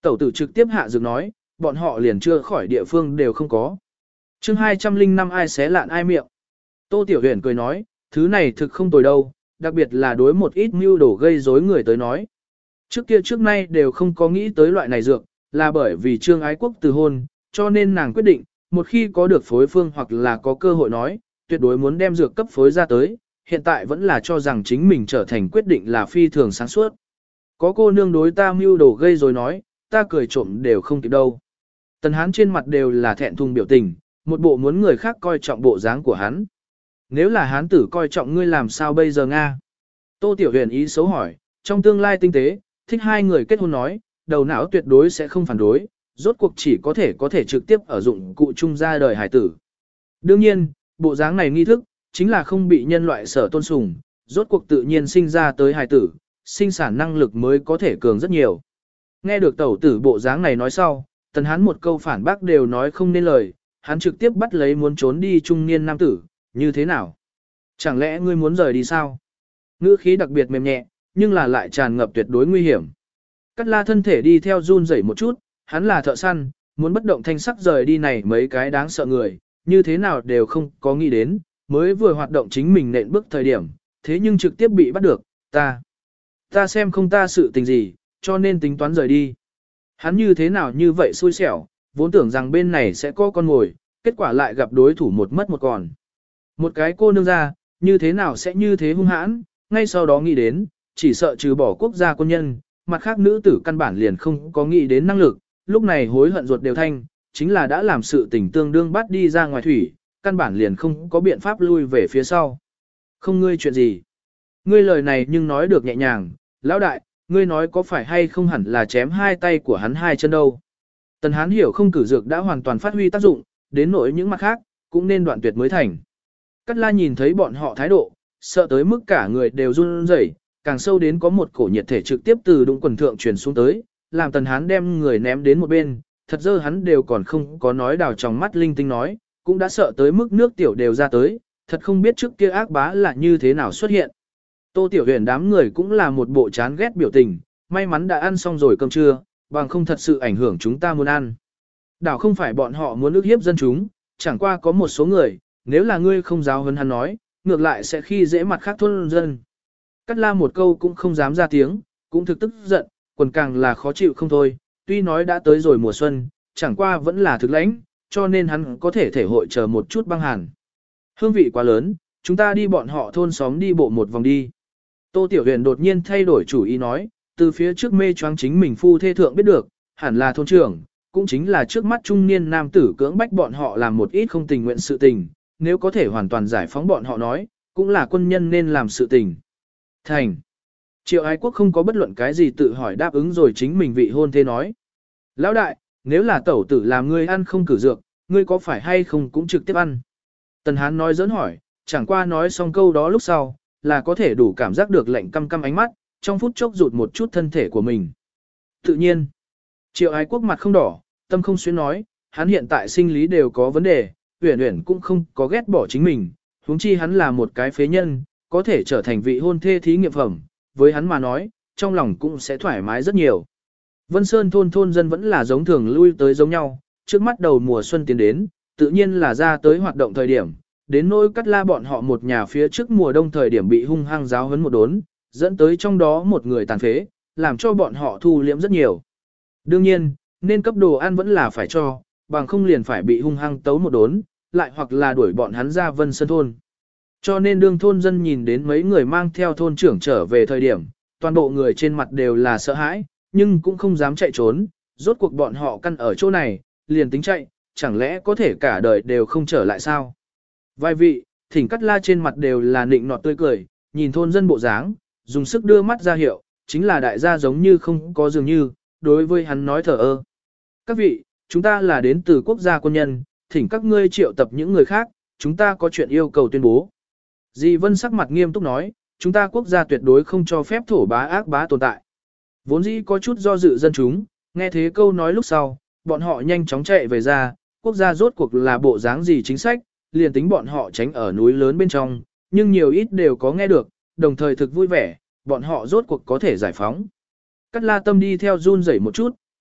Speaker 1: Tẩu tử trực tiếp hạ dược nói, bọn họ liền chưa khỏi địa phương đều không có. chương hai trăm linh năm ai xé lạn ai miệng. Tô Tiểu Huyền cười nói, thứ này thực không tồi đâu, đặc biệt là đối một ít mưu đồ gây rối người tới nói. Trước kia trước nay đều không có nghĩ tới loại này dược, là bởi vì Trương Ái Quốc từ hôn, cho nên nàng quyết định, một khi có được phối phương hoặc là có cơ hội nói, tuyệt đối muốn đem dược cấp phối ra tới, hiện tại vẫn là cho rằng chính mình trở thành quyết định là phi thường sáng suốt. Có cô nương đối ta mưu đồ gây rồi nói, ta cười trộm đều không kịp đâu. Tần Hán trên mặt đều là thẹn thùng biểu tình, một bộ muốn người khác coi trọng bộ dáng của hắn. Nếu là Hán tử coi trọng ngươi làm sao bây giờ Nga? Tô Tiểu Huyền ý xấu hỏi, trong tương lai tinh tế, thích hai người kết hôn nói, đầu não tuyệt đối sẽ không phản đối, rốt cuộc chỉ có thể có thể trực tiếp ở dụng cụ chung ra đời hải tử. Đương nhiên, bộ dáng này nghi thức, chính là không bị nhân loại sở tôn sùng, rốt cuộc tự nhiên sinh ra tới hải tử, sinh sản năng lực mới có thể cường rất nhiều. Nghe được tẩu tử bộ dáng này nói sau, Tần Hán một câu phản bác đều nói không nên lời, hắn trực tiếp bắt lấy muốn trốn đi trung niên nam tử, như thế nào? Chẳng lẽ ngươi muốn rời đi sao? Ngữ khí đặc biệt mềm nhẹ, nhưng là lại tràn ngập tuyệt đối nguy hiểm. Cắt La thân thể đi theo run rẩy một chút, hắn là thợ săn, muốn bất động thanh sắc rời đi này mấy cái đáng sợ người, như thế nào đều không có nghĩ đến, mới vừa hoạt động chính mình nện bước thời điểm, thế nhưng trực tiếp bị bắt được, ta. Ta xem không ta sự tình gì, cho nên tính toán rời đi. Hắn như thế nào như vậy xui xẻo, vốn tưởng rằng bên này sẽ có con mồi, kết quả lại gặp đối thủ một mất một còn. Một cái cô nương ra, như thế nào sẽ như thế hung hãn, ngay sau đó nghĩ đến, chỉ sợ trừ bỏ quốc gia quân nhân, mặt khác nữ tử căn bản liền không có nghĩ đến năng lực, lúc này hối hận ruột đều thanh, chính là đã làm sự tình tương đương bắt đi ra ngoài thủy, căn bản liền không có biện pháp lui về phía sau. Không ngươi chuyện gì? Ngươi lời này nhưng nói được nhẹ nhàng, lão đại, ngươi nói có phải hay không hẳn là chém hai tay của hắn hai chân đâu. Tần Hán hiểu không cử dược đã hoàn toàn phát huy tác dụng, đến nỗi những mặt khác, cũng nên đoạn tuyệt mới thành. Cát La nhìn thấy bọn họ thái độ, sợ tới mức cả người đều run rẩy, càng sâu đến có một cổ nhiệt thể trực tiếp từ đụng quần thượng truyền xuống tới, làm Tần Hán đem người ném đến một bên, thật dơ hắn đều còn không có nói đào trong mắt linh tinh nói, cũng đã sợ tới mức nước tiểu đều ra tới, thật không biết trước kia ác bá là như thế nào xuất hiện. Tô Tiểu Huyền đám người cũng là một bộ chán ghét biểu tình, may mắn đã ăn xong rồi cơm trưa, bằng không thật sự ảnh hưởng chúng ta muốn ăn. Đảo không phải bọn họ muốn ức hiếp dân chúng, chẳng qua có một số người, nếu là ngươi không giáo huấn hắn nói, ngược lại sẽ khi dễ mặt khác thôn dân. Cắt La một câu cũng không dám ra tiếng, cũng thực tức giận, quần càng là khó chịu không thôi, tuy nói đã tới rồi mùa xuân, chẳng qua vẫn là thực lãnh, cho nên hắn có thể thể hội chờ một chút băng hàn. Hương vị quá lớn, chúng ta đi bọn họ thôn xóm đi bộ một vòng đi. Tô Tiểu Huyền đột nhiên thay đổi chủ ý nói, từ phía trước mê choáng chính mình phu thê thượng biết được, hẳn là thôn trưởng, cũng chính là trước mắt trung niên nam tử cưỡng bách bọn họ làm một ít không tình nguyện sự tình, nếu có thể hoàn toàn giải phóng bọn họ nói, cũng là quân nhân nên làm sự tình. Thành. Triệu Ái Quốc không có bất luận cái gì tự hỏi đáp ứng rồi chính mình vị hôn thê nói. Lão đại, nếu là tẩu tử làm ngươi ăn không cử dược, ngươi có phải hay không cũng trực tiếp ăn. Tần Hán nói giỡn hỏi, chẳng qua nói xong câu đó lúc sau, là có thể đủ cảm giác được lạnh căm căm ánh mắt, trong phút chốc rụt một chút thân thể của mình. Tự nhiên, Triệu Ái Quốc mặt không đỏ, tâm không xuyến nói, hắn hiện tại sinh lý đều có vấn đề, Uyển Uyển cũng không có ghét bỏ chính mình, huống chi hắn là một cái phế nhân, có thể trở thành vị hôn thê thí nghiệm phẩm, với hắn mà nói, trong lòng cũng sẽ thoải mái rất nhiều. Vân Sơn thôn thôn dân vẫn là giống thường lui tới giống nhau, trước mắt đầu mùa xuân tiến đến, tự nhiên là ra tới hoạt động thời điểm, đến nỗi Cắt La bọn họ một nhà phía trước mùa đông thời điểm bị hung hăng giáo huấn một đốn, dẫn tới trong đó một người tàn phế, làm cho bọn họ thu liễm rất nhiều. Đương nhiên, nên cấp đồ ăn vẫn là phải cho, bằng không liền phải bị hung hăng tấu một đốn, lại hoặc là đuổi bọn hắn ra Vân Sơn thôn. Cho nên đương thôn dân nhìn đến mấy người mang theo thôn trưởng trở về thời điểm, toàn bộ người trên mặt đều là sợ hãi, nhưng cũng không dám chạy trốn, rốt cuộc bọn họ căn ở chỗ này, liền tính chạy, chẳng lẽ có thể cả đời đều không trở lại sao? Vài vị, thỉnh Cắt La trên mặt đều là nịnh nọt tươi cười, nhìn thôn dân bộ dáng, dùng sức đưa mắt ra hiệu, chính là đại gia giống như không có dường như, đối với hắn nói thở ơ. Các vị, chúng ta là đến từ quốc gia quân nhân, thỉnh các ngươi triệu tập những người khác, chúng ta có chuyện yêu cầu tuyên bố. Dì Vân sắc mặt nghiêm túc nói, chúng ta quốc gia tuyệt đối không cho phép thổ bá ác bá tồn tại. Vốn dĩ có chút do dự dân chúng, nghe thế câu nói lúc sau, bọn họ nhanh chóng chạy về ra, quốc gia rốt cuộc là bộ dáng gì chính sách, liền tính bọn họ tránh ở núi lớn bên trong, nhưng nhiều ít đều có nghe được, đồng thời thực vui vẻ, bọn họ rốt cuộc có thể giải phóng. Cắt La tâm đi theo run rẩy một chút,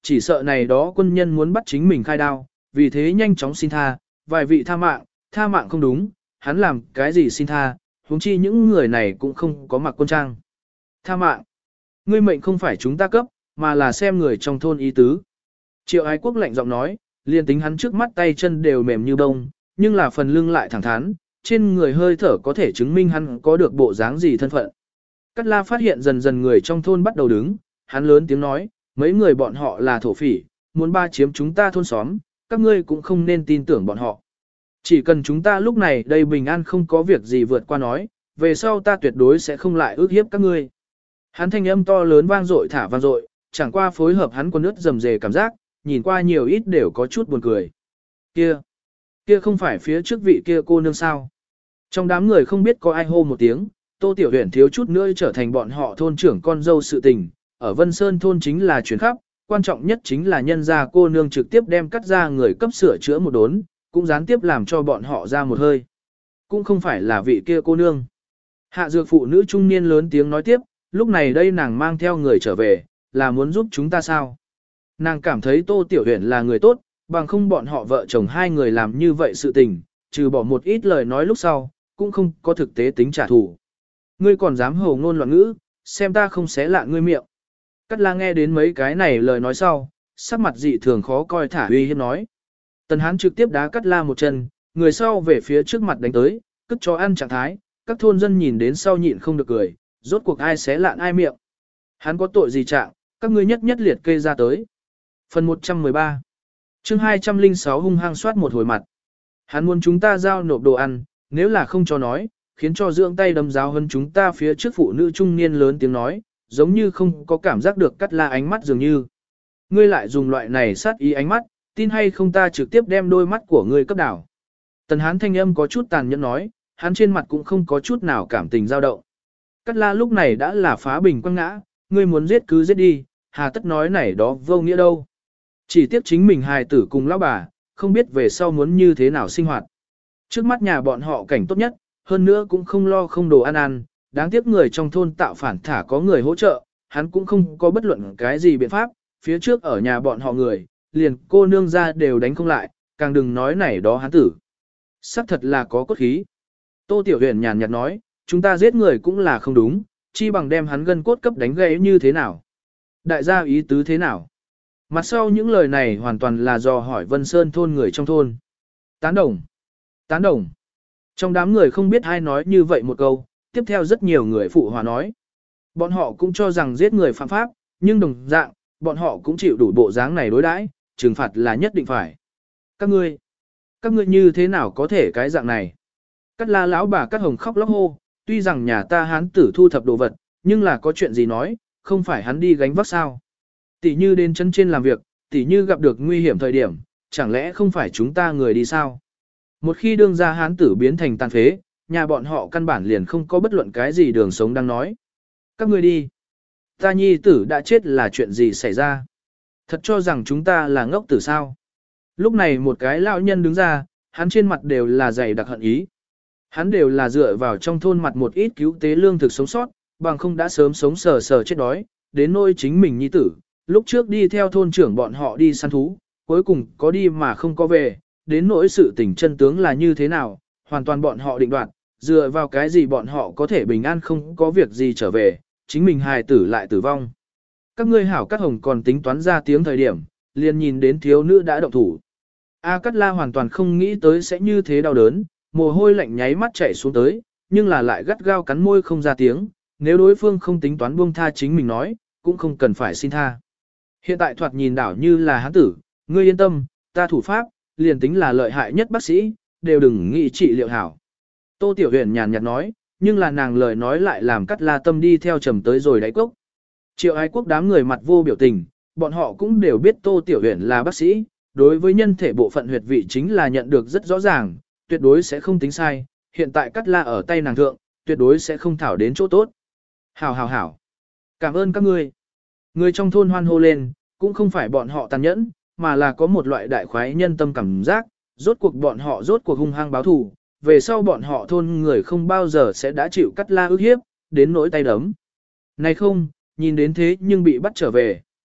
Speaker 1: chỉ sợ này đó quân nhân muốn bắt chính mình khai đao, vì thế nhanh chóng xin tha, vài vị tha mạng, tha mạng không đúng, hắn làm cái gì xin tha, huống chi những người này cũng không có mặc quân trang. Tha mạng, ngươi mệnh không phải chúng ta cấp, mà là xem người trong thôn ý tứ. Triệu Ái Quốc lạnh giọng nói, liền tính hắn trước mắt tay chân đều mềm như bông, nhưng là phần lưng lại thẳng thắn, trên người hơi thở có thể chứng minh hắn có được bộ dáng gì thân phận. Cát La phát hiện dần dần người trong thôn bắt đầu đứng, hắn lớn tiếng nói, mấy người bọn họ là thổ phỉ, muốn ba chiếm chúng ta thôn xóm, các ngươi cũng không nên tin tưởng bọn họ. Chỉ cần chúng ta lúc này đây bình an không có việc gì vượt qua nói, về sau ta tuyệt đối sẽ không lại ước hiếp các ngươi. Hắn thanh âm to lớn vang dội thả vang dội, chẳng qua phối hợp hắn quân ướt rầm rề cảm giác, nhìn qua nhiều ít đều có chút buồn cười. Kia, kia không phải phía trước vị kia cô nương sao? Trong đám người không biết có ai hô một tiếng, Tô Tiểu Huyền thiếu chút nữa trở thành bọn họ thôn trưởng con dâu sự tình, ở Vân Sơn thôn chính là chuyển khắp, quan trọng nhất chính là nhân gia cô nương trực tiếp đem cắt ra người cấp sửa chữa một đốn, cũng gián tiếp làm cho bọn họ ra một hơi. Cũng không phải là vị kia cô nương. Hạ dược phụ nữ trung niên lớn tiếng nói tiếp, lúc này đây nàng mang theo người trở về, là muốn giúp chúng ta sao? Nàng cảm thấy Tô Tiểu Huyền là người tốt, bằng không bọn họ vợ chồng hai người làm như vậy sự tình, trừ bỏ một ít lời nói lúc sau, cũng không có thực tế tính trả thù. Ngươi còn dám hồ ngôn loạn ngữ, xem ta không xé lạ ngươi miệng. Cát La nghe đến mấy cái này lời nói sau, sắc mặt dị thường khó coi thả uy hiếp nói. Tần Hán trực tiếp đá Cát La một chân, người sau về phía trước mặt đánh tới, cất cho ăn trạng thái, các thôn dân nhìn đến sau nhịn không được cười, rốt cuộc ai xé lạn ai miệng. Hắn có tội gì trạng, các ngươi nhất nhất liệt kê ra tới. Phần một trăm mười ba chương hai trăm lẻ sáu hung hăng soát một hồi mặt. Hắn muốn chúng ta giao nộp đồ ăn, nếu là không cho nói, khiến cho dưỡng tay đâm giáo hơn chúng ta phía trước phụ nữ trung niên lớn tiếng nói, giống như không có cảm giác được Cát La ánh mắt dường như. Ngươi lại dùng loại này sát ý ánh mắt, tin hay không ta trực tiếp đem đôi mắt của ngươi cấp đảo. Tần Hán thanh âm có chút tàn nhẫn nói, hắn trên mặt cũng không có chút nào cảm tình dao động. Cát La lúc này đã là phá bình quăng ngã, ngươi muốn giết cứ giết đi, hà tất nói này đó vô nghĩa đâu. Chỉ tiếc chính mình hài tử cùng lão bà, không biết về sau muốn như thế nào sinh hoạt. Trước mắt nhà bọn họ cảnh tốt nhất, hơn nữa cũng không lo không đồ ăn ăn, đáng tiếc người trong thôn tạo phản thả có người hỗ trợ, hắn cũng không có bất luận cái gì biện pháp, phía trước ở nhà bọn họ người, liền cô nương ra đều đánh không lại, càng đừng nói này đó hắn tử. Sắc thật là có cốt khí. Tô Tiểu Huyền nhàn nhạt nói, chúng ta giết người cũng là không đúng, chi bằng đem hắn gân cốt cấp đánh gãy như thế nào. Đại gia ý tứ thế nào? Mặt sau những lời này hoàn toàn là do hỏi Vân Sơn thôn người trong thôn. Tán đồng. Tán đồng. Trong đám người không biết ai nói như vậy một câu, tiếp theo rất nhiều người phụ hòa nói. Bọn họ cũng cho rằng giết người phạm pháp, nhưng đồng dạng, bọn họ cũng chịu đủ bộ dáng này đối đãi, trừng phạt là nhất định phải. Các ngươi, các ngươi như thế nào có thể cái dạng này? Cát La lão bà Cát Hồng khóc lóc hô, tuy rằng nhà ta hán tử thu thập đồ vật, nhưng là có chuyện gì nói, không phải hắn đi gánh vác sao? Tỷ như đến chân trên làm việc, tỷ như gặp được nguy hiểm thời điểm, chẳng lẽ không phải chúng ta người đi sao? Một khi đương gia hán tử biến thành tàn phế, nhà bọn họ căn bản liền không có bất luận cái gì đường sống đang nói. Các ngươi đi. Ta nhi tử đã chết là chuyện gì xảy ra? Thật cho rằng chúng ta là ngốc tử sao? Lúc này một cái lão nhân đứng ra, hắn trên mặt đều là dày đặc hận ý. Hắn đều là dựa vào trong thôn mặt một ít cứu tế lương thực sống sót, bằng không đã sớm sống sờ sờ chết đói, đến nỗi chính mình nhi tử. Lúc trước đi theo thôn trưởng bọn họ đi săn thú, cuối cùng có đi mà không có về, đến nỗi sự tình chân tướng là như thế nào, hoàn toàn bọn họ định đoạt, dựa vào cái gì bọn họ có thể bình an không có việc gì trở về, chính mình hài tử lại tử vong. Các ngươi hảo Cát Hồng còn tính toán ra tiếng thời điểm, liền nhìn đến thiếu nữ đã động thủ. A Cát La hoàn toàn không nghĩ tới sẽ như thế đau đớn, mồ hôi lạnh nháy mắt chảy xuống tới, nhưng là lại gắt gao cắn môi không ra tiếng, nếu đối phương không tính toán buông tha chính mình nói, cũng không cần phải xin tha. Hiện tại thoạt nhìn đảo như là hán tử, ngươi yên tâm, ta thủ pháp, liền tính là lợi hại nhất bác sĩ, đều đừng nghĩ trị liệu hảo. Tô Tiểu Huyền nhàn nhạt nói, nhưng là nàng lời nói lại làm Cát La tâm đi theo trầm tới rồi đáy cốc. Triệu Ái Quốc đám người mặt vô biểu tình, bọn họ cũng đều biết Tô Tiểu Huyền là bác sĩ, đối với nhân thể bộ phận huyệt vị chính là nhận được rất rõ ràng, tuyệt đối sẽ không tính sai, hiện tại Cát La ở tay nàng thượng, tuyệt đối sẽ không thảo đến chỗ tốt. Hảo hảo hảo. Cảm ơn các ngươi. Người trong thôn hoan hô lên, cũng không phải bọn họ tàn nhẫn, mà là có một loại đại khoái nhân tâm cảm giác, rốt cuộc bọn họ rốt cuộc hung hăng báo thù, về sau bọn họ thôn người không bao giờ sẽ đã chịu Cát La ức hiếp, đến nỗi tay đấm. Này không, nhìn đến thế nhưng bị bắt trở về.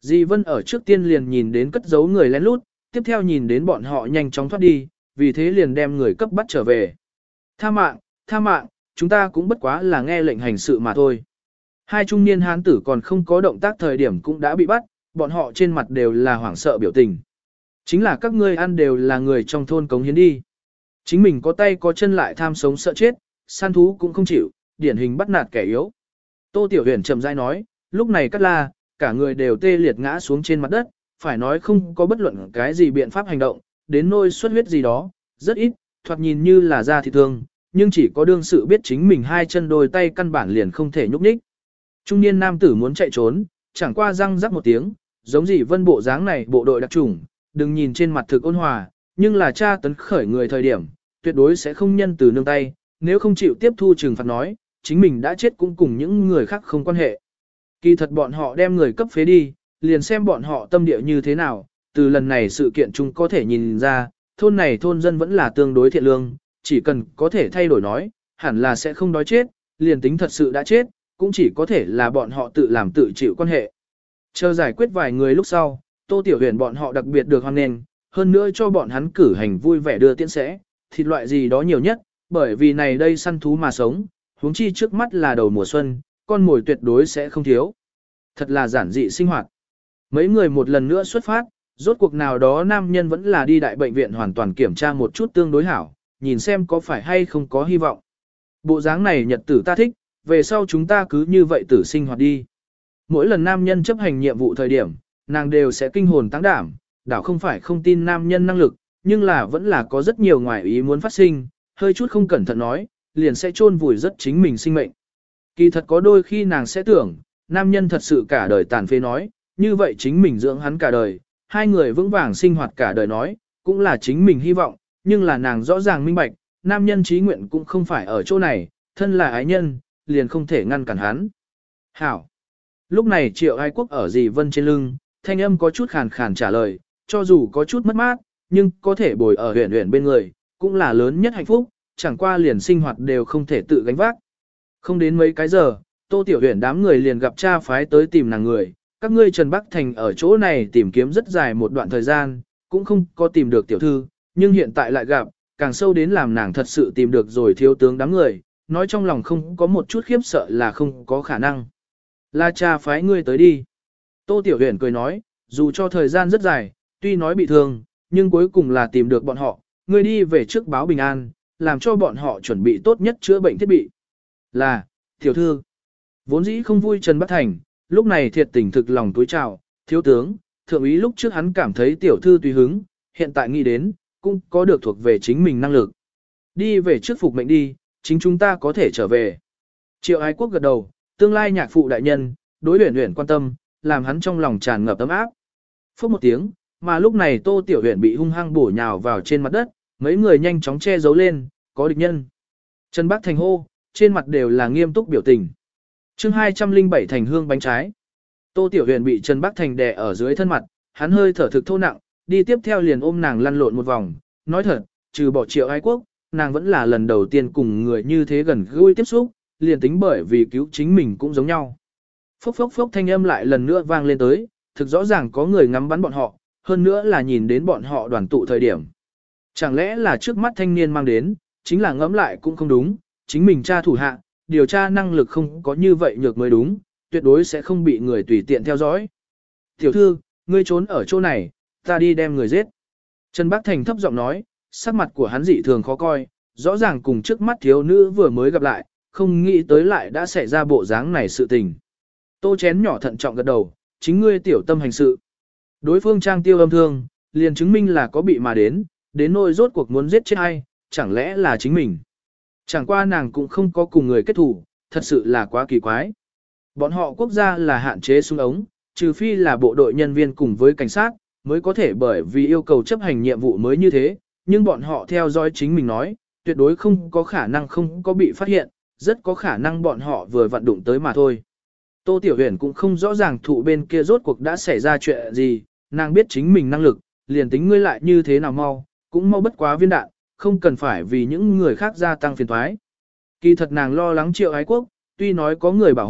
Speaker 1: Dì Vân ở trước tiên liền nhìn đến cất giấu người lén lút, tiếp theo nhìn đến bọn họ nhanh chóng thoát đi, vì thế liền đem người cấp bắt trở về. Tha mạng, tha mạng, chúng ta cũng bất quá là nghe lệnh hành sự mà thôi. Hai trung niên hán tử còn không có động tác thời điểm cũng đã bị bắt, bọn họ trên mặt đều là hoảng sợ biểu tình. Chính là các ngươi ăn đều là người trong thôn cống hiến đi. Chính mình có tay có chân lại tham sống sợ chết, săn thú cũng không chịu, điển hình bắt nạt kẻ yếu. Tô Tiểu Huyền chậm rãi nói, lúc này Cát La, cả người đều tê liệt ngã xuống trên mặt đất, phải nói không có bất luận cái gì biện pháp hành động, đến nôi xuất huyết gì đó, rất ít, thoạt nhìn như là da thịt thương, nhưng chỉ có đương sự biết chính mình hai chân đôi tay căn bản liền không thể nhúc nhích. Trung niên nam tử muốn chạy trốn, chẳng qua răng rắc một tiếng, giống gì Vân bộ dáng này bộ đội đặc chủng, đừng nhìn trên mặt thực ôn hòa, nhưng là cha tấn khởi người thời điểm, tuyệt đối sẽ không nhân từ nương tay, nếu không chịu tiếp thu trừng phạt nói, chính mình đã chết cũng cùng những người khác không quan hệ. Kỳ thật bọn họ đem người cấp phế đi, liền xem bọn họ tâm địa như thế nào, từ lần này sự kiện chúng có thể nhìn ra, thôn này thôn dân vẫn là tương đối thiện lương, chỉ cần có thể thay đổi nói, hẳn là sẽ không đói chết, liền tính thật sự đã chết, cũng chỉ có thể là bọn họ tự làm tự chịu quan hệ. Chờ giải quyết vài người lúc sau, Tô Tiểu Huyền bọn họ đặc biệt được hoan nghênh, hơn nữa cho bọn hắn cử hành vui vẻ đưa tiễn sẽ, thịt loại gì đó nhiều nhất, bởi vì này đây săn thú mà sống, huống chi trước mắt là đầu mùa xuân, con mồi tuyệt đối sẽ không thiếu. Thật là giản dị sinh hoạt. Mấy người một lần nữa xuất phát, rốt cuộc nào đó nam nhân vẫn là đi đại bệnh viện hoàn toàn kiểm tra một chút tương đối hảo, nhìn xem có phải hay không có hy vọng. Bộ dáng này nhật tử ta thích, về sau chúng ta cứ như vậy tử sinh hoạt đi. Mỗi lần nam nhân chấp hành nhiệm vụ thời điểm, nàng đều sẽ kinh hồn tăng đảm, đảo không phải không tin nam nhân năng lực, nhưng là vẫn là có rất nhiều ngoài ý muốn phát sinh, hơi chút không cẩn thận nói, liền sẽ chôn vùi rất chính mình sinh mệnh. Kỳ thật có đôi khi nàng sẽ tưởng, nam nhân thật sự cả đời tàn phế nói, như vậy chính mình dưỡng hắn cả đời, hai người vững vàng sinh hoạt cả đời nói, cũng là chính mình hy vọng, nhưng là nàng rõ ràng minh bạch, nam nhân trí nguyện cũng không phải ở chỗ này, thân là ái nhân, liền không thể ngăn cản hắn. Hảo! Lúc này Triệu Ái Quốc ở dì Vân trên lưng, thanh âm có chút khàn khàn trả lời, cho dù có chút mất mát, nhưng có thể bồi ở huyền huyền bên người, cũng là lớn nhất hạnh phúc, chẳng qua liền sinh hoạt đều không thể tự gánh vác. Không đến mấy cái giờ, Tô Tiểu Huyền đám người liền gặp cha phái tới tìm nàng người, các ngươi Trần Bắc Thành ở chỗ này tìm kiếm rất dài một đoạn thời gian, cũng không có tìm được tiểu thư, nhưng hiện tại lại gặp, càng sâu đến làm nàng thật sự tìm được rồi thiếu tướng đám người, nói trong lòng không có một chút khiếp sợ là không có khả năng. La cha phái ngươi tới đi. Tô Tiểu Huyền cười nói, dù cho thời gian rất dài, tuy nói bị thương, nhưng cuối cùng là tìm được bọn họ, ngươi đi về trước báo bình an, làm cho bọn họ chuẩn bị tốt nhất chữa bệnh thiết bị. Là, tiểu thư, vốn dĩ không vui Trần Bắc Thành, lúc này thiệt tình thực lòng túi chào, thiếu tướng, thượng úy lúc trước hắn cảm thấy tiểu thư tùy hứng, hiện tại nghĩ đến, cũng có được thuộc về chính mình năng lực. Đi về trước phục mệnh đi, chính chúng ta có thể trở về. Triệu Ái Quốc gật đầu, tương lai nhạc phụ đại nhân, đối luyện luyện quan tâm, làm hắn trong lòng tràn ngập ấm áp. Phốc một tiếng, mà lúc này Tô Tiểu Huyền bị hung hăng bổ nhào vào trên mặt đất, mấy người nhanh chóng che giấu lên, có địch nhân. Trần Bắc Thành hô, trên mặt đều là nghiêm túc biểu tình. Chương hai trăm lẻ bảy thành hương bánh trái. Tô Tiểu Huyền bị Trần Bắc Thành đè ở dưới thân mặt, hắn hơi thở thực thô nặng, đi tiếp theo liền ôm nàng lăn lộn một vòng, nói thật, trừ bỏ Triệu Ái Quốc, nàng vẫn là lần đầu tiên cùng người như thế gần gũi tiếp xúc, liền tính bởi vì cứu chính mình cũng giống nhau. Phốc phốc phốc thanh âm lại lần nữa vang lên tới, thực rõ ràng có người ngắm bắn bọn họ, hơn nữa là nhìn đến bọn họ đoàn tụ thời điểm. Chẳng lẽ là trước mắt thanh niên mang đến, chính là ngẫm lại cũng không đúng, chính mình tra thủ hạ, điều tra năng lực không có như vậy nhược mới đúng, tuyệt đối sẽ không bị người tùy tiện theo dõi. Tiểu thư, ngươi trốn ở chỗ này, ta đi đem người giết. Trần Bắc Thành thấp giọng nói, sắc mặt của hắn dị thường khó coi, rõ ràng cùng trước mắt thiếu nữ vừa mới gặp lại, không nghĩ tới lại đã xảy ra bộ dáng này sự tình. Tô chén nhỏ thận trọng gật đầu, chính ngươi tiểu tâm hành sự. Đối phương trang tiêu âm thương, liền chứng minh là có bị mà đến, đến nỗi rốt cuộc muốn giết chết ai, chẳng lẽ là chính mình. Chẳng qua nàng cũng không có cùng người kết thủ, thật sự là quá kỳ quái. Bọn họ quốc gia là hạn chế súng ống, trừ phi là bộ đội nhân viên cùng với cảnh sát, mới có thể bởi vì yêu cầu chấp hành nhiệm vụ mới như thế, nhưng bọn họ theo dõi chính mình nói, tuyệt đối không có khả năng không có bị phát hiện, rất có khả năng bọn họ vừa vận đụng tới mà thôi. Tô Tiểu Huyền cũng không rõ ràng thụ bên kia rốt cuộc đã xảy ra chuyện gì, nàng biết chính mình năng lực, liền tính ngươi lại như thế nào mau, cũng mau bất quá viên đạn, không cần phải vì những người khác gia tăng phiền toái. Kỳ thật nàng lo lắng Triệu Ái Quốc, tuy nói có người bảo hộ,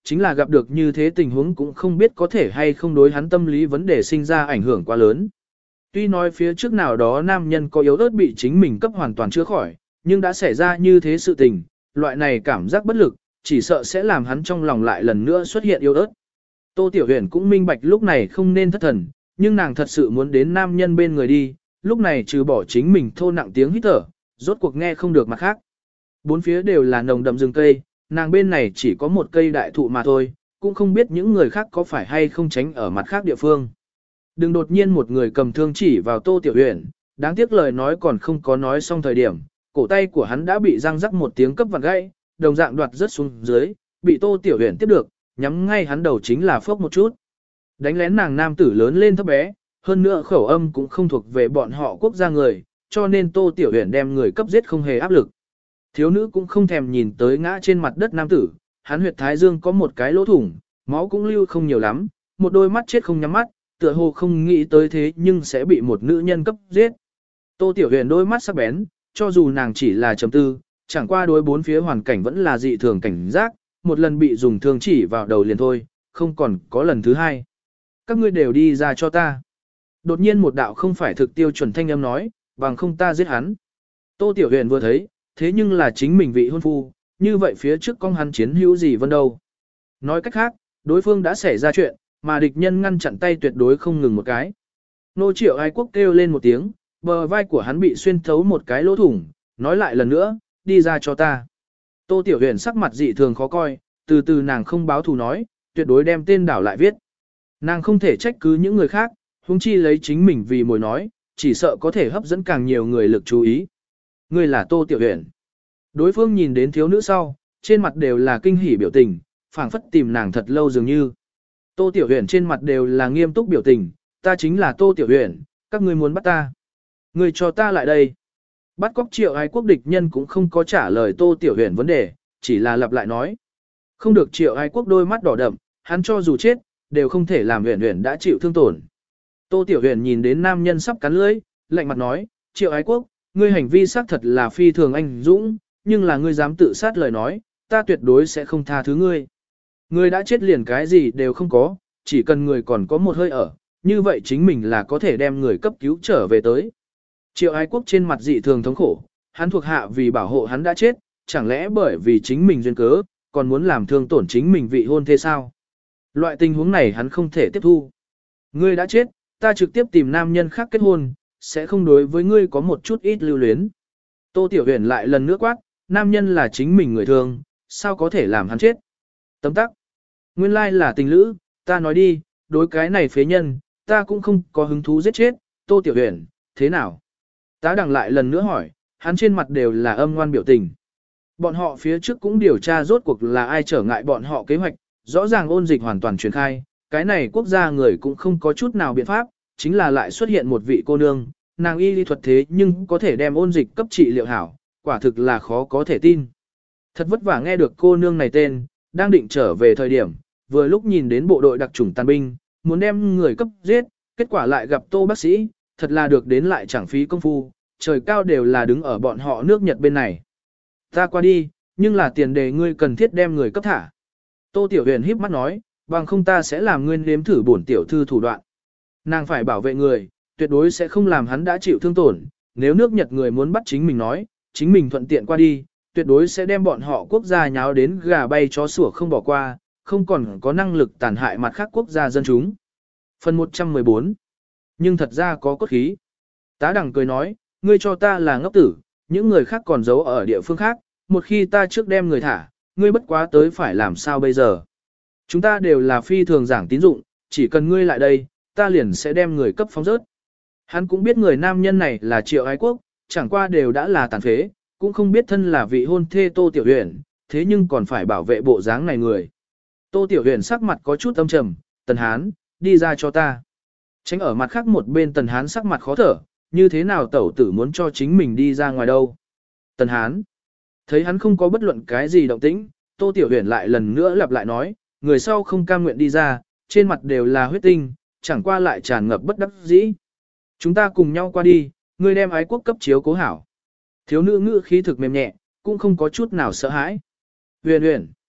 Speaker 1: chính là gặp được như thế tình huống cũng không biết có thể hay không đối hắn tâm lý vấn đề sinh ra ảnh hưởng quá lớn. Tuy nói phía trước nào đó nam nhân có yếu ớt bị chính mình cấp hoàn toàn chữa khỏi, nhưng đã xảy ra như thế sự tình, loại này cảm giác bất lực, chỉ sợ sẽ làm hắn trong lòng lại lần nữa xuất hiện yếu ớt. Tô Tiểu Huyền cũng minh bạch lúc này không nên thất thần, nhưng nàng thật sự muốn đến nam nhân bên người đi, lúc này trừ bỏ chính mình thô nặng tiếng hít thở, rốt cuộc nghe không được mặt khác. Bốn phía đều là nồng đậm rừng cây, nàng bên này chỉ có một cây đại thụ mà thôi, cũng không biết những người khác có phải hay không tránh ở mặt khác địa phương. Đừng đột nhiên một người cầm thương chỉ vào Tô Tiểu Huyền, đáng tiếc lời nói còn không có nói xong thời điểm, cổ tay của hắn đã bị răng rắc một tiếng cấp vặn gãy, đồng dạng đoạt rớt xuống dưới, bị Tô Tiểu Huyền tiếp được, nhắm ngay hắn đầu chính là phốc một chút. Đánh lén nàng nam tử lớn lên thấp bé, hơn nữa khẩu âm cũng không thuộc về bọn họ quốc gia người, cho nên Tô Tiểu Huyền đem người cấp giết không hề áp lực. Thiếu nữ cũng không thèm nhìn tới ngã trên mặt đất nam tử, hắn huyệt thái dương có một cái lỗ thủng, máu cũng lưu không nhiều lắm, một đôi mắt chết không nhắm mắt, tựa hồ không nghĩ tới thế nhưng sẽ bị một nữ nhân cấp giết. Tô Tiểu Huyền đôi mắt sắc bén, cho dù nàng chỉ là chấm tư, chẳng qua đối bốn phía hoàn cảnh vẫn là dị thường cảnh giác, một lần bị dùng thương chỉ vào đầu liền thôi, không còn có lần thứ hai. Các ngươi đều đi ra cho ta. Đột nhiên một đạo không phải thực tiêu chuẩn thanh âm nói, bằng không ta giết hắn. Tô Tiểu Huyền vừa thấy, thế nhưng là chính mình vị hôn phu, như vậy phía trước con hắn chiến hữu gì vân đâu. Nói cách khác, đối phương đã xảy ra chuyện, mà địch nhân ngăn chặn tay tuyệt đối không ngừng một cái. Nô Triệu Ái Quốc kêu lên một tiếng, bờ vai của hắn bị xuyên thấu một cái lỗ thủng, nói lại lần nữa, đi ra cho ta. Tô Tiểu Huyền sắc mặt dị thường khó coi, từ từ nàng không báo thù nói, tuyệt đối đem tên đảo lại viết. Nàng không thể trách cứ những người khác, huống chi lấy chính mình vì mồi nói, chỉ sợ có thể hấp dẫn càng nhiều người lực chú ý. Ngươi là Tô Tiểu Huyền. Đối phương nhìn đến thiếu nữ sau, trên mặt đều là kinh hỉ biểu tình, phảng phất tìm nàng thật lâu dường như. Tô Tiểu Huyền trên mặt đều là nghiêm túc biểu tình, ta chính là Tô Tiểu Huyền, các ngươi muốn bắt ta. Ngươi cho ta lại đây. Bắt cóc Triệu Ái Quốc địch nhân cũng không có trả lời Tô Tiểu Huyền vấn đề, chỉ là lặp lại nói. Không được Triệu Ái Quốc đôi mắt đỏ đậm, hắn cho dù chết, đều không thể làm Huyền Huyền đã chịu thương tổn. Tô Tiểu Huyền nhìn đến nam nhân sắp cắn lưỡi, lạnh mặt nói, Triệu Ái Quốc, ngươi hành vi xác thật là phi thường anh dũng, nhưng là ngươi dám tự sát lời nói, ta tuyệt đối sẽ không tha thứ ngươi. Ngươi đã chết liền cái gì đều không có, chỉ cần người còn có một hơi ở, như vậy chính mình là có thể đem người cấp cứu trở về tới. Triệu Ái Quốc trên mặt dị thường thống khổ, hắn thuộc hạ vì bảo hộ hắn đã chết, chẳng lẽ bởi vì chính mình duyên cớ, còn muốn làm thương tổn chính mình vị hôn thế sao? Loại tình huống này hắn không thể tiếp thu. Ngươi đã chết, ta trực tiếp tìm nam nhân khác kết hôn, sẽ không đối với ngươi có một chút ít lưu luyến. Tô Tiểu Huyền lại lần nữa quát, nam nhân là chính mình người thương, sao có thể làm hắn chết? Tấm tắc. Nguyên lai là tình lữ, ta nói đi, đối cái này phế nhân, ta cũng không có hứng thú giết chết, Tô Tiểu Huyền, thế nào? Tá đằng lại lần nữa hỏi, hắn trên mặt đều là âm ngoan biểu tình. Bọn họ phía trước cũng điều tra rốt cuộc là ai trở ngại bọn họ kế hoạch, rõ ràng ôn dịch hoàn toàn truyền khai, cái này quốc gia người cũng không có chút nào biện pháp, chính là lại xuất hiện một vị cô nương, nàng y lý thuật thế nhưng có thể đem ôn dịch cấp trị liệu hảo, quả thực là khó có thể tin. Thật vất vả nghe được cô nương này tên, đang định trở về thời điểm, vừa lúc nhìn đến bộ đội đặc chủng tàn binh, muốn đem người cấp giết, kết quả lại gặp Tô bác sĩ, thật là được đến lại chẳng phí công phu, trời cao đều là đứng ở bọn họ nước Nhật bên này. Ta qua đi, nhưng là tiền đề ngươi cần thiết đem người cấp thả. Tô Tiểu Huyền híp mắt nói, bằng không ta sẽ làm ngươi nếm thử bổn tiểu thư thủ đoạn. Nàng phải bảo vệ người, tuyệt đối sẽ không làm hắn đã chịu thương tổn, nếu nước Nhật người muốn bắt chính mình nói, chính mình thuận tiện qua đi, tuyệt đối sẽ đem bọn họ quốc gia nháo đến gà bay chó sủa không bỏ qua, không còn có năng lực tàn hại mặt khác quốc gia dân chúng. Phần một trăm mười bốn. Nhưng thật ra có cốt khí. Tá đằng cười nói, ngươi cho ta là ngốc tử, những người khác còn giấu ở địa phương khác, một khi ta trước đem người thả, ngươi bất quá tới phải làm sao bây giờ. Chúng ta đều là phi thường giảng tín dụng, chỉ cần ngươi lại đây, ta liền sẽ đem người cấp phóng rớt. Hắn cũng biết người nam nhân này là Triệu Ái Quốc, chẳng qua đều đã là tàn phế, cũng không biết thân là vị hôn thê Tô Tiểu Huyền, thế nhưng còn phải bảo vệ bộ dáng này người. Tô Tiểu Huyền sắc mặt có chút âm trầm, Tần Hán, đi ra cho ta. Tránh ở mặt khác một bên Tần Hán sắc mặt khó thở, như thế nào tẩu tử muốn cho chính mình đi ra ngoài đâu. Tần Hán, thấy hắn không có bất luận cái gì động tĩnh, Tô Tiểu Huyền lại lần nữa lặp lại nói, người sau không cam nguyện đi ra, trên mặt đều là huyết tinh, chẳng qua lại tràn ngập bất đắc dĩ. Chúng ta cùng nhau qua đi, ngươi đem Ái Quốc cấp chiếu cố hảo. Thiếu nữ ngữ khí thực mềm nhẹ, cũng không có chút nào sợ hãi. Huyền Huyền,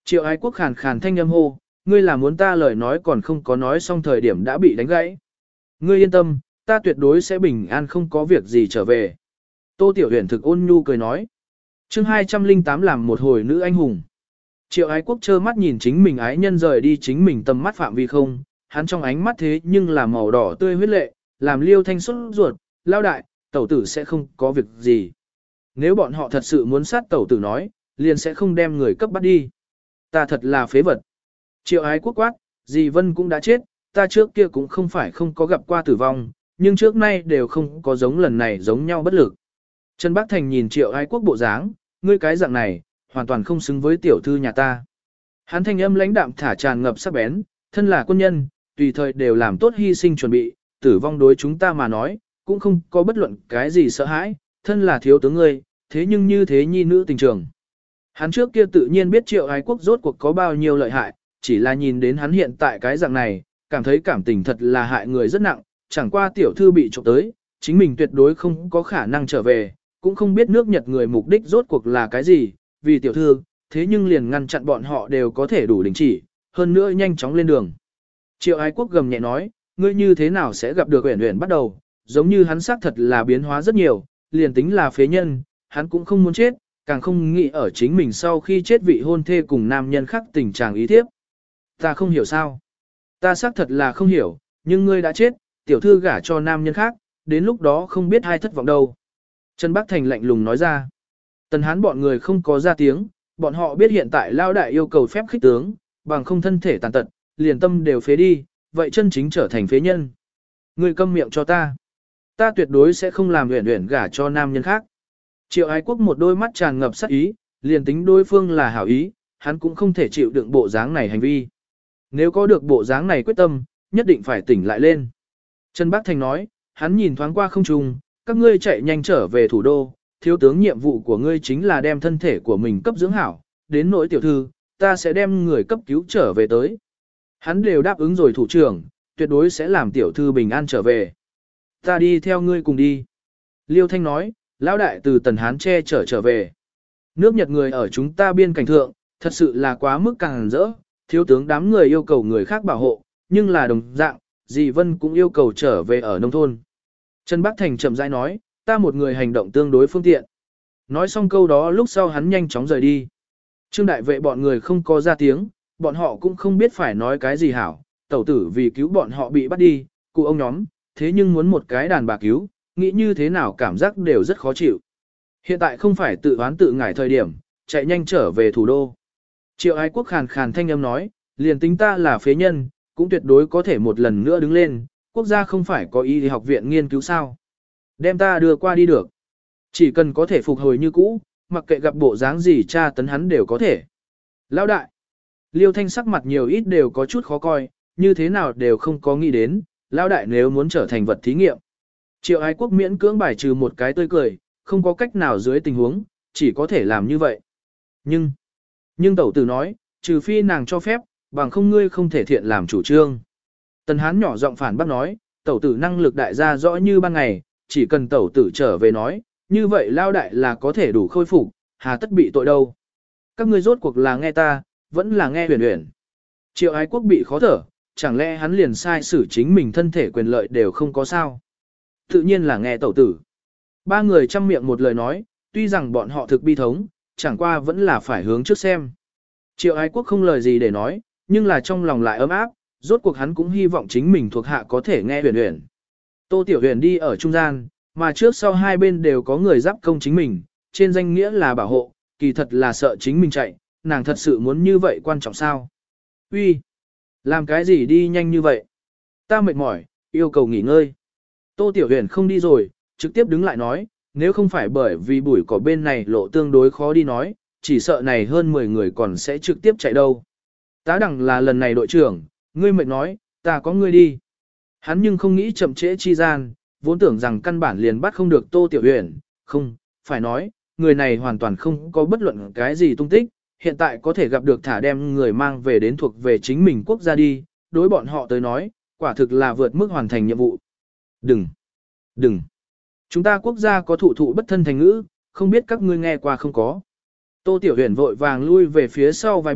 Speaker 1: Triệu ái quốc khàn khàn thanh âm hô, ngươi là muốn ta lời nói còn không có nói xong thời điểm đã bị đánh gãy. Ngươi yên tâm, ta tuyệt đối sẽ bình an không có việc gì trở về. Tô Tiểu Huyền thực ôn nhu cười nói. chương hai trăm lẻ tám làm một hồi nữ anh hùng. Triệu ái quốc trơ mắt nhìn chính mình ái nhân rời đi chính mình tầm mắt phạm vi không, hắn trong ánh mắt thế nhưng là màu đỏ tươi huyết lệ, làm Liêu Thanh xuất ruột, lao đại, tẩu tử sẽ không có việc gì. Nếu bọn họ thật sự muốn sát tẩu tử nói, liền sẽ không đem người cấp bắt đi. Ta thật là phế vật. Triệu ái quốc quát, dì Vân cũng đã chết, ta trước kia cũng không phải không có gặp qua tử vong, nhưng trước nay đều không có giống lần này giống nhau bất lực. Trần Bác Thành nhìn triệu ái quốc bộ dáng, ngươi cái dạng này, hoàn toàn không xứng với tiểu thư nhà ta. Hắn thanh âm lãnh đạm thả tràn ngập sắc bén, thân là quân nhân, tùy thời đều làm tốt hy sinh chuẩn bị, tử vong đối chúng ta mà nói, cũng không có bất luận cái gì sợ hãi, thân là thiếu tướng ngươi, thế nhưng như thế nhi nữ tình trường. Hắn trước kia tự nhiên biết triệu ái quốc rốt cuộc có bao nhiêu lợi hại, chỉ là nhìn đến hắn hiện tại cái dạng này, cảm thấy cảm tình thật là hại người rất nặng, chẳng qua tiểu thư bị trộm tới, chính mình tuyệt đối không có khả năng trở về, cũng không biết nước Nhật người mục đích rốt cuộc là cái gì, vì tiểu thư, thế nhưng liền ngăn chặn bọn họ đều có thể đủ đình chỉ, hơn nữa nhanh chóng lên đường. Triệu ái quốc gầm nhẹ nói, ngươi như thế nào sẽ gặp được Uyển Uyển bắt đầu, giống như hắn xác thật là biến hóa rất nhiều, liền tính là phế nhân, hắn cũng không muốn chết, càng không nghĩ ở chính mình sau khi chết vị hôn thê cùng nam nhân khác tình trạng ý thiếp. Ta không hiểu sao. Ta xác thật là không hiểu, nhưng ngươi đã chết, tiểu thư gả cho nam nhân khác, đến lúc đó không biết ai thất vọng đâu. Trần Bắc Thành lạnh lùng nói ra. Tần Hán bọn người không có ra tiếng, bọn họ biết hiện tại lao đại yêu cầu phép khích tướng, bằng không thân thể tàn tật, liền tâm đều phế đi, vậy chân chính trở thành phế nhân. Ngươi câm miệng cho ta. Ta tuyệt đối sẽ không làm Uyển Uyển gả cho nam nhân khác. Triệu ái quốc một đôi mắt tràn ngập sát ý, liền tính đối phương là hảo ý, hắn cũng không thể chịu đựng bộ dáng này hành vi. Nếu có được bộ dáng này quyết tâm, nhất định phải tỉnh lại lên. Trần Bác Thành nói, hắn nhìn thoáng qua không trung, các ngươi chạy nhanh trở về thủ đô, thiếu tướng nhiệm vụ của ngươi chính là đem thân thể của mình cấp dưỡng hảo, đến nỗi tiểu thư, ta sẽ đem người cấp cứu trở về tới. Hắn đều đáp ứng rồi thủ trưởng, tuyệt đối sẽ làm tiểu thư bình an trở về. Ta đi theo ngươi cùng đi. Liêu Thanh nói, lão đại từ Tần Hán che chở trở về. Nước Nhật người ở chúng ta biên cảnh thượng, thật sự là quá mức càng rỡ, thiếu tướng đám người yêu cầu người khác bảo hộ, nhưng là đồng dạng, dì Vân cũng yêu cầu trở về ở nông thôn. Trần Bắc Thành chậm rãi nói, ta một người hành động tương đối phương tiện. Nói xong câu đó lúc sau hắn nhanh chóng rời đi. Trương đại vệ bọn người không có ra tiếng, bọn họ cũng không biết phải nói cái gì hảo, tẩu tử vì cứu bọn họ bị bắt đi, cụ ông nhóm, thế nhưng muốn một cái đàn bà cứu, nghĩ như thế nào cảm giác đều rất khó chịu. Hiện tại không phải tự oán tự ngải thời điểm, chạy nhanh trở về thủ đô. Triệu ái quốc khàn khàn thanh âm nói, liền tính ta là phế nhân, cũng tuyệt đối có thể một lần nữa đứng lên, quốc gia không phải có y học viện nghiên cứu sao. Đem ta đưa qua đi được. Chỉ cần có thể phục hồi như cũ, mặc kệ gặp bộ dáng gì tra tấn hắn đều có thể. Lão đại, Liêu Thanh sắc mặt nhiều ít đều có chút khó coi, như thế nào đều không có nghĩ đến, lão đại nếu muốn trở thành vật thí nghiệm. Triệu ái quốc miễn cưỡng bài trừ một cái tươi cười, không có cách nào dưới tình huống, chỉ có thể làm như vậy. Nhưng, nhưng tẩu tử nói, trừ phi nàng cho phép, bằng không ngươi không thể thiện làm chủ trương. Tần Hán nhỏ giọng phản bác nói, tẩu tử năng lực đại gia rõ như ban ngày, chỉ cần tẩu tử trở về nói, như vậy lao đại là có thể đủ khôi phục, hà tất bị tội đâu. Các ngươi rốt cuộc là nghe ta, vẫn là nghe Uyển Uyển. Triệu ái quốc bị khó thở, chẳng lẽ hắn liền sai xử chính mình thân thể quyền lợi đều không có sao. Tự nhiên là nghe tẩu tử. Ba người chăm miệng một lời nói, tuy rằng bọn họ thực bi thống, chẳng qua vẫn là phải hướng trước xem. Triệu ái quốc không lời gì để nói, nhưng là trong lòng lại ấm áp, rốt cuộc hắn cũng hy vọng chính mình thuộc hạ có thể nghe Uyển Uyển. Tô Tiểu Huyền đi ở trung gian, mà trước sau hai bên đều có người giáp công chính mình, trên danh nghĩa là bảo hộ, kỳ thật là sợ chính mình chạy, nàng thật sự muốn như vậy quan trọng sao? Uy, làm cái gì đi nhanh như vậy? Ta mệt mỏi, yêu cầu nghỉ ngơi. Tô Tiểu Huyền không đi rồi, trực tiếp đứng lại nói, nếu không phải bởi vì bụi cỏ bên này lộ tương đối khó đi nói, chỉ sợ này hơn mười người còn sẽ trực tiếp chạy đâu. Tá đẳng là lần này đội trưởng, ngươi mệt nói, ta có ngươi đi. Hắn nhưng không nghĩ chậm trễ chi gian, vốn tưởng rằng căn bản liền bắt không được Tô Tiểu Huyền, không, phải nói, người này hoàn toàn không có bất luận cái gì tung tích, hiện tại có thể gặp được thả đem người mang về đến thuộc về chính mình quốc gia đi, đối bọn họ tới nói, quả thực là vượt mức hoàn thành nhiệm vụ. Đừng, đừng, chúng ta quốc gia có thụ thụ bất thân thành ngữ, không biết các ngươi nghe qua không có. Tô Tiểu Huyền vội vàng lui về phía sau vài bước,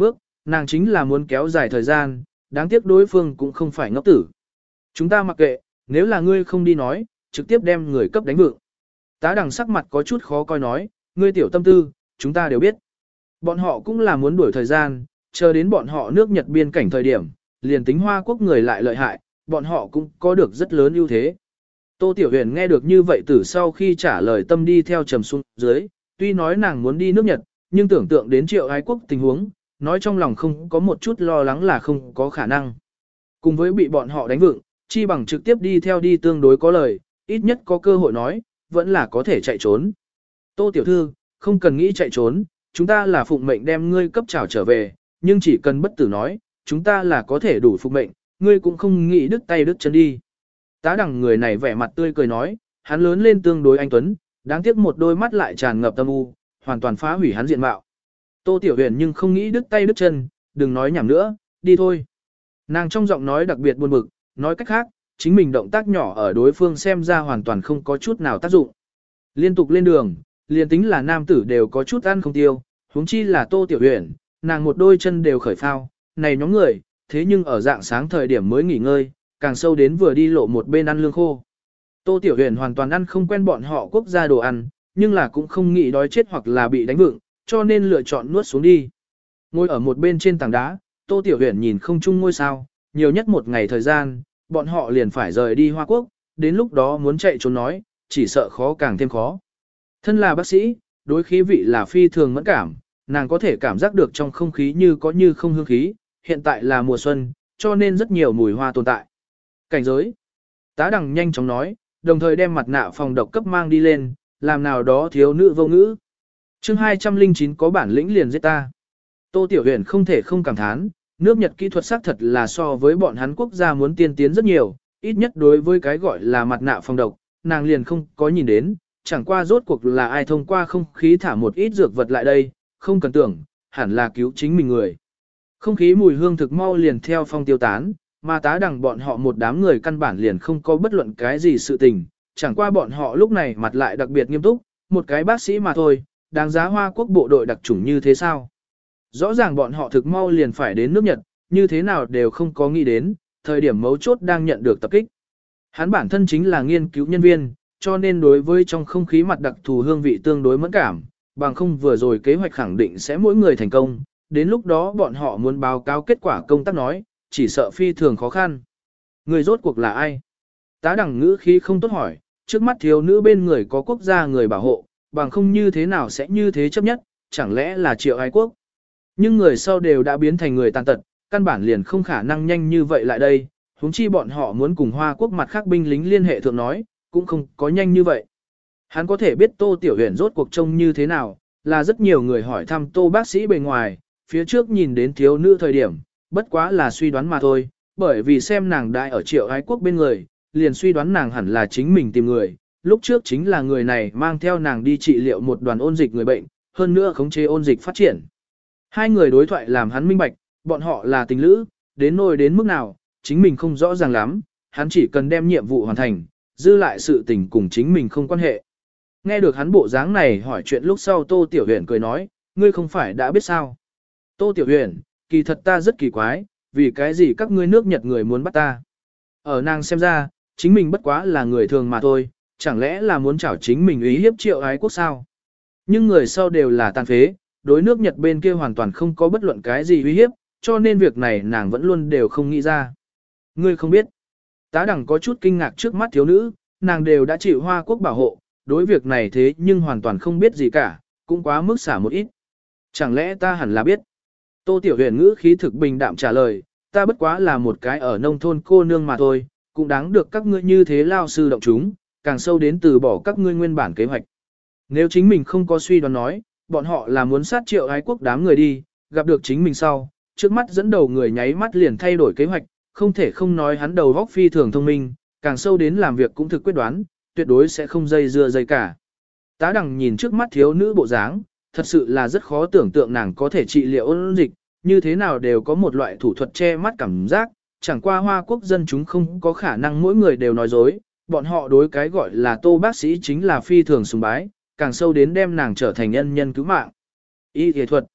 Speaker 1: nàng chính là muốn kéo dài thời gian, đáng tiếc đối phương cũng không phải ngốc tử. Chúng ta mặc kệ, nếu là ngươi không đi nói, trực tiếp đem người cấp đánh vượng. Tá đằng sắc mặt có chút khó coi nói, ngươi tiểu tâm tư, chúng ta đều biết. Bọn họ cũng là muốn đuổi thời gian, chờ đến bọn họ nước Nhật biên cảnh thời điểm, liền tính Hoa Quốc người lại lợi hại, bọn họ cũng có được rất lớn ưu thế. Tô Tiểu Huyền nghe được như vậy từ sau khi trả lời tâm đi theo trầm xuống dưới, tuy nói nàng muốn đi nước Nhật, nhưng tưởng tượng đến Triệu Ái Quốc tình huống, nói trong lòng không có một chút lo lắng là không có khả năng. Cùng với bị bọn họ đánh vựng, chi bằng trực tiếp đi theo đi tương đối có lời, ít nhất có cơ hội nói, vẫn là có thể chạy trốn. Tô Tiểu Thư, không cần nghĩ chạy trốn, chúng ta là phụng mệnh đem ngươi cấp trảo trở về, nhưng chỉ cần bất tử nói, chúng ta là có thể đủ phụng mệnh, ngươi cũng không nghĩ đứt tay đứt chân đi. Tá đằng người này vẻ mặt tươi cười nói, hắn lớn lên tương đối anh tuấn, đáng tiếc một đôi mắt lại tràn ngập tâm u, hoàn toàn phá hủy hắn diện mạo. Tô Tiểu Huyền nhưng không nghĩ đứt tay đứt chân, đừng nói nhảm nữa, đi thôi. Nàng trong giọng nói đặc biệt buồn bực, nói cách khác, chính mình động tác nhỏ ở đối phương xem ra hoàn toàn không có chút nào tác dụng. Liên tục lên đường, liền tính là nam tử đều có chút ăn không tiêu, huống chi là Tô Tiểu Huyền, nàng một đôi chân đều khởi phao, này nhóm người, thế nhưng ở dạng sáng thời điểm mới nghỉ ngơi, càng sâu đến vừa đi lộ một bên ăn lương khô. Tô Tiểu Huyền hoàn toàn ăn không quen bọn họ quốc gia đồ ăn, nhưng là cũng không nghĩ đói chết hoặc là bị đánh vựng, cho nên lựa chọn nuốt xuống đi. Ngồi ở một bên trên tảng đá, Tô Tiểu Huyền nhìn không chung ngôi sao, nhiều nhất một ngày thời gian, bọn họ liền phải rời đi Hoa Quốc, đến lúc đó muốn chạy trốn nói, chỉ sợ khó càng thêm khó. Thân là bác sĩ, đối khí vị là phi thường mẫn cảm, nàng có thể cảm giác được trong không khí như có như không hương khí, hiện tại là mùa xuân, cho nên rất nhiều mùi hoa tồn tại. Cảnh giới. Tá đằng nhanh chóng nói, đồng thời đem mặt nạ phòng độc cấp mang đi lên, làm nào đó thiếu nữ vô ngữ. chương hai trăm lẻ chín có bản lĩnh liền giết ta. Tô Tiểu Huyền không thể không cảm thán, nước Nhật kỹ thuật xác thật là so với bọn hắn quốc gia muốn tiên tiến rất nhiều, ít nhất đối với cái gọi là mặt nạ phòng độc, nàng liền không có nhìn đến, chẳng qua rốt cuộc là ai thông qua không khí thả một ít dược vật lại đây, không cần tưởng, hẳn là cứu chính mình người. Không khí mùi hương thực mau liền theo phong tiêu tán, mà tá đằng bọn họ một đám người căn bản liền không có bất luận cái gì sự tình, chẳng qua bọn họ lúc này mặt lại đặc biệt nghiêm túc, một cái bác sĩ mà thôi, đáng giá Hoa Quốc bộ đội đặc chủng như thế sao? Rõ ràng bọn họ thực mau liền phải đến nước Nhật, như thế nào đều không có nghĩ đến, thời điểm mấu chốt đang nhận được tập kích. Hắn bản thân chính là nghiên cứu nhân viên, cho nên đối với trong không khí mặt đặc thù hương vị tương đối mẫn cảm, bằng không vừa rồi kế hoạch khẳng định sẽ mỗi người thành công, đến lúc đó bọn họ muốn báo cáo kết quả công tác nói, chỉ sợ phi thường khó khăn. Người rốt cuộc là ai? Tá đẳng ngữ khí không tốt hỏi, trước mắt thiếu nữ bên người có quốc gia người bảo hộ, bằng không như thế nào sẽ như thế chấp nhất, chẳng lẽ là Triệu Ái Quốc? Nhưng người sau đều đã biến thành người tàn tật, căn bản liền không khả năng nhanh như vậy lại đây, huống chi bọn họ muốn cùng Hoa Quốc mặt khác binh lính liên hệ thượng nói, cũng không có nhanh như vậy. Hắn có thể biết Tô Tiểu Huyền rốt cuộc trông như thế nào, là rất nhiều người hỏi thăm Tô bác sĩ bề ngoài, phía trước nhìn đến thiếu nữ thời điểm, bất quá là suy đoán mà thôi, bởi vì xem nàng đại ở Triệu Ái Quốc bên người, liền suy đoán nàng hẳn là chính mình tìm người, lúc trước chính là người này mang theo nàng đi trị liệu một đoàn ôn dịch người bệnh, hơn nữa khống chế ôn dịch phát triển. Hai người đối thoại làm hắn minh bạch, bọn họ là tình lữ, đến nỗi đến mức nào, chính mình không rõ ràng lắm, hắn chỉ cần đem nhiệm vụ hoàn thành, dư lại sự tình cùng chính mình không quan hệ. Nghe được hắn bộ dáng này hỏi chuyện lúc sau Tô Tiểu Huyền cười nói, ngươi không phải đã biết sao. Tô Tiểu Huyền, kỳ thật ta rất kỳ quái, vì cái gì các ngươi nước Nhật người muốn bắt ta. Ở nàng xem ra, chính mình bất quá là người thường mà thôi, chẳng lẽ là muốn chảo chính mình ý hiếp Triệu Ái Quốc sao. Nhưng người sau đều là tàn phế, đối nước Nhật bên kia hoàn toàn không có bất luận cái gì uy hiếp, cho nên việc này nàng vẫn luôn đều không nghĩ ra. Ngươi không biết. Tá đẳng có chút kinh ngạc trước mắt thiếu nữ, nàng đều đã chịu Hoa Quốc bảo hộ, đối việc này thế nhưng hoàn toàn không biết gì cả, cũng quá mức xả một ít. Chẳng lẽ ta hẳn là biết? Tô Tiểu Huyền ngữ khí thực bình đạm trả lời, ta bất quá là một cái ở nông thôn cô nương mà thôi, cũng đáng được các ngươi như thế lao sư động chúng, càng sâu đến từ bỏ các ngươi nguyên bản kế hoạch. Nếu chính mình không có suy đoán nói, bọn họ là muốn sát Triệu Ái Quốc đám người đi, gặp được chính mình sau, trước mắt dẫn đầu người nháy mắt liền thay đổi kế hoạch, không thể không nói hắn đầu óc phi thường thông minh, càng sâu đến làm việc cũng thực quyết đoán, tuyệt đối sẽ không dây dưa dây cả. Tá đằng nhìn trước mắt thiếu nữ bộ dáng, thật sự là rất khó tưởng tượng nàng có thể trị liệu ôn dịch, như thế nào đều có một loại thủ thuật che mắt cảm giác, chẳng qua Hoa Quốc dân chúng không có khả năng mỗi người đều nói dối, bọn họ đối cái gọi là Tô bác sĩ chính là phi thường sùng bái, càng sâu đến đem nàng trở thành nhân nhân cứu mạng. Y y thuật.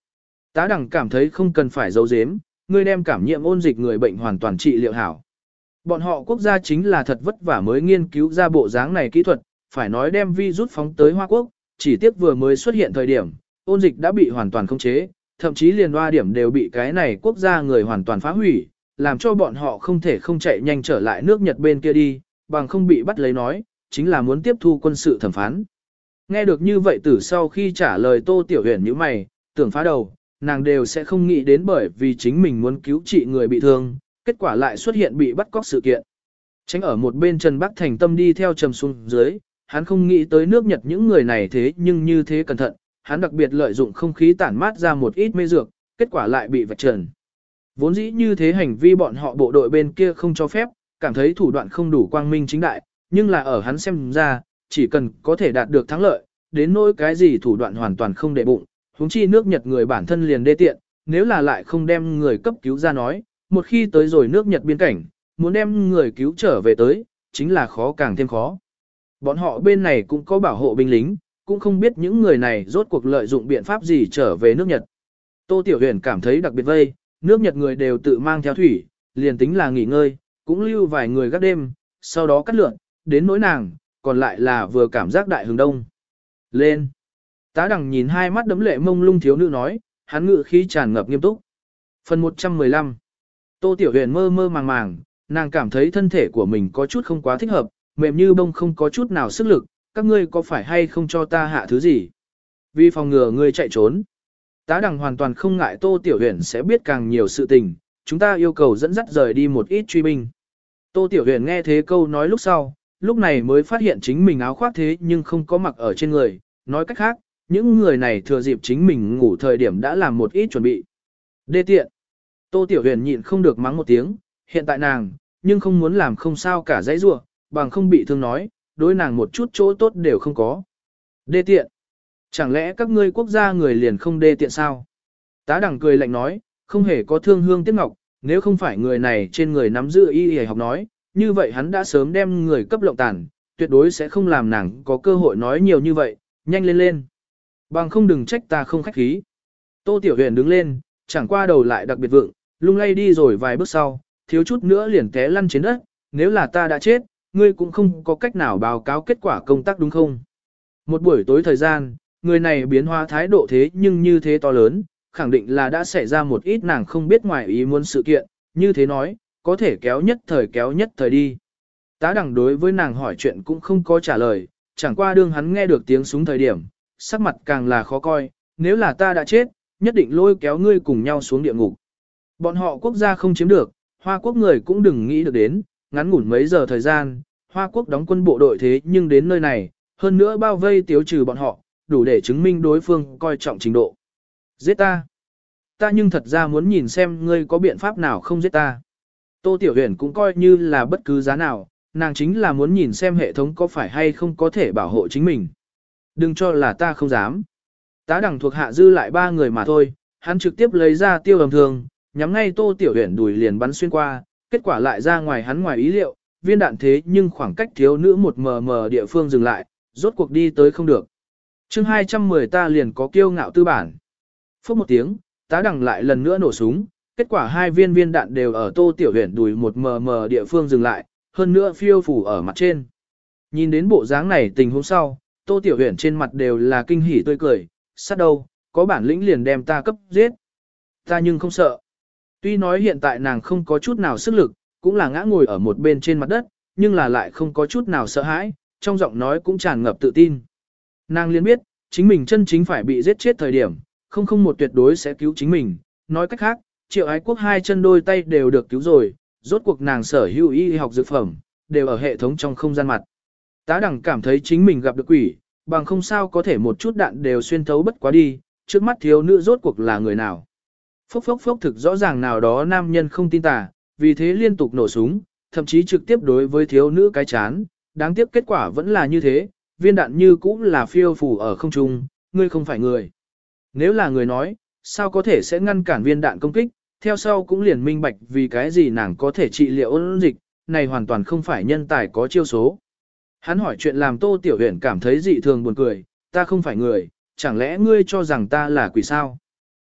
Speaker 1: Tá Đằng cảm thấy không cần phải giấu giếm, ngươi đem cảm nhiễm ôn dịch người bệnh hoàn toàn trị liệu hảo. Bọn họ quốc gia chính là thật vất vả mới nghiên cứu ra bộ dáng này kỹ thuật, phải nói đem virus phóng tới Hoa Quốc, chỉ tiếc vừa mới xuất hiện thời điểm, ôn dịch đã bị hoàn toàn khống chế, thậm chí liền hoa điểm đều bị cái này quốc gia người hoàn toàn phá hủy, làm cho bọn họ không thể không chạy nhanh trở lại nước Nhật bên kia đi, bằng không bị bắt lấy nói, chính là muốn tiếp thu quân sự thẩm phán. Nghe được như vậy từ sau khi trả lời Tô Tiểu Huyền như mày, tưởng phá đầu, nàng đều sẽ không nghĩ đến bởi vì chính mình muốn cứu trị người bị thương, kết quả lại xuất hiện bị bắt cóc sự kiện. Tránh ở một bên Trần Bắc Thành tâm đi theo trầm xuống dưới, hắn không nghĩ tới nước Nhật những người này thế nhưng như thế cẩn thận, hắn đặc biệt lợi dụng không khí tản mát ra một ít mê dược, kết quả lại bị vạch trần. Vốn dĩ như thế hành vi bọn họ bộ đội bên kia không cho phép, cảm thấy thủ đoạn không đủ quang minh chính đại, nhưng là ở hắn xem ra, chỉ cần có thể đạt được thắng lợi, đến nỗi cái gì thủ đoạn hoàn toàn không để bụng, huống chi nước Nhật người bản thân liền đê tiện, nếu là lại không đem người cấp cứu ra nói, một khi tới rồi nước Nhật biên cảnh, muốn đem người cứu trở về tới, chính là khó càng thêm khó. Bọn họ bên này cũng có bảo hộ binh lính, cũng không biết những người này rốt cuộc lợi dụng biện pháp gì trở về nước Nhật. Tô Tiểu Huyền cảm thấy đặc biệt vây, nước Nhật người đều tự mang theo thủy, liền tính là nghỉ ngơi, cũng lưu vài người gác đêm, sau đó cắt lượn, đến nỗi nàng, còn lại là vừa cảm giác đại hướng đông. Lên! Tá Đằng nhìn hai mắt đấm lệ mông lung thiếu nữ nói, hắn ngự khí tràn ngập nghiêm túc. Phần một trăm mười lăm. Tô Tiểu Huyền mơ mơ màng màng, nàng cảm thấy thân thể của mình có chút không quá thích hợp, mềm như bông không có chút nào sức lực, các ngươi có phải hay không cho ta hạ thứ gì? Vì phòng ngừa ngươi chạy trốn. Tá Đằng hoàn toàn không ngại Tô Tiểu Huyền sẽ biết càng nhiều sự tình, chúng ta yêu cầu dẫn dắt rời đi một ít truy binh. Tô Tiểu Huyền nghe thế câu nói lúc sau, lúc này mới phát hiện chính mình áo khoác thế nhưng không có mặc ở trên người, nói cách khác, những người này thừa dịp chính mình ngủ thời điểm đã làm một ít chuẩn bị. Đê tiện. Tô Tiểu Huyền nhịn không được mắng một tiếng, hiện tại nàng, nhưng không muốn làm không sao cả dãy rua, bằng không bị thương nói, đối nàng một chút chỗ tốt đều không có. Đê tiện. Chẳng lẽ các ngươi quốc gia người liền không đê tiện sao? Tá Đằng cười lạnh nói, không hề có thương hương tiếc ngọc, nếu không phải người này trên người nắm giữ y y học nói, như vậy hắn đã sớm đem người cấp lộng tàn, tuyệt đối sẽ không làm nàng có cơ hội nói nhiều như vậy, nhanh lên lên. Bằng không đừng trách ta không khách khí. Tô Tiểu Huyền đứng lên, chẳng qua đầu lại đặc biệt vượng, lung lay đi rồi vài bước sau, thiếu chút nữa liền té lăn trên đất, nếu là ta đã chết, ngươi cũng không có cách nào báo cáo kết quả công tác đúng không? Một buổi tối thời gian, người này biến hóa thái độ thế nhưng như thế to lớn, khẳng định là đã xảy ra một ít nàng không biết ngoài ý muốn sự kiện, như thế nói, có thể kéo nhất thời kéo nhất thời đi. Tá Đằng đối với nàng hỏi chuyện cũng không có trả lời, chẳng qua đương hắn nghe được tiếng súng thời điểm, sắc mặt càng là khó coi, nếu là ta đã chết, nhất định lôi kéo ngươi cùng nhau xuống địa ngục. Bọn họ quốc gia không chiếm được, Hoa Quốc người cũng đừng nghĩ được đến, ngắn ngủn mấy giờ thời gian, Hoa Quốc đóng quân bộ đội thế nhưng đến nơi này, hơn nữa bao vây tiêu trừ bọn họ, đủ để chứng minh đối phương coi trọng trình độ. Giết ta! Ta nhưng thật ra muốn nhìn xem ngươi có biện pháp nào không giết ta. Tô Tiểu Huyền cũng coi như là bất cứ giá nào, nàng chính là muốn nhìn xem hệ thống có phải hay không có thể bảo hộ chính mình. Đừng cho là ta không dám. Tá Đằng thuộc hạ dư lại ba người mà thôi, hắn trực tiếp lấy ra tiêu ầm thường, nhắm ngay Tô Tiểu Huyền đùi liền bắn xuyên qua, kết quả lại ra ngoài hắn ngoài ý liệu, viên đạn thế nhưng khoảng cách thiếu nữ một mờ mờ địa phương dừng lại, rốt cuộc đi tới không được. chương hai trăm mười ta liền có kiêu ngạo tư bản. Phút một tiếng, Tá Đằng lại lần nữa nổ súng, kết quả hai viên viên đạn đều ở Tô Tiểu Huyền đùi một mờ mờ địa phương dừng lại, hơn nữa phiêu phủ ở mặt trên. Nhìn đến bộ dáng này tình huống sau, Tô Tiểu Huyền trên mặt đều là kinh hỉ tươi cười, sát đâu, có bản lĩnh liền đem ta cấp giết. Ta nhưng không sợ. Tuy nói hiện tại nàng không có chút nào sức lực, cũng là ngã ngồi ở một bên trên mặt đất, nhưng là lại không có chút nào sợ hãi, trong giọng nói cũng tràn ngập tự tin. Nàng liền biết, chính mình chân chính phải bị giết chết thời điểm, không không một tuyệt đối sẽ cứu chính mình. Nói cách khác, Triệu Ái Quốc hai chân đôi tay đều được cứu rồi, rốt cuộc nàng sở hữu y học dược phẩm, đều ở hệ thống trong không gian mặt. Tá Đằng cảm thấy chính mình gặp được quỷ, bằng không sao có thể một chút đạn đều xuyên thấu bất quá đi, trước mắt thiếu nữ rốt cuộc là người nào. Phốc phốc phốc thực rõ ràng nào đó nam nhân không tin tà, vì thế liên tục nổ súng, thậm chí trực tiếp đối với thiếu nữ cái chán, đáng tiếc kết quả vẫn là như thế, viên đạn như cũng là phiêu phù ở không trung, ngươi không phải người. Nếu là người nói, sao có thể sẽ ngăn cản viên đạn công kích, theo sau cũng liền minh bạch vì cái gì nàng có thể trị liệu ôn dịch, này hoàn toàn không phải nhân tài có chiêu số. Hắn hỏi chuyện làm Tô Tiểu Huyền cảm thấy dị thường buồn cười, ta không phải người, chẳng lẽ ngươi cho rằng ta là quỷ sao?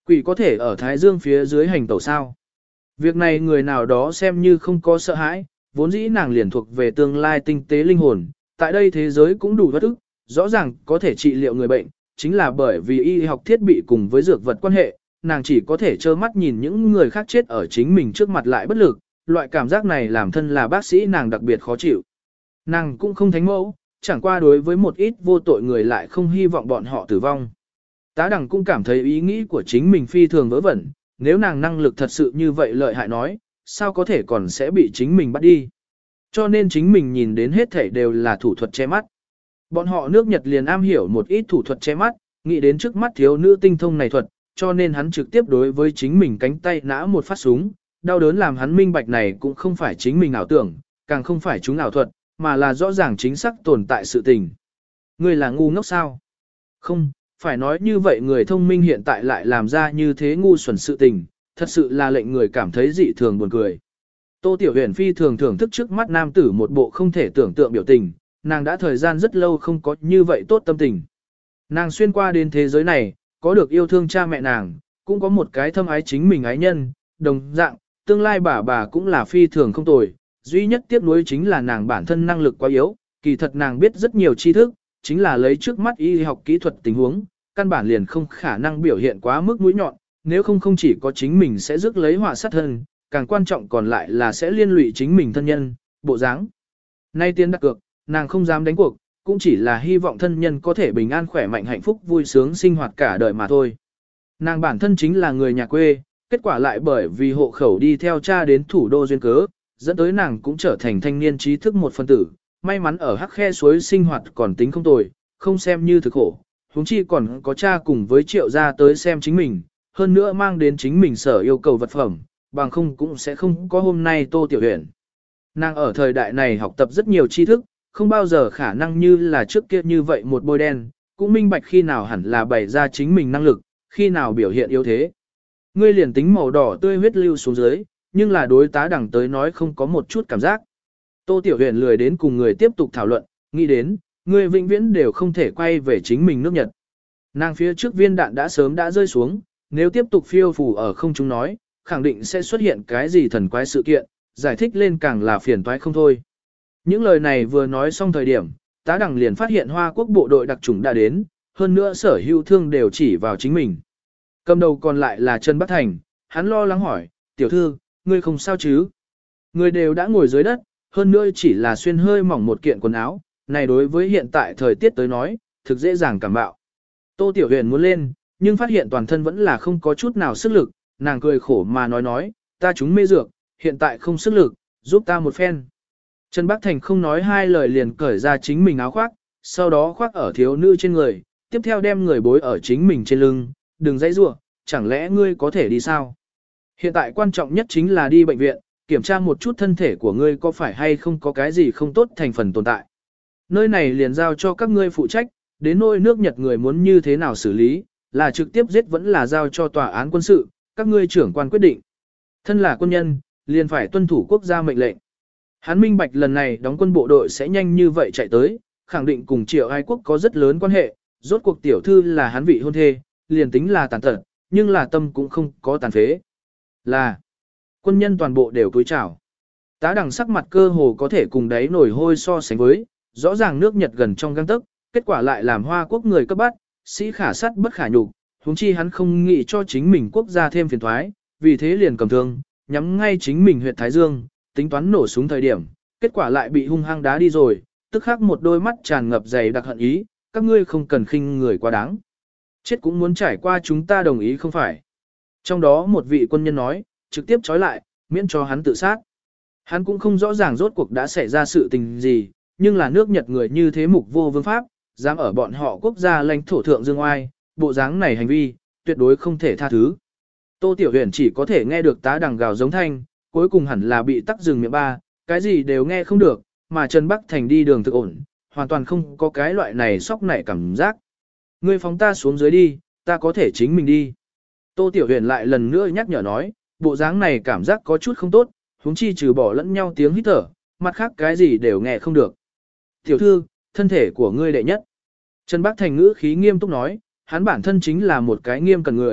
Speaker 1: Quỷ có thể ở Thái Dương phía dưới hành tẩu sao? Việc này người nào đó xem như không có sợ hãi, vốn dĩ nàng liền thuộc về tương lai tinh tế linh hồn, tại đây thế giới cũng đủ bất ức, rõ ràng có thể trị liệu người bệnh, chính là bởi vì y học thiết bị cùng với dược vật quan hệ, nàng chỉ có thể trơ mắt nhìn những người khác chết ở chính mình trước mặt lại bất lực, loại cảm giác này làm thân là bác sĩ nàng đặc biệt khó chịu. Nàng cũng không thánh mẫu, chẳng qua đối với một ít vô tội người lại không hy vọng bọn họ tử vong. Tá Đằng cũng cảm thấy ý nghĩ của chính mình phi thường vớ vẩn, nếu nàng năng lực thật sự như vậy lợi hại nói, sao có thể còn sẽ bị chính mình bắt đi. Cho nên chính mình nhìn đến hết thảy đều là thủ thuật che mắt. Bọn họ nước Nhật liền am hiểu một ít thủ thuật che mắt, nghĩ đến trước mắt thiếu nữ tinh thông này thuật, cho nên hắn trực tiếp đối với chính mình cánh tay nã một phát súng, đau đớn làm hắn minh bạch này cũng không phải chính mình ảo tưởng, càng không phải chúng ảo thuật, mà là rõ ràng chính xác tồn tại sự tình. Ngươi là ngu ngốc sao? Không, phải nói như vậy người thông minh hiện tại lại làm ra như thế ngu xuẩn sự tình, thật sự là lệnh người cảm thấy dị thường buồn cười. Tô Tiểu Huyền phi thường thưởng thức trước mắt nam tử một bộ không thể tưởng tượng biểu tình, nàng đã thời gian rất lâu không có như vậy tốt tâm tình. Nàng xuyên qua đến thế giới này, có được yêu thương cha mẹ nàng, cũng có một cái thâm ái chính mình ái nhân, đồng dạng, tương lai bà bà cũng là phi thường không tồi, duy nhất tiếc nuối chính là nàng bản thân năng lực quá yếu, kỳ thật nàng biết rất nhiều tri thức, chính là lấy trước mắt y học kỹ thuật tình huống, căn bản liền không khả năng biểu hiện quá mức mũi nhọn, nếu không không chỉ có chính mình sẽ rước lấy họa sát thân, càng quan trọng còn lại là sẽ liên lụy chính mình thân nhân, bộ dáng. Nay tiên đặt cược, nàng không dám đánh cuộc, cũng chỉ là hy vọng thân nhân có thể bình an khỏe mạnh hạnh phúc vui sướng sinh hoạt cả đời mà thôi. Nàng bản thân chính là người nhà quê, kết quả lại bởi vì hộ khẩu đi theo cha đến thủ đô duyên cớ, dẫn tới nàng cũng trở thành thanh niên trí thức một phân tử, may mắn ở hắc khe suối sinh hoạt còn tính không tồi, không xem như thực khổ, huống chi còn có cha cùng với triệu gia tới xem chính mình, hơn nữa mang đến chính mình sở yêu cầu vật phẩm, bằng không cũng sẽ không có hôm nay Tô Tiểu Huyền. Nàng ở thời đại này học tập rất nhiều tri thức, không bao giờ khả năng như là trước kia như vậy một bôi đen, cũng minh bạch khi nào hẳn là bày ra chính mình năng lực, khi nào biểu hiện yếu thế. Ngươi liền tính màu đỏ tươi huyết lưu xuống dưới, nhưng là đối Tá Đằng tới nói không có một chút cảm giác. Tô Tiểu Huyền lười đến cùng người tiếp tục thảo luận, nghĩ đến, ngươi vĩnh viễn đều không thể quay về chính mình nước Nhật. Nàng phía trước viên đạn đã sớm đã rơi xuống, nếu tiếp tục phiêu phù ở không trung nói, khẳng định sẽ xuất hiện cái gì thần quái sự kiện, giải thích lên càng là phiền toái không thôi. Những lời này vừa nói xong thời điểm, Tá Đằng liền phát hiện Hoa Quốc bộ đội đặc chủng đã đến, hơn nữa sở hữu thương đều chỉ vào chính mình. Cầm đầu còn lại là Trần Bắc Thành, hắn lo lắng hỏi, tiểu thư, ngươi không sao chứ? Người đều đã ngồi dưới đất, hơn nữa chỉ là xuyên hơi mỏng một kiện quần áo, này đối với hiện tại thời tiết tới nói, thực dễ dàng cảm bạo. Tô Tiểu Huyền muốn lên, nhưng phát hiện toàn thân vẫn là không có chút nào sức lực, nàng cười khổ mà nói nói, ta chúng mê dược, hiện tại không sức lực, giúp ta một phen. Trần Bắc Thành không nói hai lời liền cởi ra chính mình áo khoác, sau đó khoác ở thiếu nữ trên người, tiếp theo đem người bối ở chính mình trên lưng, đừng dãy rủa, chẳng lẽ ngươi có thể đi sao? Hiện tại quan trọng nhất chính là đi bệnh viện, kiểm tra một chút thân thể của ngươi có phải hay không có cái gì không tốt thành phần tồn tại. Nơi này liền giao cho các ngươi phụ trách, đến nỗi nước Nhật người muốn như thế nào xử lý, là trực tiếp giết vẫn là giao cho tòa án quân sự, các ngươi trưởng quan quyết định. Thân là quân nhân, liền phải tuân thủ quốc gia mệnh lệnh. Hắn minh bạch lần này đóng quân bộ đội sẽ nhanh như vậy chạy tới, khẳng định cùng Triệu Ái Quốc có rất lớn quan hệ, rốt cuộc tiểu thư là hắn vị hôn thê, liền tính là tàn tật, nhưng là tâm cũng không có tàn phế. Là, quân nhân toàn bộ đều cúi chào. Tá Đằng sắc mặt cơ hồ có thể cùng đáy nổi hôi so sánh với, rõ ràng nước Nhật gần trong gang tấc, kết quả lại làm Hoa Quốc người cấp bắt, sĩ khả sát bất khả nhục, huống chi hắn không nghĩ cho chính mình quốc gia thêm phiền toái, vì thế liền cầm thương, nhắm ngay chính mình huyệt Thái Dương, tính toán nổ súng thời điểm, kết quả lại bị hung hăng đá đi rồi, tức khắc một đôi mắt tràn ngập dày đặc hận ý, các ngươi không cần khinh người quá đáng. Chết cũng muốn trải qua chúng ta đồng ý không phải. Trong đó một vị quân nhân nói, trực tiếp trói lại, miễn cho hắn tự sát. Hắn cũng không rõ ràng rốt cuộc đã xảy ra sự tình gì, nhưng là nước Nhật người như thế mục vô vương pháp, dám ở bọn họ quốc gia lãnh thổ thượng dương oai, bộ dáng này hành vi, tuyệt đối không thể tha thứ. Tô Tiểu Huyền chỉ có thể nghe được Tá Đằng gào giống thanh, cuối cùng hẳn là bị tắc rừng miệng ba, cái gì đều nghe không được, mà Trần Bắc Thành đi đường thực ổn, hoàn toàn không có cái loại này sốc nảy cảm giác. Ngươi phóng ta xuống dưới đi, ta có thể chính mình đi. Tô Tiểu Huyền lại lần nữa nhắc nhở nói, bộ dáng này cảm giác có chút không tốt, huống chi trừ bỏ lẫn nhau tiếng hít thở, mặt khác cái gì đều nghe không được. Tiểu thư, thân thể của ngươi đệ nhất. Trần Bắc Thành ngữ khí nghiêm túc nói, hắn bản thân chính là một cái nghiêm cần người,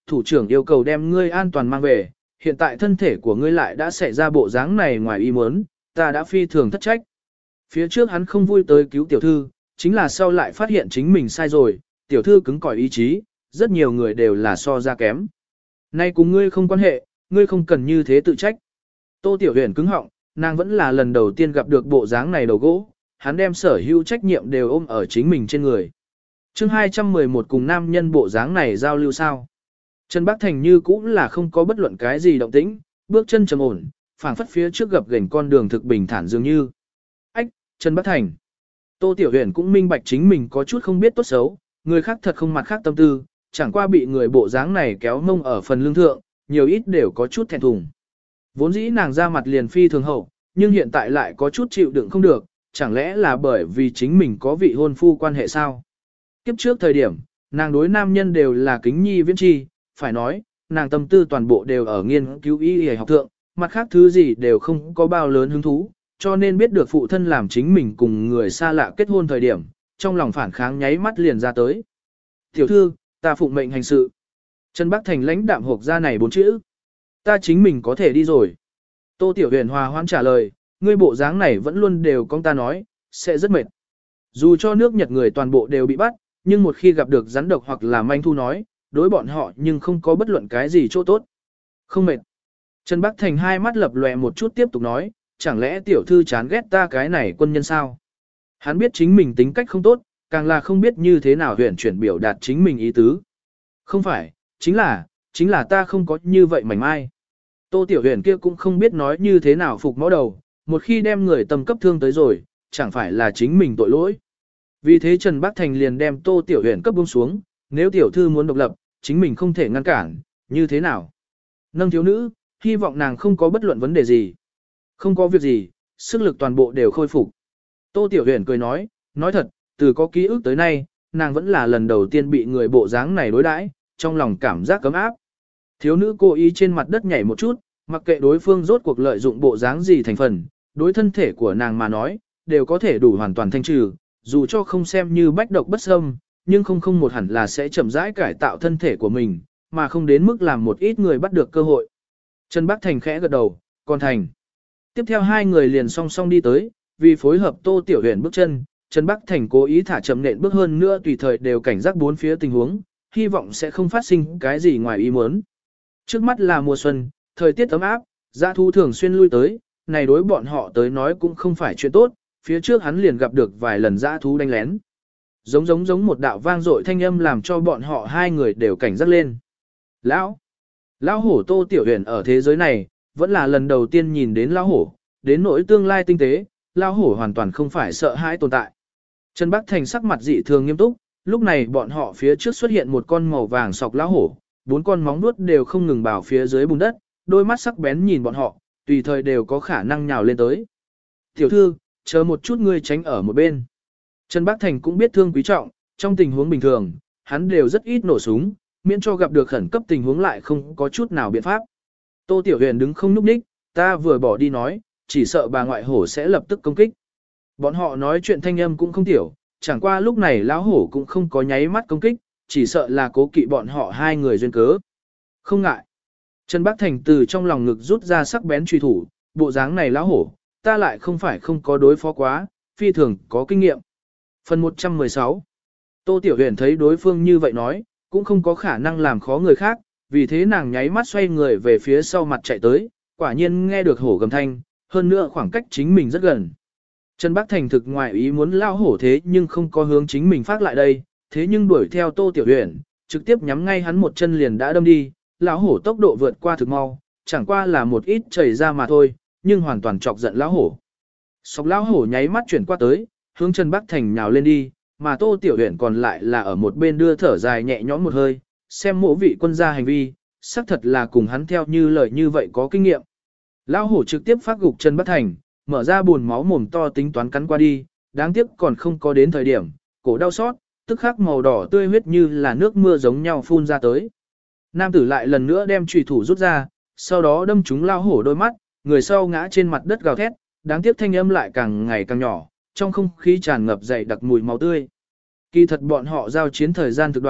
Speaker 1: thủ trưởng yêu cầu đem ngươi an toàn mang về, hiện tại thân thể của ngươi lại đã xảy ra bộ dáng này ngoài ý muốn, ta đã phi thường thất trách. Phía trước hắn không vui tới cứu tiểu thư, chính là sau lại phát hiện chính mình sai rồi, tiểu thư cứng cỏi ý chí, rất nhiều người đều là so ra kém. Nay cùng ngươi không quan hệ, ngươi không cần như thế tự trách. Tô Tiểu Huyền cứng họng, nàng vẫn là lần đầu tiên gặp được bộ dáng này đầu gỗ, hắn đem sở hữu trách nhiệm đều ôm ở chính mình trên người. chương hai trăm mười một cùng nam nhân bộ dáng này giao lưu sao. Trần Bắc Thành như cũng là không có bất luận cái gì động tĩnh, bước chân trầm ổn, phảng phất phía trước gập ghềnh con đường thực bình thản dường như. Ách, Trần Bắc Thành. Tô Tiểu Huyền cũng minh bạch chính mình có chút không biết tốt xấu, người khác thật không mặt khác tâm tư, chẳng qua bị người bộ dáng này kéo mông ở phần lưng thượng, nhiều ít đều có chút thẹn thùng. Vốn dĩ nàng ra mặt liền phi thường hậu, nhưng hiện tại lại có chút chịu đựng không được, chẳng lẽ là bởi vì chính mình có vị hôn phu quan hệ sao? Kiếp trước thời điểm, nàng đối nam nhân đều là kính nhi viễn chi, phải nói, nàng tâm tư toàn bộ đều ở nghiên cứu y y học thượng, mặt khác thứ gì đều không có bao lớn hứng thú, cho nên biết được phụ thân làm chính mình cùng người xa lạ kết hôn thời điểm, trong lòng phản kháng nháy mắt liền ra tới. Tiểu thư, ta phụng mệnh hành sự. Trần Bắc Thành lãnh đạm hộp ra này bốn chữ. Ta chính mình có thể đi rồi. Tô Tiểu Huyền hòa hoãn trả lời, ngươi bộ dáng này vẫn luôn đều con ta nói, sẽ rất mệt. Dù cho nước Nhật người toàn bộ đều bị bắt, nhưng một khi gặp được rắn độc hoặc là manh thu nói, đối bọn họ nhưng không có bất luận cái gì chỗ tốt. Không mệt. Trần Bắc Thành hai mắt lập lòe một chút tiếp tục nói, chẳng lẽ tiểu thư chán ghét ta cái này quân nhân sao? Hắn biết chính mình tính cách không tốt, càng là không biết như thế nào huyền chuyển biểu đạt chính mình ý tứ. Không phải, chính là, chính là ta không có như vậy mảnh mai. Tô Tiểu Huyền kia cũng không biết nói như thế nào phục mõ đầu, một khi đem người tâm cấp thương tới rồi, chẳng phải là chính mình tội lỗi. Vì thế Trần Bắc Thành liền đem Tô Tiểu Huyền cấp buông xuống, nếu tiểu thư muốn độc lập, chính mình không thể ngăn cản, như thế nào? Nâng thiếu nữ, hy vọng nàng không có bất luận vấn đề gì. Không có việc gì, sức lực toàn bộ đều khôi phục. Tô Tiểu Huyền cười nói, nói thật, từ có ký ức tới nay, nàng vẫn là lần đầu tiên bị người bộ dáng này đối đãi, trong lòng cảm giác cấm áp. Thiếu nữ cố ý trên mặt đất nhảy một chút, mặc kệ đối phương rốt cuộc lợi dụng bộ dáng gì thành phần, đối thân thể của nàng mà nói, đều có thể đủ hoàn toàn thanh trừ, dù cho không xem như bách độc bất xâm, nhưng không không một hẳn là sẽ chậm rãi cải tạo thân thể của mình, mà không đến mức làm một ít người bắt được cơ hội. Trần Bắc Thành khẽ gật đầu, còn Thành. Tiếp theo hai người liền song song đi tới, vì phối hợp Tô Tiểu Huyền bước chân, Trần Bắc Thành cố ý thả chậm nện bước hơn nữa tùy thời đều cảnh giác bốn phía tình huống, hy vọng sẽ không phát sinh cái gì ngoài ý muốn. Trước mắt là mùa xuân, thời tiết ấm áp, dã thú thường xuyên lui tới, này đối bọn họ tới nói cũng không phải chuyện tốt, phía trước hắn liền gặp được vài lần dã thú đánh lén. Giống giống giống một đạo vang dội thanh âm làm cho bọn họ hai người đều cảnh giác lên. Lão! Lão hổ Tô Tiểu Huyền ở thế giới này, vẫn là lần đầu tiên nhìn đến lão hổ, đến nỗi tương lai tinh tế, lão hổ hoàn toàn không phải sợ hãi tồn tại. Trần Bắc Thành sắc mặt dị thường nghiêm túc, lúc này bọn họ phía trước xuất hiện một con màu vàng sọc lão hổ, bốn con móng vuốt đều không ngừng bảo phía dưới bùn đất, đôi mắt sắc bén nhìn bọn họ, tùy thời đều có khả năng nhào lên tới. Tiểu thư, chờ một chút ngươi tránh ở một bên. Trần Bắc Thành cũng biết thương quý trọng, trong tình huống bình thường, hắn đều rất ít nổ súng, miễn cho gặp được khẩn cấp tình huống lại không có chút nào biện pháp. Tô Tiểu Huyền đứng không nhúc nhích, ta vừa bỏ đi nói, chỉ sợ bà ngoại hổ sẽ lập tức công kích. Bọn họ nói chuyện thanh âm cũng không tiểu, chẳng qua lúc này lão hổ cũng không có nháy mắt công kích, chỉ sợ là cố kỵ bọn họ hai người duyên cớ. Không ngại. Trần Bắc Thành từ trong lòng ngực rút ra sắc bén truy thủ, bộ dáng này lão hổ, ta lại không phải không có đối phó quá, phi thường có kinh nghiệm. Phần một trăm mười sáu. Tô Tiểu Huyền thấy đối phương như vậy nói, cũng không có khả năng làm khó người khác, vì thế nàng nháy mắt xoay người về phía sau mặt chạy tới, quả nhiên nghe được hổ gầm thanh, hơn nữa khoảng cách chính mình rất gần. Trần Bắc Thành thực ngoại ý muốn lao hổ thế nhưng không có hướng chính mình phát lại đây, thế nhưng đuổi theo Tô Tiểu Huyền, trực tiếp nhắm ngay hắn một chân liền đã đâm đi, lão hổ tốc độ vượt qua thực mau, chẳng qua là một ít chảy ra mà thôi, nhưng hoàn toàn chọc giận lão hổ. Sọc lão hổ nháy mắt chuyển qua tới, hướng Trần Bắc Thành nhào lên đi, mà Tô Tiểu Huyền còn lại là ở một bên đưa thở dài nhẹ nhõm một hơi, xem mỗ vị quân gia hành vi, xác thật là cùng hắn theo như lời như vậy có kinh nghiệm. Lão hổ trực tiếp phát gục Trần Bắc Thành, mở ra buồn máu mồm to tính toán cắn qua đi, đáng tiếc còn không có đến thời điểm, cổ đau xót, tức khắc màu đỏ tươi huyết như là nước mưa giống nhau phun ra tới. Nam tử lại lần nữa đem chùy thủ rút ra, sau đó đâm trúng lao hổ đôi mắt, người sau ngã trên mặt đất gào thét, đáng tiếc thanh âm lại càng ngày càng nhỏ, trong không khí tràn ngập dày đặc mùi máu tươi. Kỳ thật bọn họ giao chiến thời gian thực đoạn,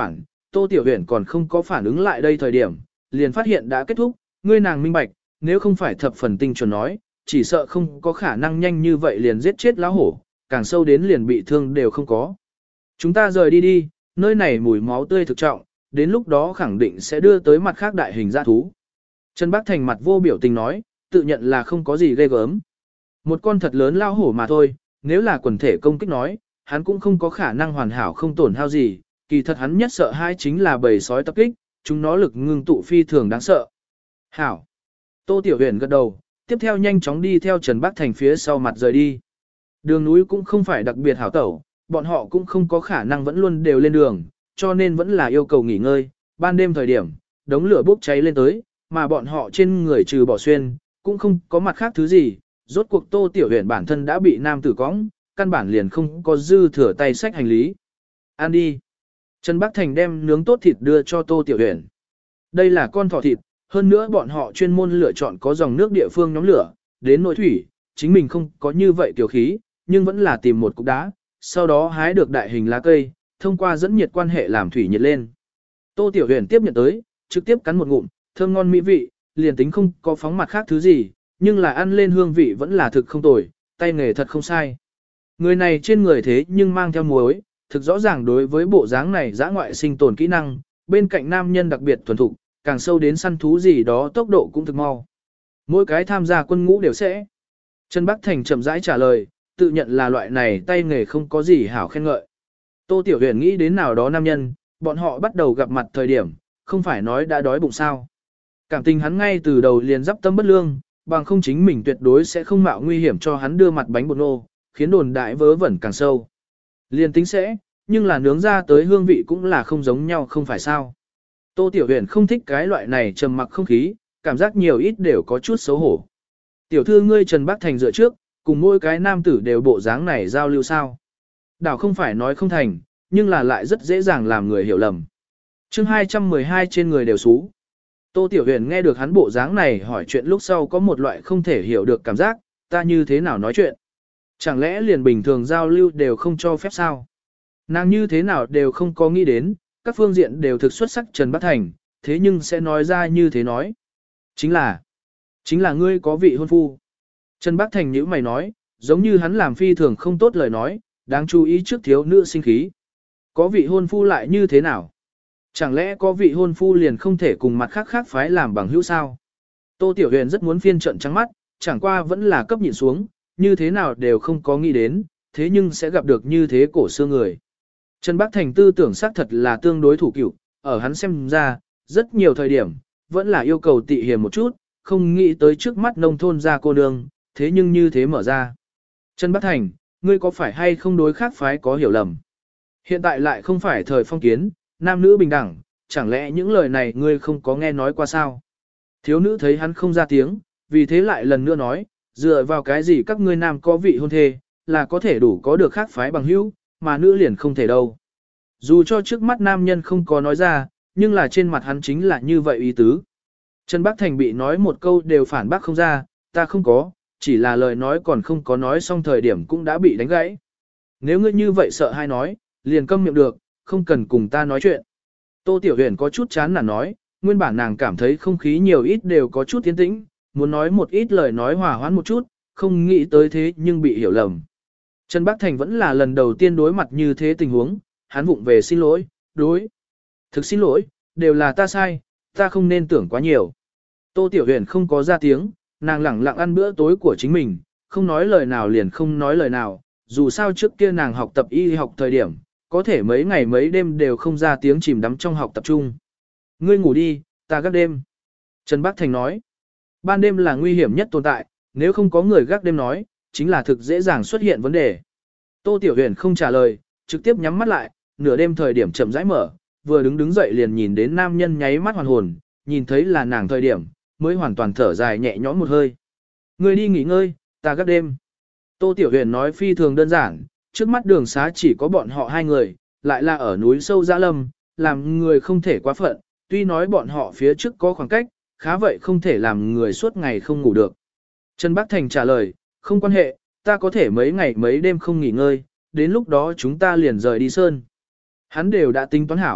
Speaker 1: Tô Tiểu Huyền còn không có phản ứng lại đây thời điểm, liền phát hiện đã kết thúc, ngươi nàng minh bạch, nếu không phải thập phần tinh chuẩn nói, chỉ sợ không có khả năng nhanh như vậy liền giết chết lão hổ, càng sâu đến liền bị thương đều không có. Chúng ta rời đi đi, nơi này mùi máu tươi thực trọng, đến lúc đó khẳng định sẽ đưa tới mặt khác đại hình dã thú. Trần Bắc Thành mặt vô biểu tình nói, tự nhận là không có gì ghê gớm. Một con thật lớn lão hổ mà thôi, nếu là quần thể công kích nói, hắn cũng không có khả năng hoàn hảo không tổn hao gì, kỳ thật hắn nhất sợ hai chính là bầy sói tập kích, chúng nó lực ngưng tụ phi thường đáng sợ. Hảo. Tô Tiểu Huyền gật đầu, tiếp theo nhanh chóng đi theo Trần Bắc Thành phía sau mặt rời đi. Đường núi cũng không phải đặc biệt hảo tẩu, bọn họ cũng không có khả năng vẫn luôn đều lên đường, cho nên vẫn là yêu cầu nghỉ ngơi. Ban đêm thời điểm, đống lửa bốc cháy lên tới, mà bọn họ trên người trừ bỏ xuyên, cũng không có mặt khác thứ gì. Rốt cuộc Tô Tiểu Huyền bản thân đã bị nam tử cõng, căn bản liền không có dư thừa tay sách hành lý. Ăn đi. Trần Bắc Thành đem nướng tốt thịt đưa cho Tô Tiểu Huyền. Đây là con thỏ thịt, hơn nữa bọn họ chuyên môn lựa chọn có dòng nước địa phương nhóm lửa, đến nỗi thủy, chính mình không có như vậy tiểu khí, nhưng vẫn là tìm một cục đá, sau đó hái được đại hình lá cây, thông qua dẫn nhiệt quan hệ làm thủy nhiệt lên. Tô Tiểu Huyền tiếp nhận tới, trực tiếp cắn một ngụm, thơm ngon mỹ vị, liền tính không có phóng mặt khác thứ gì, nhưng là ăn lên hương vị vẫn là thực không tồi, tay nghề thật không sai. Người này trên người thế nhưng mang theo muối, thực rõ ràng đối với bộ dáng này dã ngoại sinh tồn kỹ năng, bên cạnh nam nhân đặc biệt thuần thục, càng sâu đến săn thú gì đó tốc độ cũng thực mau. Mỗi cái tham gia quân ngũ đều sẽ. Trần Bắc Thành chậm rãi trả lời, tự nhận là loại này tay nghề không có gì hảo khen ngợi. Tô Tiểu Huyền nghĩ đến nào đó nam nhân, bọn họ bắt đầu gặp mặt thời điểm, không phải nói đã đói bụng sao. Cảm tình hắn ngay từ đầu liền dắp tâm bất lương, bằng không chính mình tuyệt đối sẽ không mạo nguy hiểm cho hắn đưa mặt bánh bột nô, khiến đồn đại vớ vẩn càng sâu. Liền tính sẽ, nhưng là nướng ra tới hương vị cũng là không giống nhau không phải sao. Tô Tiểu Huyền không thích cái loại này trầm mặc không khí, cảm giác nhiều ít đều có chút xấu hổ. Tiểu thư ngươi Trần Bắc Thành dựa trước, cùng mỗi cái nam tử đều bộ dáng này giao lưu sao. Đảo không phải nói không thành, nhưng là lại rất dễ dàng làm người hiểu lầm. chương hai trăm mười hai trên người đều xú. Tô Tiểu Huyền nghe được hắn bộ dáng này hỏi chuyện lúc sau có một loại không thể hiểu được cảm giác, ta như thế nào nói chuyện. Chẳng lẽ liền bình thường giao lưu đều không cho phép sao? Nàng như thế nào đều không có nghĩ đến, các phương diện đều thực xuất sắc Trần Bắc Thành, thế nhưng sẽ nói ra như thế nói. Chính là, chính là ngươi có vị hôn phu. Trần Bắc Thành nhíu mày nói, giống như hắn làm phi thường không tốt lời nói, đáng chú ý trước thiếu nữ sinh khí. Có vị hôn phu lại như thế nào? Chẳng lẽ có vị hôn phu liền không thể cùng mặt khác khác phái làm bằng hữu sao? Tô Tiểu Huyền rất muốn phiên trận trắng mắt, chẳng qua vẫn là cấp nhịn xuống, như thế nào đều không có nghĩ đến, thế nhưng sẽ gặp được như thế cổ xưa người. Trần Bắc Thành tư tưởng xác thật là tương đối thủ cựu, ở hắn xem ra, rất nhiều thời điểm, vẫn là yêu cầu tị hiểm một chút, không nghĩ tới trước mắt nông thôn ra cô nương, thế nhưng như thế mở ra. Trần Bắc Thành, ngươi có phải hay không đối khác phái có hiểu lầm? Hiện tại lại không phải thời phong kiến, nam nữ bình đẳng, chẳng lẽ những lời này ngươi không có nghe nói qua sao? Thiếu nữ thấy hắn không ra tiếng, vì thế lại lần nữa nói, dựa vào cái gì các ngươi nam có vị hôn thê, là có thể đủ có được khác phái bằng hữu, mà nữ liền không thể đâu. Dù cho trước mắt nam nhân không có nói ra, nhưng là trên mặt hắn chính là như vậy ý tứ. Trần Bắc Thành bị nói một câu đều phản bác không ra, ta không có, chỉ là lời nói còn không có nói xong thời điểm cũng đã bị đánh gãy. Nếu ngươi như vậy sợ hay nói, liền câm miệng được, không cần cùng ta nói chuyện. Tô Tiểu Huyền có chút chán nản nói, nguyên bản nàng cảm thấy không khí nhiều ít đều có chút tiến tĩnh, muốn nói một ít lời nói hòa hoãn một chút, không nghĩ tới thế nhưng bị hiểu lầm. Trần Bắc Thành vẫn là lần đầu tiên đối mặt như thế tình huống, hắn vụng về xin lỗi, đối. Thực xin lỗi, đều là ta sai, ta không nên tưởng quá nhiều. Tô Tiểu Huyền không có ra tiếng, nàng lẳng lặng ăn bữa tối của chính mình, không nói lời nào liền không nói lời nào, dù sao trước kia nàng học tập y học thời điểm, có thể mấy ngày mấy đêm đều không ra tiếng chìm đắm trong học tập trung. Ngươi ngủ đi, ta gác đêm. Trần Bắc Thành nói, ban đêm là nguy hiểm nhất tồn tại, nếu không có người gác đêm nói, chính là thực dễ dàng xuất hiện vấn đề. Tô Tiểu Huyền không trả lời, trực tiếp nhắm mắt lại, nửa đêm thời điểm chậm rãi mở, vừa đứng đứng dậy liền nhìn đến nam nhân nháy mắt hoàn hồn, nhìn thấy là nàng thời điểm, mới hoàn toàn thở dài nhẹ nhõm một hơi. Ngươi đi nghỉ ngơi, ta gác đêm. Tô Tiểu Huyền nói phi thường đơn giản, trước mắt đường xá chỉ có bọn họ hai người, lại là ở núi sâu dã lâm, làm người không thể quá phận, tuy nói bọn họ phía trước có khoảng cách, khá vậy không thể làm người suốt ngày không ngủ được. Trần Bắc Thành trả lời, không quan hệ, ta có thể mấy ngày mấy đêm không nghỉ ngơi, đến lúc đó chúng ta liền rời đi sơn. Hắn đều đã tính toán hảo,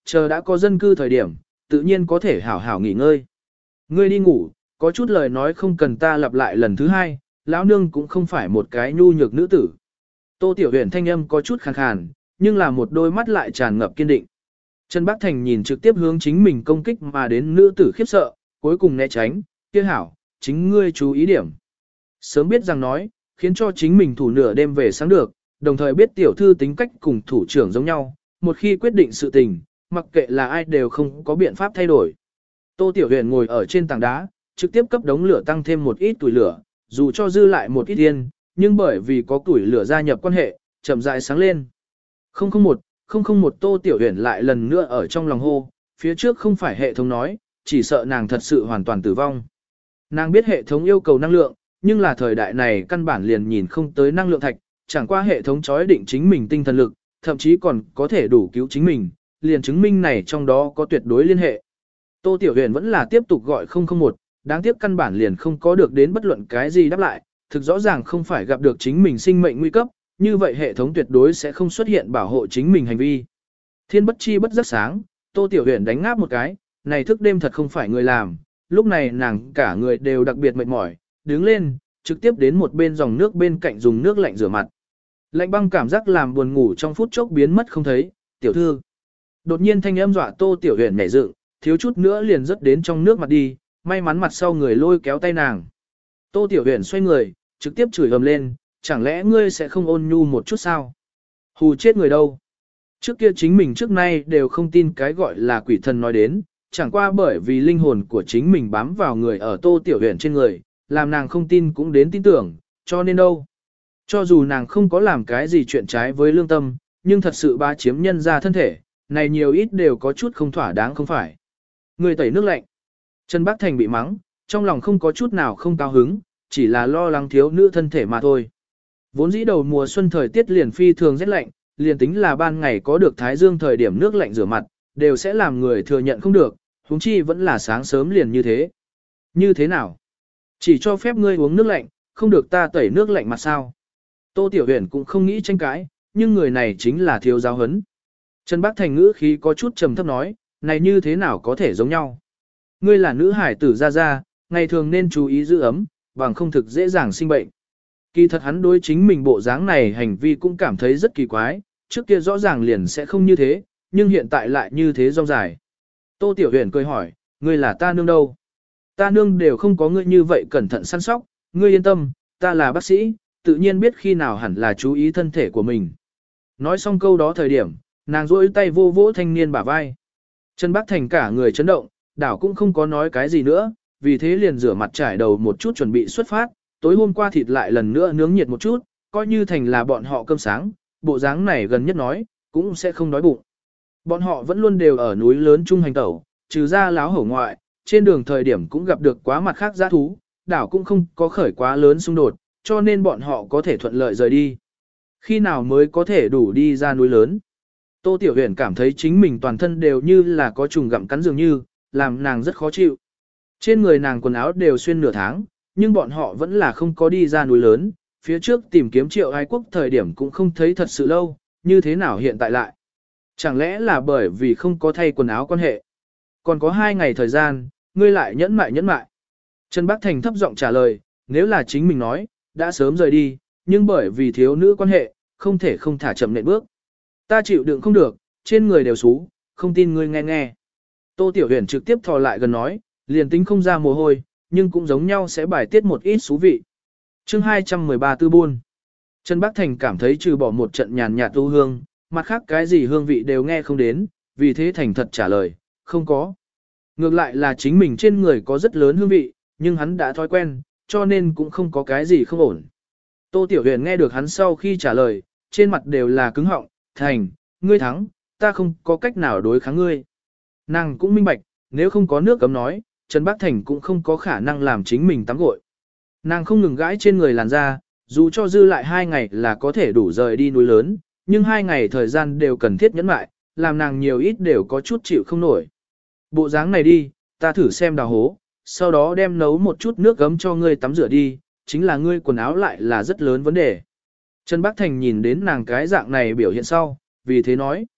Speaker 1: chờ đã có dân cư thời điểm, tự nhiên có thể hảo hảo nghỉ ngơi. Ngươi đi ngủ, có chút lời nói không cần ta lặp lại lần thứ hai, lão nương cũng không phải một cái nhu nhược nữ tử. Tô Tiểu Huyền thanh âm có chút khàn khàn, nhưng là một đôi mắt lại tràn ngập kiên định. Trần Bắc Thành nhìn trực tiếp hướng chính mình công kích mà đến nữ tử khiếp sợ, cuối cùng né tránh, kia hảo, chính ngươi chú ý điểm. Sớm biết rằng nói, khiến cho chính mình thủ nửa đêm về sáng được, đồng thời biết tiểu thư tính cách cùng thủ trưởng giống nhau, một khi quyết định sự tình, mặc kệ là ai đều không có biện pháp thay đổi. Tô Tiểu Huyền ngồi ở trên tảng đá, trực tiếp cấp đống lửa tăng thêm một ít tuổi lửa, dù cho dư lại một ít yên, nhưng bởi vì có tuổi lửa gia nhập quan hệ, chậm rãi sáng lên. không không một, không không một Tô Tiểu Huyền lại lần nữa ở trong lòng hô, phía trước không phải hệ thống nói, chỉ sợ nàng thật sự hoàn toàn tử vong. Nàng biết hệ thống yêu cầu năng lượng, nhưng là thời đại này căn bản liền nhìn không tới năng lượng thạch, chẳng qua hệ thống chói định chính mình tinh thần lực, thậm chí còn có thể đủ cứu chính mình, liền chứng minh này trong đó có tuyệt đối liên hệ. Tô Tiểu Huyền vẫn là tiếp tục gọi không không một, đáng tiếc căn bản liền không có được đến bất luận cái gì đáp lại, thực rõ ràng không phải gặp được chính mình sinh mệnh nguy cấp, như vậy hệ thống tuyệt đối sẽ không xuất hiện bảo hộ chính mình hành vi. Thiên bất chi bất giấc sáng, Tô Tiểu Huyền đánh ngáp một cái, này thức đêm thật không phải người làm, lúc này nàng cả người đều đặc biệt mệt mỏi, đứng lên, trực tiếp đến một bên dòng nước bên cạnh dùng nước lạnh rửa mặt. Lạnh băng cảm giác làm buồn ngủ trong phút chốc biến mất không thấy, tiểu thư. Đột nhiên thanh âm dọa Tô Tiểu Huyền nhảy dựng, thiếu chút nữa liền rớt đến trong nước mặt đi, may mắn mặt sau người lôi kéo tay nàng. Tô Tiểu Huyền xoay người, trực tiếp chửi ầm lên, chẳng lẽ ngươi sẽ không ôn nhu một chút sao? Hù chết người đâu? Trước kia chính mình trước nay đều không tin cái gọi là quỷ thần nói đến, chẳng qua bởi vì linh hồn của chính mình bám vào người ở Tô Tiểu Huyền trên người, làm nàng không tin cũng đến tin tưởng, cho nên đâu. Cho dù nàng không có làm cái gì chuyện trái với lương tâm, nhưng thật sự bá chiếm nhân ra thân thể, này nhiều ít đều có chút không thỏa đáng không phải. Người tẩy nước lạnh. Trần Bắc Thành bị mắng, trong lòng không có chút nào không cao hứng, chỉ là lo lắng thiếu nữ thân thể mà thôi. Vốn dĩ đầu mùa xuân thời tiết liền phi thường rét lạnh, liền tính là ban ngày có được thái dương thời điểm nước lạnh rửa mặt, đều sẽ làm người thừa nhận không được, huống chi vẫn là sáng sớm liền như thế. Như thế nào? Chỉ cho phép ngươi uống nước lạnh, không được ta tẩy nước lạnh mặt sao? Tô Tiểu Huyền cũng không nghĩ tranh cãi, nhưng người này chính là thiếu giáo huấn. Trần Bắc Thành ngữ khí có chút trầm thấp nói, này như thế nào có thể giống nhau? Ngươi là nữ hải tử ra ra, ngày thường nên chú ý giữ ấm, bằng không thực dễ dàng sinh bệnh. Kỳ thật hắn đối chính mình bộ dáng này hành vi cũng cảm thấy rất kỳ quái, trước kia rõ ràng liền sẽ không như thế, nhưng hiện tại lại như thế rong dài. Tô Tiểu Huyền cười hỏi, ngươi là ta nương đâu? Ta nương đều không có ngươi như vậy cẩn thận săn sóc, ngươi yên tâm, ta là bác sĩ, tự nhiên biết khi nào hẳn là chú ý thân thể của mình. Nói xong câu đó thời điểm, nàng rỗi tay vô vỗ thanh niên bả vai. Trần Bắc Thành cả người chấn động, đảo cũng không có nói cái gì nữa, vì thế liền rửa mặt trải đầu một chút chuẩn bị xuất phát, tối hôm qua thịt lại lần nữa nướng nhiệt một chút, coi như thành là bọn họ cơm sáng, bộ dáng này gần nhất nói, cũng sẽ không đói bụng. Bọn họ vẫn luôn đều ở núi lớn trung hành tẩu, trừ ra láo hổ ngoại, trên đường thời điểm cũng gặp được quá mặt khác giã thú, đảo cũng không có khởi quá lớn xung đột, cho nên bọn họ có thể thuận lợi rời đi. Khi nào mới có thể đủ đi ra núi lớn? Tô Tiểu Huyền cảm thấy chính mình toàn thân đều như là có trùng gặm cắn dường như, làm nàng rất khó chịu. Trên người nàng quần áo đều xuyên nửa tháng, nhưng bọn họ vẫn là không có đi ra núi lớn, phía trước tìm kiếm Triệu Ái Quốc thời điểm cũng không thấy thật sự lâu, như thế nào hiện tại lại? Chẳng lẽ là bởi vì không có thay quần áo quan hệ? Còn có hai ngày thời gian, ngươi lại nhẫn mại nhẫn mại. Trần Bắc Thành thấp giọng trả lời, nếu là chính mình nói, đã sớm rời đi, nhưng bởi vì thiếu nữ quan hệ, không thể không thả chậm nệm bước. Ta chịu đựng không được, trên người đều xú, không tin ngươi nghe nghe. Tô Tiểu Huyền trực tiếp thò lại gần nói, liền tính không ra mồ hôi, nhưng cũng giống nhau sẽ bài tiết một ít xú vị. Chương hai trăm mười ba Tư buôn. Trần Bắc Thành cảm thấy trừ bỏ một trận nhàn nhạt tu hương, mặt khác cái gì hương vị đều nghe không đến, vì thế thành thật trả lời, không có. Ngược lại là chính mình trên người có rất lớn hương vị, nhưng hắn đã thói quen, cho nên cũng không có cái gì không ổn. Tô Tiểu Huyền nghe được hắn sau khi trả lời, trên mặt đều là cứng họng, thành, ngươi thắng, ta không có cách nào đối kháng ngươi. Nàng cũng minh bạch, nếu không có nước cấm nói, Trần Bắc Thành cũng không có khả năng làm chính mình tắm gội. Nàng không ngừng gãi trên người làn da, dù cho dư lại hai ngày là có thể đủ rời đi núi lớn, nhưng hai ngày thời gian đều cần thiết nhẫn mại, làm nàng nhiều ít đều có chút chịu không nổi. Bộ dáng này đi, ta thử xem đào hố, sau đó đem nấu một chút nước gấm cho ngươi tắm rửa đi, chính là ngươi quần áo lại là rất lớn vấn đề. Trần Bắc Thành nhìn đến nàng cái dạng này biểu hiện sau, vì thế nói.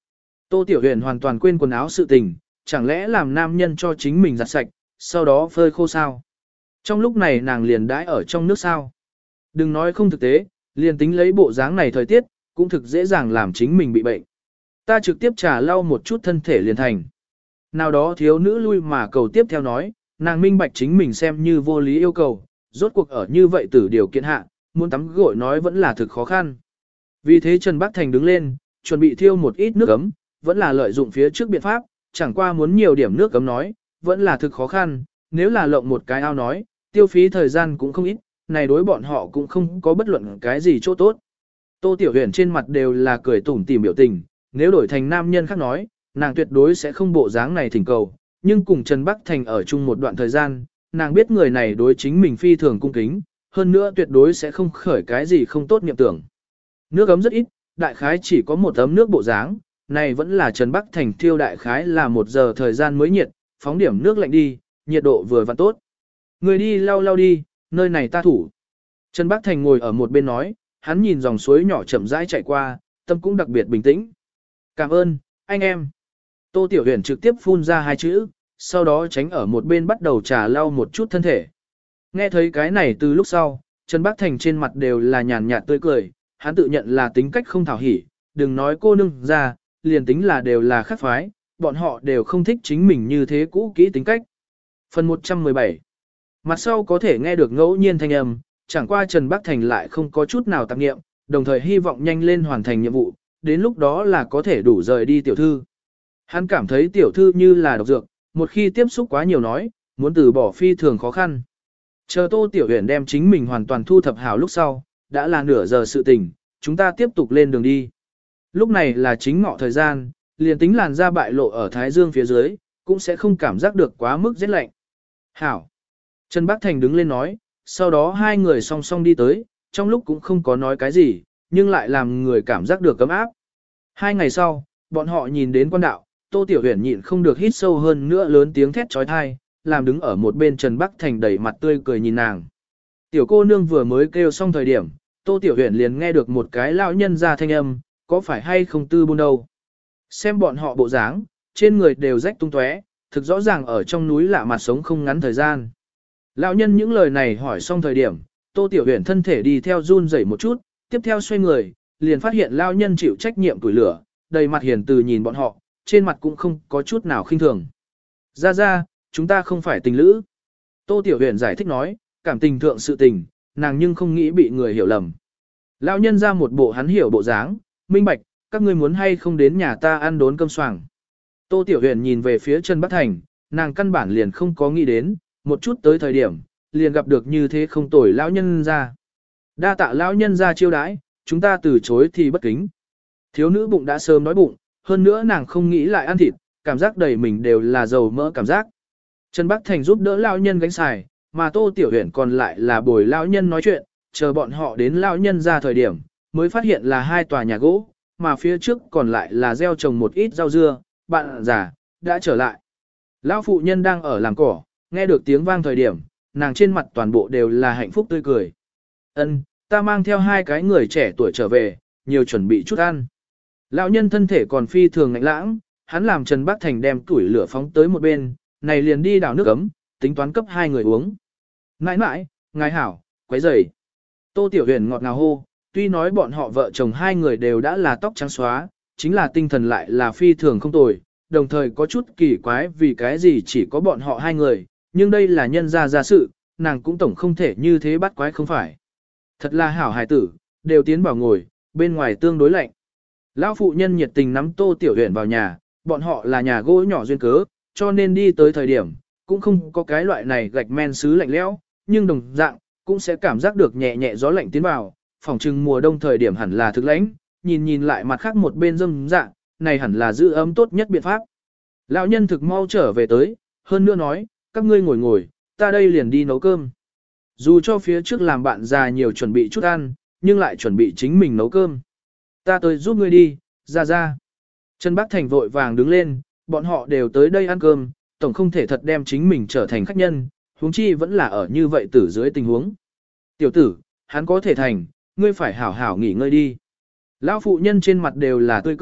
Speaker 1: Tô Tiểu Huyền hoàn toàn quên quần áo sự tình, chẳng lẽ làm nam nhân cho chính mình giặt sạch, sau đó phơi khô sao? Trong lúc này nàng liền đãi ở trong nước sao? Đừng nói không thực tế, liền tính lấy bộ dáng này thời tiết, cũng thực dễ dàng làm chính mình bị bệnh. Ta trực tiếp trà lau một chút thân thể liền thành. Nào đó thiếu nữ lui mà cầu tiếp theo nói, nàng minh bạch chính mình xem như vô lý yêu cầu, rốt cuộc ở như vậy từ điều kiện hạ, muốn tắm gội nói vẫn là thực khó khăn. Vì thế Trần Bắc Thành đứng lên, chuẩn bị thiêu một ít nước ấm, vẫn là lợi dụng phía trước biện pháp, chẳng qua muốn nhiều điểm nước ấm nói, vẫn là thực khó khăn, nếu là lộng một cái ao nói, tiêu phí thời gian cũng không ít, này đối bọn họ cũng không có bất luận cái gì chỗ tốt. Tô Tiểu Huyền trên mặt đều là cười tủm tỉm biểu tình, nếu đổi thành nam nhân khác nói, nàng tuyệt đối sẽ không bộ dáng này thỉnh cầu, nhưng cùng Trần Bắc Thành ở chung một đoạn thời gian, nàng biết người này đối chính mình phi thường cung kính, hơn nữa tuyệt đối sẽ không khởi cái gì không tốt niệm tưởng. Nước ấm rất ít, đại khái chỉ có một ấm nước bộ dáng, này vẫn là Trần Bắc Thành thiêu đại khái là một giờ thời gian mới nhiệt, phóng điểm nước lạnh đi, nhiệt độ vừa vặn tốt. Người đi lau lau đi, nơi này ta thủ. Trần Bắc Thành ngồi ở một bên nói, hắn nhìn dòng suối nhỏ chậm rãi chạy qua, tâm cũng đặc biệt bình tĩnh. Cảm ơn, anh em. Tô Tiểu Huyền trực tiếp phun ra hai chữ, sau đó tránh ở một bên bắt đầu trà lau một chút thân thể. Nghe thấy cái này từ lúc sau, Trần Bắc Thành trên mặt đều là nhàn nhạt tươi cười, hắn tự nhận là tính cách không thảo hỉ, đừng nói cô nương ra, liền tính là đều là khác phái, bọn họ đều không thích chính mình như thế cũ kỹ tính cách. Phần một trăm mười bảy. Mặt sau có thể nghe được ngẫu nhiên thanh âm, chẳng qua Trần Bắc Thành lại không có chút nào tạp nghiệm, đồng thời hy vọng nhanh lên hoàn thành nhiệm vụ, đến lúc đó là có thể đủ rời đi tiểu thư. Hắn cảm thấy tiểu thư như là độc dược, một khi tiếp xúc quá nhiều nói, muốn từ bỏ phi thường khó khăn. Chờ Tô Tiểu Huyền đem chính mình hoàn toàn thu thập hảo lúc sau, đã là nửa giờ sự tình, chúng ta tiếp tục lên đường đi. Lúc này là chính ngọ thời gian, liền tính làn da bại lộ ở Thái Dương phía dưới, cũng sẽ không cảm giác được quá mức rét lạnh. Hảo. Trần Bắc Thành đứng lên nói, sau đó hai người song song đi tới, trong lúc cũng không có nói cái gì, nhưng lại làm người cảm giác được cấm áp. Hai ngày sau, bọn họ nhìn đến quan đạo, Tô Tiểu Huyền nhịn không được hít sâu hơn nữa lớn tiếng thét trói thai, làm đứng ở một bên Trần Bắc Thành đầy mặt tươi cười nhìn nàng. Tiểu cô nương vừa mới kêu xong thời điểm, Tô Tiểu Huyền liền nghe được một cái lão nhân ra thanh âm, có phải hay không tư buôn đâu. Xem bọn họ bộ dáng, trên người đều rách tung tóe, thực rõ ràng ở trong núi lạ mặt sống không ngắn thời gian. Lão nhân những lời này hỏi xong thời điểm, Tô Tiểu Huyền thân thể đi theo run rẩy một chút, tiếp theo xoay người, liền phát hiện lão nhân chịu trách nhiệm tuổi lửa, đầy mặt hiền từ nhìn bọn họ, trên mặt cũng không có chút nào khinh thường. Ra ra, chúng ta không phải tình lữ. Tô Tiểu Huyền giải thích nói, cảm tình thượng sự tình, nàng nhưng không nghĩ bị người hiểu lầm. Lão nhân ra một bộ hắn hiểu bộ dáng, minh bạch, các ngươi muốn hay không đến nhà ta ăn đốn cơm xoàng. Tô Tiểu Huyền nhìn về phía Trần Bắc Thành, nàng căn bản liền không có nghĩ đến, một chút tới thời điểm, liền gặp được như thế không tồi lão nhân ra. Đa tạ lão nhân ra chiêu đãi, chúng ta từ chối thì bất kính. Thiếu nữ bụng đã sớm đói bụng, hơn nữa nàng không nghĩ lại ăn thịt, cảm giác đầy mình đều là dầu mỡ cảm giác. Trần Bắc Thành giúp đỡ lão nhân gánh xài, mà Tô Tiểu Huyền còn lại là bồi lão nhân nói chuyện, chờ bọn họ đến lão nhân ra thời điểm, mới phát hiện là hai tòa nhà gỗ, mà phía trước còn lại là gieo trồng một ít rau dưa, bạn già, đã trở lại. Lão phụ nhân đang ở làm cỏ, nghe được tiếng vang thời điểm, nàng trên mặt toàn bộ đều là hạnh phúc tươi cười. Ân, ta mang theo hai cái người trẻ tuổi trở về, nhiều chuẩn bị chút ăn. Lão nhân thân thể còn phi thường ngạnh lãng, hắn làm Trần Bắc Thành đem tuổi lửa phóng tới một bên, này liền đi đảo nước ấm, tính toán cấp hai người uống. Nãi nãi, ngài hảo, quấy rầy. Tô Tiểu Huyền ngọt ngào hô, tuy nói bọn họ vợ chồng hai người đều đã là tóc trắng xóa, chính là tinh thần lại là phi thường không tồi, đồng thời có chút kỳ quái vì cái gì chỉ có bọn họ hai người, nhưng đây là nhân gia gia sự, nàng cũng tổng không thể như thế bắt quái không phải. Thật là hảo hài tử, đều tiến vào ngồi, bên ngoài tương đối lạnh. Lão phụ nhân nhiệt tình nắm Tô Tiểu Huyền vào nhà, bọn họ là nhà gỗ nhỏ duyên cớ, cho nên đi tới thời điểm, cũng không có cái loại này gạch men sứ lạnh lẽo, nhưng đồng dạng, cũng sẽ cảm giác được nhẹ nhẹ gió lạnh tiến vào, phòng trừng mùa đông thời điểm hẳn là thực lãnh, nhìn nhìn lại mặt khác một bên râm dạ, này hẳn là giữ ấm tốt nhất biện pháp. Lão nhân thực mau trở về tới, hơn nữa nói, các ngươi ngồi ngồi, ta đây liền đi nấu cơm. Dù cho phía trước làm bạn già nhiều chuẩn bị chút ăn, nhưng lại chuẩn bị chính mình nấu cơm. Ta tới giúp ngươi đi, ra ra. Trần Bắc Thành vội vàng đứng lên, bọn họ đều tới đây ăn cơm, tổng không thể thật đem chính mình trở thành khách nhân, huống chi vẫn là ở như vậy tử dưới tình huống. Tiểu tử, hắn có thể thành, ngươi phải hảo hảo nghỉ ngơi đi. Lão phụ nhân trên mặt đều là tươi cười,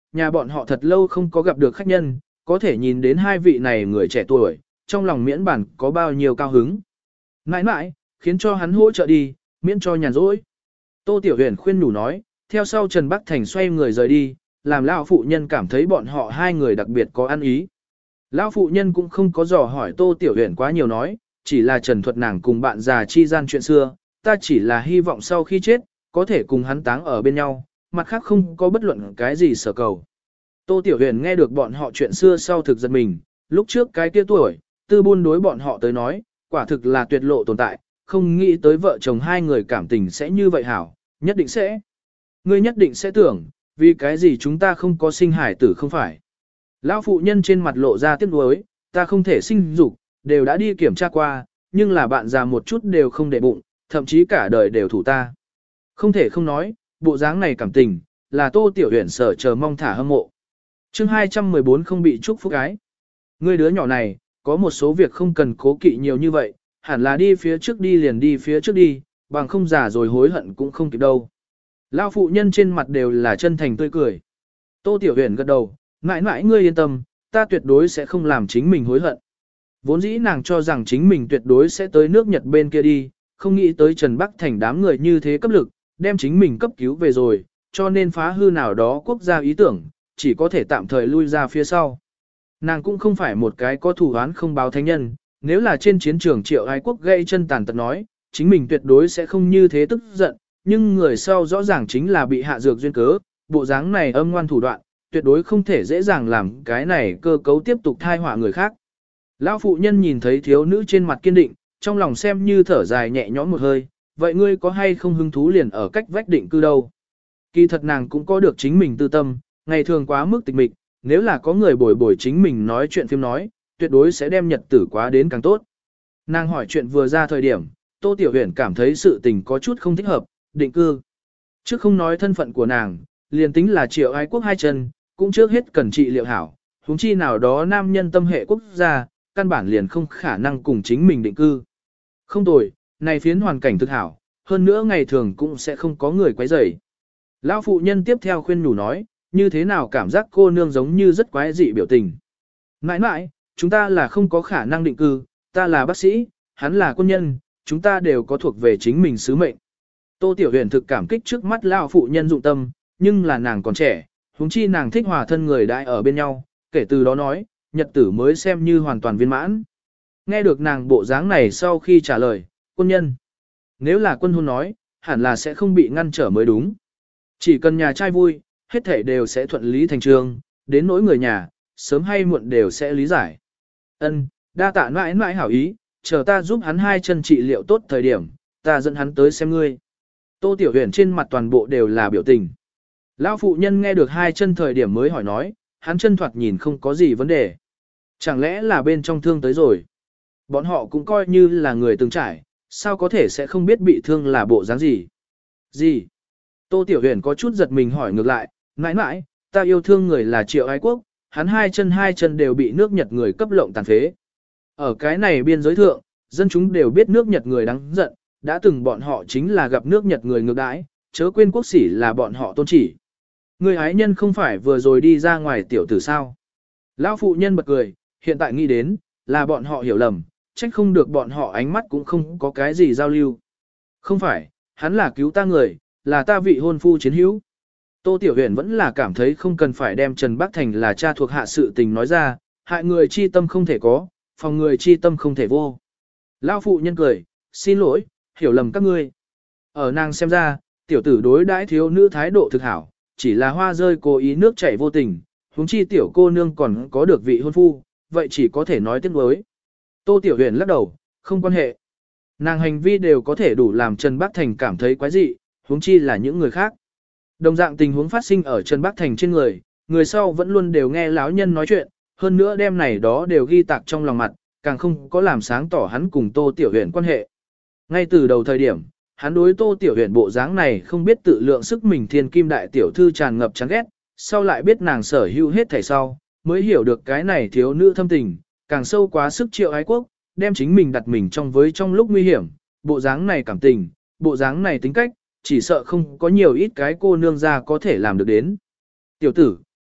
Speaker 1: nhà bọn họ thật lâu không có gặp được khách nhân, có thể nhìn đến hai vị này người trẻ tuổi, trong lòng miễn bản có bao nhiêu cao hứng. Mãi mãi, khiến cho hắn hỗ trợ đi, miễn cho nhàn rỗi. Tô Tiểu Huyền khuyên nhủ nói, theo sau Trần Bắc Thành xoay người rời đi, làm lão phụ nhân cảm thấy bọn họ hai người đặc biệt có ăn ý. Lão phụ nhân cũng không có dò hỏi Tô Tiểu Huyền quá nhiều nói, chỉ là trần thuật nàng cùng bạn già chi gian chuyện xưa, ta chỉ là hy vọng sau khi chết, có thể cùng hắn táng ở bên nhau, mặt khác không có bất luận cái gì sở cầu. Tô Tiểu Huyền nghe được bọn họ chuyện xưa sau thực giật mình, lúc trước cái kia tuổi, tư buôn đối bọn họ tới nói, quả thực là tuyệt lộ tồn tại, không nghĩ tới vợ chồng hai người cảm tình sẽ như vậy hảo, nhất định sẽ. Ngươi nhất định sẽ tưởng, vì cái gì chúng ta không có sinh hải tử không phải. Lão phụ nhân trên mặt lộ ra tiếc nuối, ta không thể sinh dục, đều đã đi kiểm tra qua, nhưng là bạn già một chút đều không để bụng, thậm chí cả đời đều thủ ta. Không thể không nói, bộ dáng này cảm tình, là Tô Tiểu Huyền sở chờ mong thả hâm mộ. Chương hai trăm mười bốn không bị chúc phúc ái. Ngươi đứa nhỏ này, có một số việc không cần cố kỵ nhiều như vậy, hẳn là đi phía trước đi liền đi phía trước đi, bằng không già rồi hối hận cũng không kịp đâu. Lão phụ nhân trên mặt đều là chân thành tươi cười. Tô Tiểu Huyền gật đầu, mãi mãi ngươi yên tâm, ta tuyệt đối sẽ không làm chính mình hối hận. Vốn dĩ nàng cho rằng chính mình tuyệt đối sẽ tới nước Nhật bên kia đi, không nghĩ tới Trần Bắc Thành đám người như thế cấp lực, đem chính mình cấp cứu về rồi, cho nên phá hư nào đó quốc gia ý tưởng, chỉ có thể tạm thời lui ra phía sau. Nàng cũng không phải một cái có thủ án không báo thánh nhân, nếu là trên chiến trường Triệu Ái Quốc gây chân tàn tật nói, chính mình tuyệt đối sẽ không như thế tức giận, nhưng người sau rõ ràng chính là bị hạ dược duyên cớ, bộ dáng này âm ngoan thủ đoạn, tuyệt đối không thể dễ dàng làm cái này cơ cấu tiếp tục thai họa người khác. Lão phụ nhân nhìn thấy thiếu nữ trên mặt kiên định, trong lòng xem như thở dài nhẹ nhõm một hơi, vậy ngươi có hay không hứng thú liền ở cách vách định cư đâu? Kỳ thật nàng cũng có được chính mình tư tâm, ngày thường quá mức tịch mịch, nếu là có người bồi bồi chính mình nói chuyện phim nói, tuyệt đối sẽ đem nhật tử quá đến càng tốt. Nàng hỏi chuyện vừa ra thời điểm, Tô Tiểu Huyền cảm thấy sự tình có chút không thích hợp, định cư. Trước không nói thân phận của nàng, liền tính là Triệu Ái Quốc hai chân, cũng trước hết cần trị liệu hảo, huống chi nào đó nam nhân tâm hệ quốc gia, căn bản liền không khả năng cùng chính mình định cư. Không tồi, này phiến hoàn cảnh thực hảo, hơn nữa ngày thường cũng sẽ không có người quấy rầy. Lão phụ nhân tiếp theo khuyên nhủ nói, như thế nào cảm giác cô nương giống như rất quái dị biểu tình. Mãi mãi, chúng ta là không có khả năng định cư, ta là bác sĩ, hắn là quân nhân, chúng ta đều có thuộc về chính mình sứ mệnh. Tô Tiểu Huyền thực cảm kích trước mắt lão phụ nhân dụng tâm, nhưng là nàng còn trẻ, huống chi nàng thích hòa thân người đại ở bên nhau, kể từ đó nói, nhật tử mới xem như hoàn toàn viên mãn. Nghe được nàng bộ dáng này sau khi trả lời, quân nhân. Nếu là quân hôn nói, hẳn là sẽ không bị ngăn trở mới đúng. Chỉ cần nhà trai vui, hết thể đều sẽ thuận lý thành trường, đến nỗi người nhà, sớm hay muộn đều sẽ lý giải. Ân, đa tạ mãi mãi hảo ý, chờ ta giúp hắn hai chân trị liệu tốt thời điểm, ta dẫn hắn tới xem ngươi. Tô Tiểu Huyền trên mặt toàn bộ đều là biểu tình. Lão phụ nhân nghe được hai chân thời điểm mới hỏi nói, hắn chân thoạt nhìn không có gì vấn đề. Chẳng lẽ là bên trong thương tới rồi? Bọn họ cũng coi như là người từng trải, sao có thể sẽ không biết bị thương là bộ dáng gì? Gì? Tô Tiểu Huyền có chút giật mình hỏi ngược lại, mãi mãi, ta yêu thương người là Triệu Ái Quốc, hắn hai chân hai chân đều bị nước Nhật người cấp lộng tàn phế. Ở cái này biên giới thượng, dân chúng đều biết nước Nhật người đáng giận, đã từng bọn họ chính là gặp nước Nhật người ngược đãi, chớ quên quốc sĩ là bọn họ tôn chỉ. Người ái nhân không phải vừa rồi đi ra ngoài tiểu tử sao? Lão phụ nhân bật cười, hiện tại nghĩ đến, là bọn họ hiểu lầm, trách không được bọn họ ánh mắt cũng không có cái gì giao lưu. Không phải, hắn là cứu ta người, là ta vị hôn phu chiến hữu. Tô Tiểu Huyền vẫn là cảm thấy không cần phải đem Trần Bắc Thành là cha thuộc hạ sự tình nói ra, hại người chi tâm không thể có, phòng người chi tâm không thể vô. Lão phụ nhân cười, xin lỗi, hiểu lầm các ngươi. Ở nàng xem ra, tiểu tử đối đãi thiếu nữ thái độ thực hảo, chỉ là hoa rơi cố ý nước chảy vô tình, huống chi tiểu cô nương còn có được vị hôn phu, vậy chỉ có thể nói tiếc nuối. Tô Tiểu Huyền lắc đầu, không quan hệ. Nàng hành vi đều có thể đủ làm Trần Bắc Thành cảm thấy quái dị, huống chi là những người khác. Đồng dạng tình huống phát sinh ở Trần Bắc Thành trên người, người sau vẫn luôn đều nghe lão nhân nói chuyện, hơn nữa đêm này đó đều ghi tạc trong lòng mặt, càng không có làm sáng tỏ hắn cùng Tô Tiểu Huyền quan hệ. Ngay từ đầu thời điểm, hắn đối Tô Tiểu Huyền bộ dáng này không biết tự lượng sức mình thiên kim đại tiểu thư tràn ngập chán ghét, sau lại biết nàng sở hữu hết thảy sau, mới hiểu được cái này thiếu nữ thâm tình, càng sâu quá sức Triệu Ái Quốc, đem chính mình đặt mình trong với trong lúc nguy hiểm, bộ dáng này cảm tình, bộ dáng này tính cách, chỉ sợ không có nhiều ít cái cô nương ra có thể làm được đến. Tiểu tử,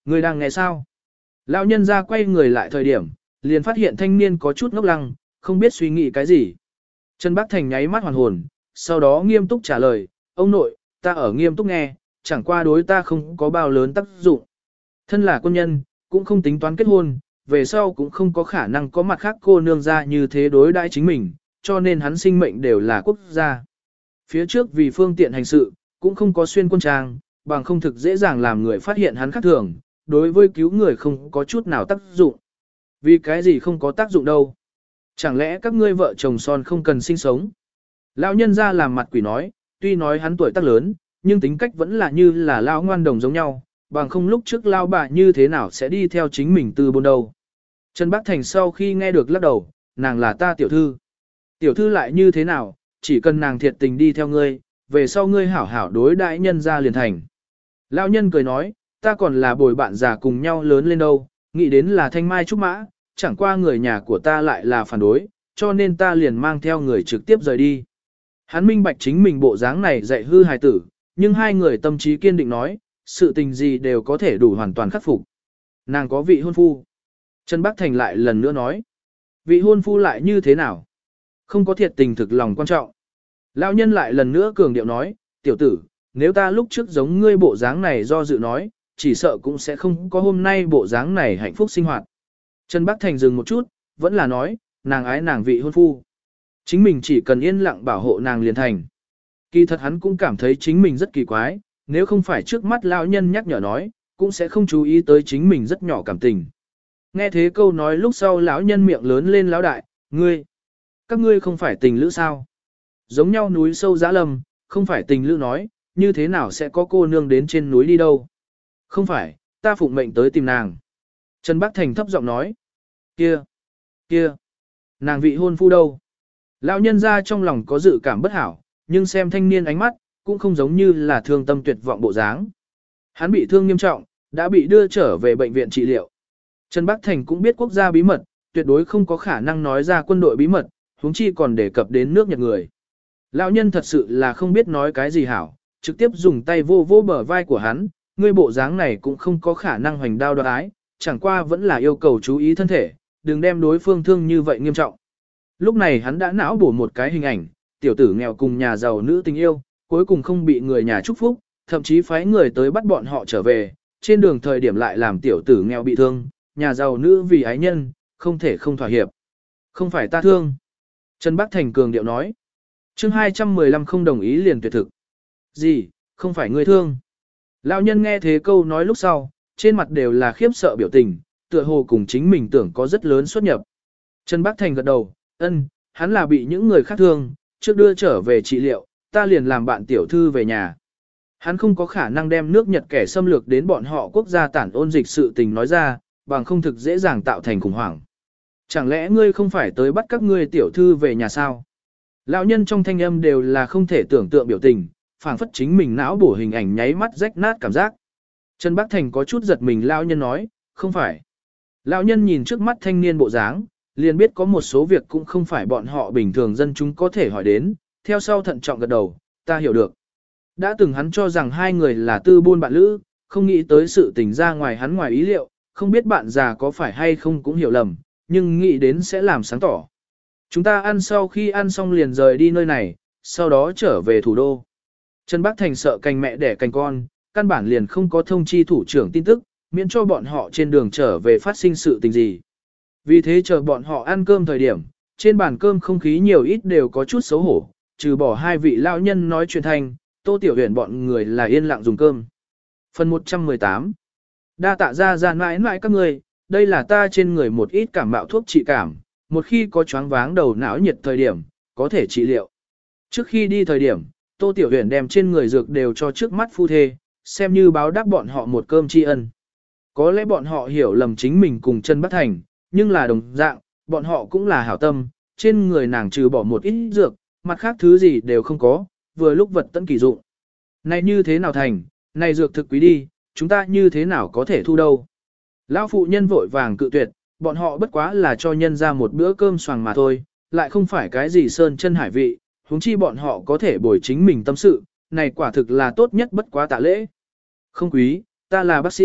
Speaker 1: Người đang nghe sao? Lão nhân ra quay người lại thời điểm, liền phát hiện thanh niên có chút ngốc lăng, không biết suy nghĩ cái gì. Trần Bác Thành nháy mắt hoàn hồn, sau đó nghiêm túc trả lời, ông nội, ta ở nghiêm túc nghe, chẳng qua đối ta không có bao lớn tác dụng. Thân là quân nhân, cũng không tính toán kết hôn, về sau cũng không có khả năng có mặt khác cô nương ra như thế đối đãi chính mình, cho nên hắn sinh mệnh đều là quốc gia. Phía trước vì phương tiện hành sự, cũng không có xuyên quân trang, bằng không thực dễ dàng làm người phát hiện hắn khác thường, đối với cứu người không có chút nào tác dụng. Vì cái gì không có tác dụng đâu? Chẳng lẽ các ngươi vợ chồng son không cần sinh sống? Lão nhân ra làm mặt quỷ nói, tuy nói hắn tuổi tác lớn, nhưng tính cách vẫn là như là lão ngoan đồng giống nhau, bằng không lúc trước lão bà như thế nào sẽ đi theo chính mình từ bôn đầu. Trần Bác Thành sau khi nghe được lắc đầu, nàng là ta tiểu thư. Tiểu thư lại như thế nào, chỉ cần nàng thiệt tình đi theo ngươi, về sau ngươi hảo hảo đối đãi nhân ra liền thành. Lão nhân cười nói, ta còn là bồi bạn già cùng nhau lớn lên đâu, nghĩ đến là thanh mai trúc mã, chẳng qua người nhà của ta lại là phản đối, cho nên ta liền mang theo người trực tiếp rời đi. Hắn minh bạch chính mình bộ dáng này dạy hư hài tử, nhưng hai người tâm trí kiên định nói, sự tình gì đều có thể đủ hoàn toàn khắc phục. Nàng có vị hôn phu. Trần Bác Thành lại lần nữa nói, vị hôn phu lại như thế nào? Không có thiệt tình thực lòng quan trọng. Lão nhân lại lần nữa cường điệu nói, tiểu tử, nếu ta lúc trước giống ngươi bộ dáng này do dự nói, chỉ sợ cũng sẽ không có hôm nay bộ dáng này hạnh phúc sinh hoạt. Trần Bác Thành dừng một chút, vẫn là nói, nàng ái nàng vị hôn phu. Chính mình chỉ cần yên lặng bảo hộ nàng liền thành. Kỳ thật hắn cũng cảm thấy chính mình rất kỳ quái, nếu không phải trước mắt lão nhân nhắc nhở nói, cũng sẽ không chú ý tới chính mình rất nhỏ cảm tình. Nghe thế câu nói lúc sau lão nhân miệng lớn lên lão đại, ngươi, các ngươi không phải tình lữ sao? Giống nhau núi sâu giã lâm, không phải tình lữ nói, như thế nào sẽ có cô nương đến trên núi đi đâu? Không phải, ta phụng mệnh tới tìm nàng. Trần Bác Thành thấp giọng nói, kia, kia, nàng vị hôn phu đâu? Lão nhân ra trong lòng có dự cảm bất hảo, nhưng xem thanh niên ánh mắt, cũng không giống như là thương tâm tuyệt vọng bộ dáng. Hắn bị thương nghiêm trọng, đã bị đưa trở về bệnh viện trị liệu. Trần Bác Thành cũng biết quốc gia bí mật, tuyệt đối không có khả năng nói ra quân đội bí mật, huống chi còn đề cập đến nước Nhật người. Lão nhân thật sự là không biết nói cái gì hảo, trực tiếp dùng tay vô vô bờ vai của hắn, ngươi bộ dáng này cũng không có khả năng hoành đao đoạt ái, chẳng qua vẫn là yêu cầu chú ý thân thể, đừng đem đối phương thương như vậy nghiêm trọng. Lúc này hắn đã não bổ một cái hình ảnh, tiểu tử nghèo cùng nhà giàu nữ tình yêu, cuối cùng không bị người nhà chúc phúc, thậm chí phái người tới bắt bọn họ trở về, trên đường thời điểm lại làm tiểu tử nghèo bị thương, nhà giàu nữ vì ái nhân, không thể không thỏa hiệp. Không phải ta thương. Trần Bác Thành cường điệu nói. Chương hai trăm mười lăm không đồng ý liền tuyệt thực. Gì, không phải ngươi thương. Lão nhân nghe thế câu nói lúc sau, trên mặt đều là khiếp sợ biểu tình, tựa hồ cùng chính mình tưởng có rất lớn xuất nhập. Trần Bác Thành gật đầu, ân, hắn là bị những người khác thương, trước đưa trở về trị liệu, ta liền làm bạn tiểu thư về nhà. Hắn không có khả năng đem nước Nhật kẻ xâm lược đến bọn họ quốc gia tản ôn dịch sự tình nói ra, bằng không thực dễ dàng tạo thành khủng hoảng. Chẳng lẽ ngươi không phải tới bắt các ngươi tiểu thư về nhà sao? Lão nhân trong thanh âm đều là không thể tưởng tượng biểu tình, phảng phất chính mình não bổ hình ảnh nháy mắt rách nát cảm giác. Trần Bác Thành có chút giật mình lão nhân nói, không phải. Lão nhân nhìn trước mắt thanh niên bộ dáng, liền biết có một số việc cũng không phải bọn họ bình thường dân chúng có thể hỏi đến, theo sau thận trọng gật đầu, ta hiểu được. Đã từng hắn cho rằng hai người là tư buôn bạn lữ, không nghĩ tới sự tình ra ngoài hắn ngoài ý liệu, không biết bạn già có phải hay không cũng hiểu lầm, nhưng nghĩ đến sẽ làm sáng tỏ. Chúng ta ăn sau khi ăn xong liền rời đi nơi này, sau đó trở về thủ đô. Trần Bác Thành sợ cành mẹ đẻ cành con, căn bản liền không có thông chi thủ trưởng tin tức, miễn cho bọn họ trên đường trở về phát sinh sự tình gì. Vì thế chờ bọn họ ăn cơm thời điểm, trên bàn cơm không khí nhiều ít đều có chút xấu hổ, trừ bỏ hai vị lão nhân nói chuyện thành, Tô Tiểu Huyền bọn người là yên lặng dùng cơm. Phần một trăm mười tám. Đa tạ ra ra mãi mãi các người, đây là ta trên người một ít cảm mạo thuốc trị cảm, một khi có choáng váng đầu não nhiệt thời điểm, có thể trị liệu. Trước khi đi thời điểm, Tô Tiểu Huyền đem trên người dược đều cho trước mắt phu thê, xem như báo đáp bọn họ một cơm tri ân. Có lẽ bọn họ hiểu lầm chính mình cùng Trần Bác Thành, nhưng là đồng dạng, bọn họ cũng là hảo tâm, trên người nàng trừ bỏ một ít dược, mặt khác thứ gì đều không có, vừa lúc vật tận kỳ dụng. Này như thế nào thành, này dược thực quý đi, chúng ta như thế nào có thể thu đâu. Lão phụ nhân vội vàng cự tuyệt, bọn họ bất quá là cho nhân ra một bữa cơm xoàng mà thôi, lại không phải cái gì sơn chân hải vị, huống chi bọn họ có thể bồi chính mình tâm sự, này quả thực là tốt nhất bất quá tạ lễ. Không quý, ta là bác sĩ,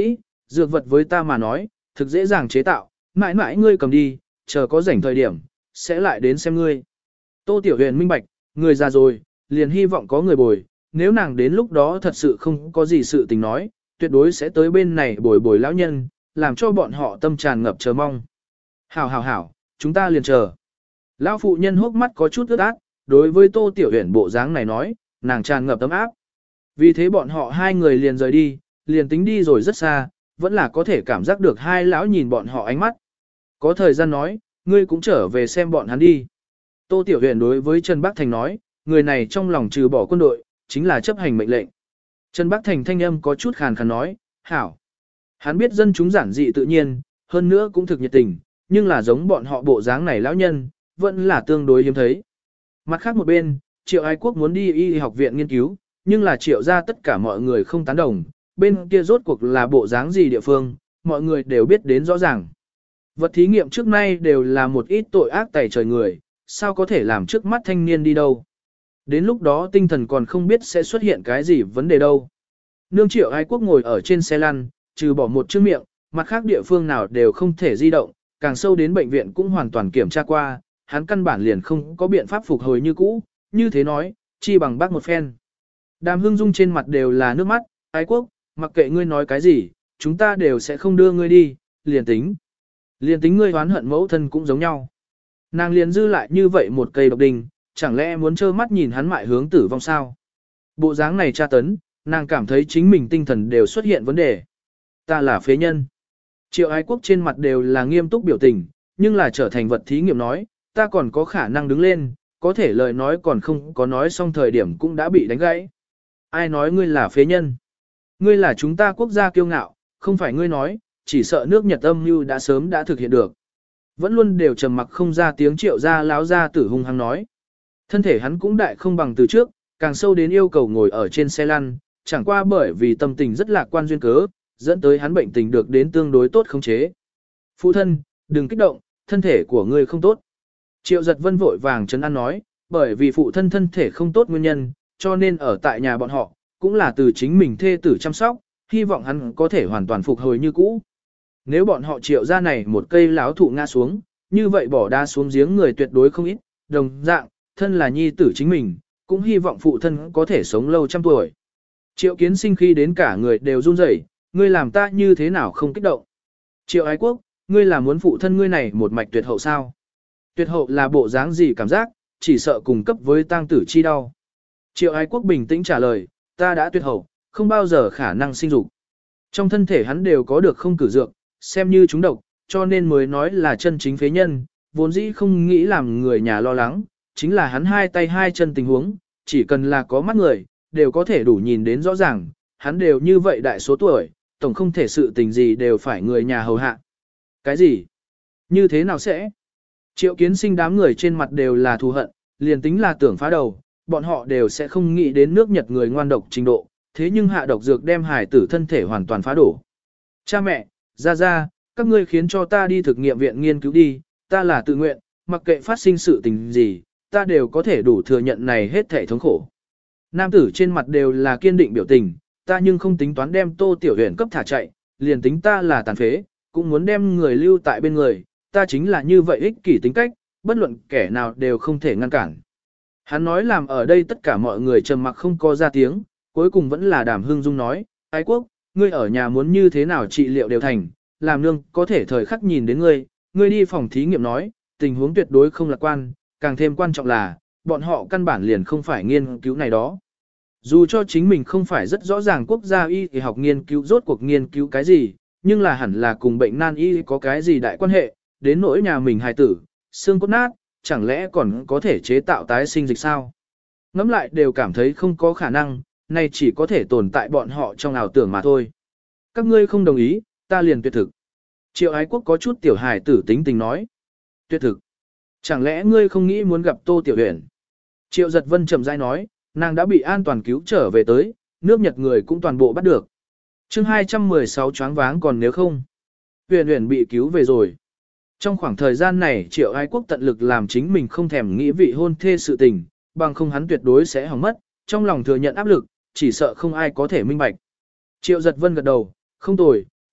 Speaker 1: dược vật với ta mà nói, thực dễ dàng chế tạo, mãi mãi ngươi cầm đi, chờ có rảnh thời điểm, sẽ lại đến xem ngươi. Tô Tiểu Huyền minh bạch, người già rồi, liền hy vọng có người bồi, nếu nàng đến lúc đó thật sự không có gì sự tình nói, tuyệt đối sẽ tới bên này bồi bồi lão nhân, làm cho bọn họ tâm tràn ngập chờ mong. Hảo hảo hảo, chúng ta liền chờ. Lão phụ nhân hốc mắt có chút ướt át, đối với Tô Tiểu Huyền bộ dáng này nói, nàng tràn ngập tấm áp. Vì thế bọn họ hai người liền rời đi, liền tính đi rồi rất xa, vẫn là có thể cảm giác được hai lão nhìn bọn họ ánh mắt. Có thời gian nói, ngươi cũng trở về xem bọn hắn đi. Tô Tiểu Huyền đối với Trần Bắc Thành nói, người này trong lòng trừ bỏ quân đội, chính là chấp hành mệnh lệnh. Trần Bắc Thành thanh âm có chút khàn khàn nói, hảo. Hắn biết dân chúng giản dị tự nhiên, hơn nữa cũng thực nhiệt tình, nhưng là giống bọn họ bộ dáng này lão nhân, vẫn là tương đối hiếm thấy. Mặt khác một bên, Triệu Ái Quốc muốn đi y học viện nghiên cứu, nhưng là Triệu ra tất cả mọi người không tán đồng, bên kia rốt cuộc là bộ dáng gì địa phương, mọi người đều biết đến rõ ràng. Vật thí nghiệm trước nay đều là một ít tội ác tày trời người, sao có thể làm trước mắt thanh niên đi đâu. Đến lúc đó tinh thần còn không biết sẽ xuất hiện cái gì vấn đề đâu. Nương Triệu Ái Quốc ngồi ở trên xe lăn, trừ bỏ một chữ miệng, mặt khác địa phương nào đều không thể di động, càng sâu đến bệnh viện cũng hoàn toàn kiểm tra qua, hắn căn bản liền không có biện pháp phục hồi như cũ, như thế nói, chi bằng bác một phen. Đàm Hưng Dung trên mặt đều là nước mắt, Ái Quốc, mặc kệ ngươi nói cái gì, chúng ta đều sẽ không đưa ngươi đi, liền tính. Liền tính ngươi oán hận mẫu thân cũng giống nhau. Nàng liền dư lại như vậy một cây độc đinh, chẳng lẽ muốn trơ mắt nhìn hắn mại hướng tử vong sao? Bộ dáng này tra tấn, nàng cảm thấy chính mình tinh thần đều xuất hiện vấn đề. Ta là phế nhân. Triệu Ái Quốc trên mặt đều là nghiêm túc biểu tình, nhưng là trở thành vật thí nghiệm nói, ta còn có khả năng đứng lên, có thể lời nói còn không có nói xong thời điểm cũng đã bị đánh gãy. Ai nói ngươi là phế nhân? Ngươi là chúng ta quốc gia kiêu ngạo, không phải ngươi nói, chỉ sợ nước Nhật âm mưu đã sớm đã thực hiện được. Vẫn luôn đều trầm mặc không ra tiếng Triệu gia láo gia tử hung hăng nói. Thân thể hắn cũng đại không bằng từ trước, càng sâu đến yêu cầu ngồi ở trên xe lăn, chẳng qua bởi vì tâm tình rất lạc quan duyên cớ, dẫn tới hắn bệnh tình được đến tương đối tốt khống chế. Phụ thân, đừng kích động, thân thể của ngươi không tốt. Triệu Giật Vân vội vàng trấn an nói, bởi vì phụ thân thân thể không tốt nguyên nhân, cho nên ở tại nhà bọn họ, cũng là từ chính mình thê tử chăm sóc, hy vọng hắn có thể hoàn toàn phục hồi như cũ. Nếu bọn họ Triệu gia này một cây láo thụ ngã xuống, như vậy bỏ đa xuống giếng người tuyệt đối không ít, đồng dạng, thân là nhi tử chính mình, cũng hy vọng phụ thân có thể sống lâu trăm tuổi. Triệu Kiến Sinh khi đến cả người đều run rẩy, ngươi làm ta như thế nào không kích động. Triệu Ái Quốc, ngươi là muốn phụ thân ngươi này một mạch tuyệt hậu sao? Tuyệt hậu là bộ dáng gì cảm giác, chỉ sợ cùng cấp với tang tử chi đau. Triệu Ái Quốc bình tĩnh trả lời, ta đã tuyệt hậu, không bao giờ khả năng sinh dục. Trong thân thể hắn đều có được không cử dược, xem như chúng độc, cho nên mới nói là chân chính phế nhân, vốn dĩ không nghĩ làm người nhà lo lắng, chính là hắn hai tay hai chân tình huống, chỉ cần là có mắt người, đều có thể đủ nhìn đến rõ ràng, hắn đều như vậy đại số tuổi, tổng không thể sự tình gì đều phải người nhà hầu hạ. Cái gì? Như thế nào sẽ? Triệu Kiến Sinh đám người trên mặt đều là thù hận, liền tính là tưởng phá đầu, bọn họ đều sẽ không nghĩ đến nước Nhật người ngoan độc trình độ, thế nhưng hạ độc dược đem hài tử thân thể hoàn toàn phá đổ. Cha mẹ, ra ra, các ngươi khiến cho ta đi thực nghiệm viện nghiên cứu đi, ta là tự nguyện, mặc kệ phát sinh sự tình gì, ta đều có thể đủ thừa nhận này hết thể thống khổ. Nam tử trên mặt đều là kiên định biểu tình, ta nhưng không tính toán đem Tô Tiểu Huyền cấp thả chạy, liền tính ta là tàn phế, cũng muốn đem người lưu tại bên người, ta chính là như vậy ích kỷ tính cách, bất luận kẻ nào đều không thể ngăn cản. Hắn nói làm ở đây tất cả mọi người trầm mặc không có ra tiếng, cuối cùng vẫn là Đàm Hưng Dung nói, Ái Quốc, ngươi ở nhà muốn như thế nào trị liệu đều thành, làm nương có thể thời khắc nhìn đến ngươi, ngươi đi phòng thí nghiệm nói, tình huống tuyệt đối không lạc quan, càng thêm quan trọng là, bọn họ căn bản liền không phải nghiên cứu này đó. Dù cho chính mình không phải rất rõ ràng quốc gia y thì học nghiên cứu rốt cuộc nghiên cứu cái gì, nhưng là hẳn là cùng bệnh nan y có cái gì đại quan hệ, đến nỗi nhà mình hài tử, xương cốt nát, chẳng lẽ còn có thể chế tạo tái sinh dịch sao? Ngắm lại đều cảm thấy không có khả năng, này chỉ có thể tồn tại bọn họ trong ảo tưởng mà thôi. Các ngươi không đồng ý, ta liền tuyệt thực. Triệu Ái Quốc có chút tiểu hài tử tính tình nói. Tuyệt thực. Chẳng lẽ ngươi không nghĩ muốn gặp Tô Tiểu Huyền? Triệu Giật Vân chậm rãi nói, nàng đã bị an toàn cứu trở về tới, nước Nhật người cũng toàn bộ bắt được. Chương hai trăm mười sáu choáng váng còn nếu không. Huyền Huyền bị cứu về rồi. Trong khoảng thời gian này Triệu Ái Quốc tận lực làm chính mình không thèm nghĩ vị hôn thê sự tình, bằng không hắn tuyệt đối sẽ hỏng mất, trong lòng thừa nhận áp lực, chỉ sợ không ai có thể minh bạch. Triệu Giật Vân gật đầu, không tồi,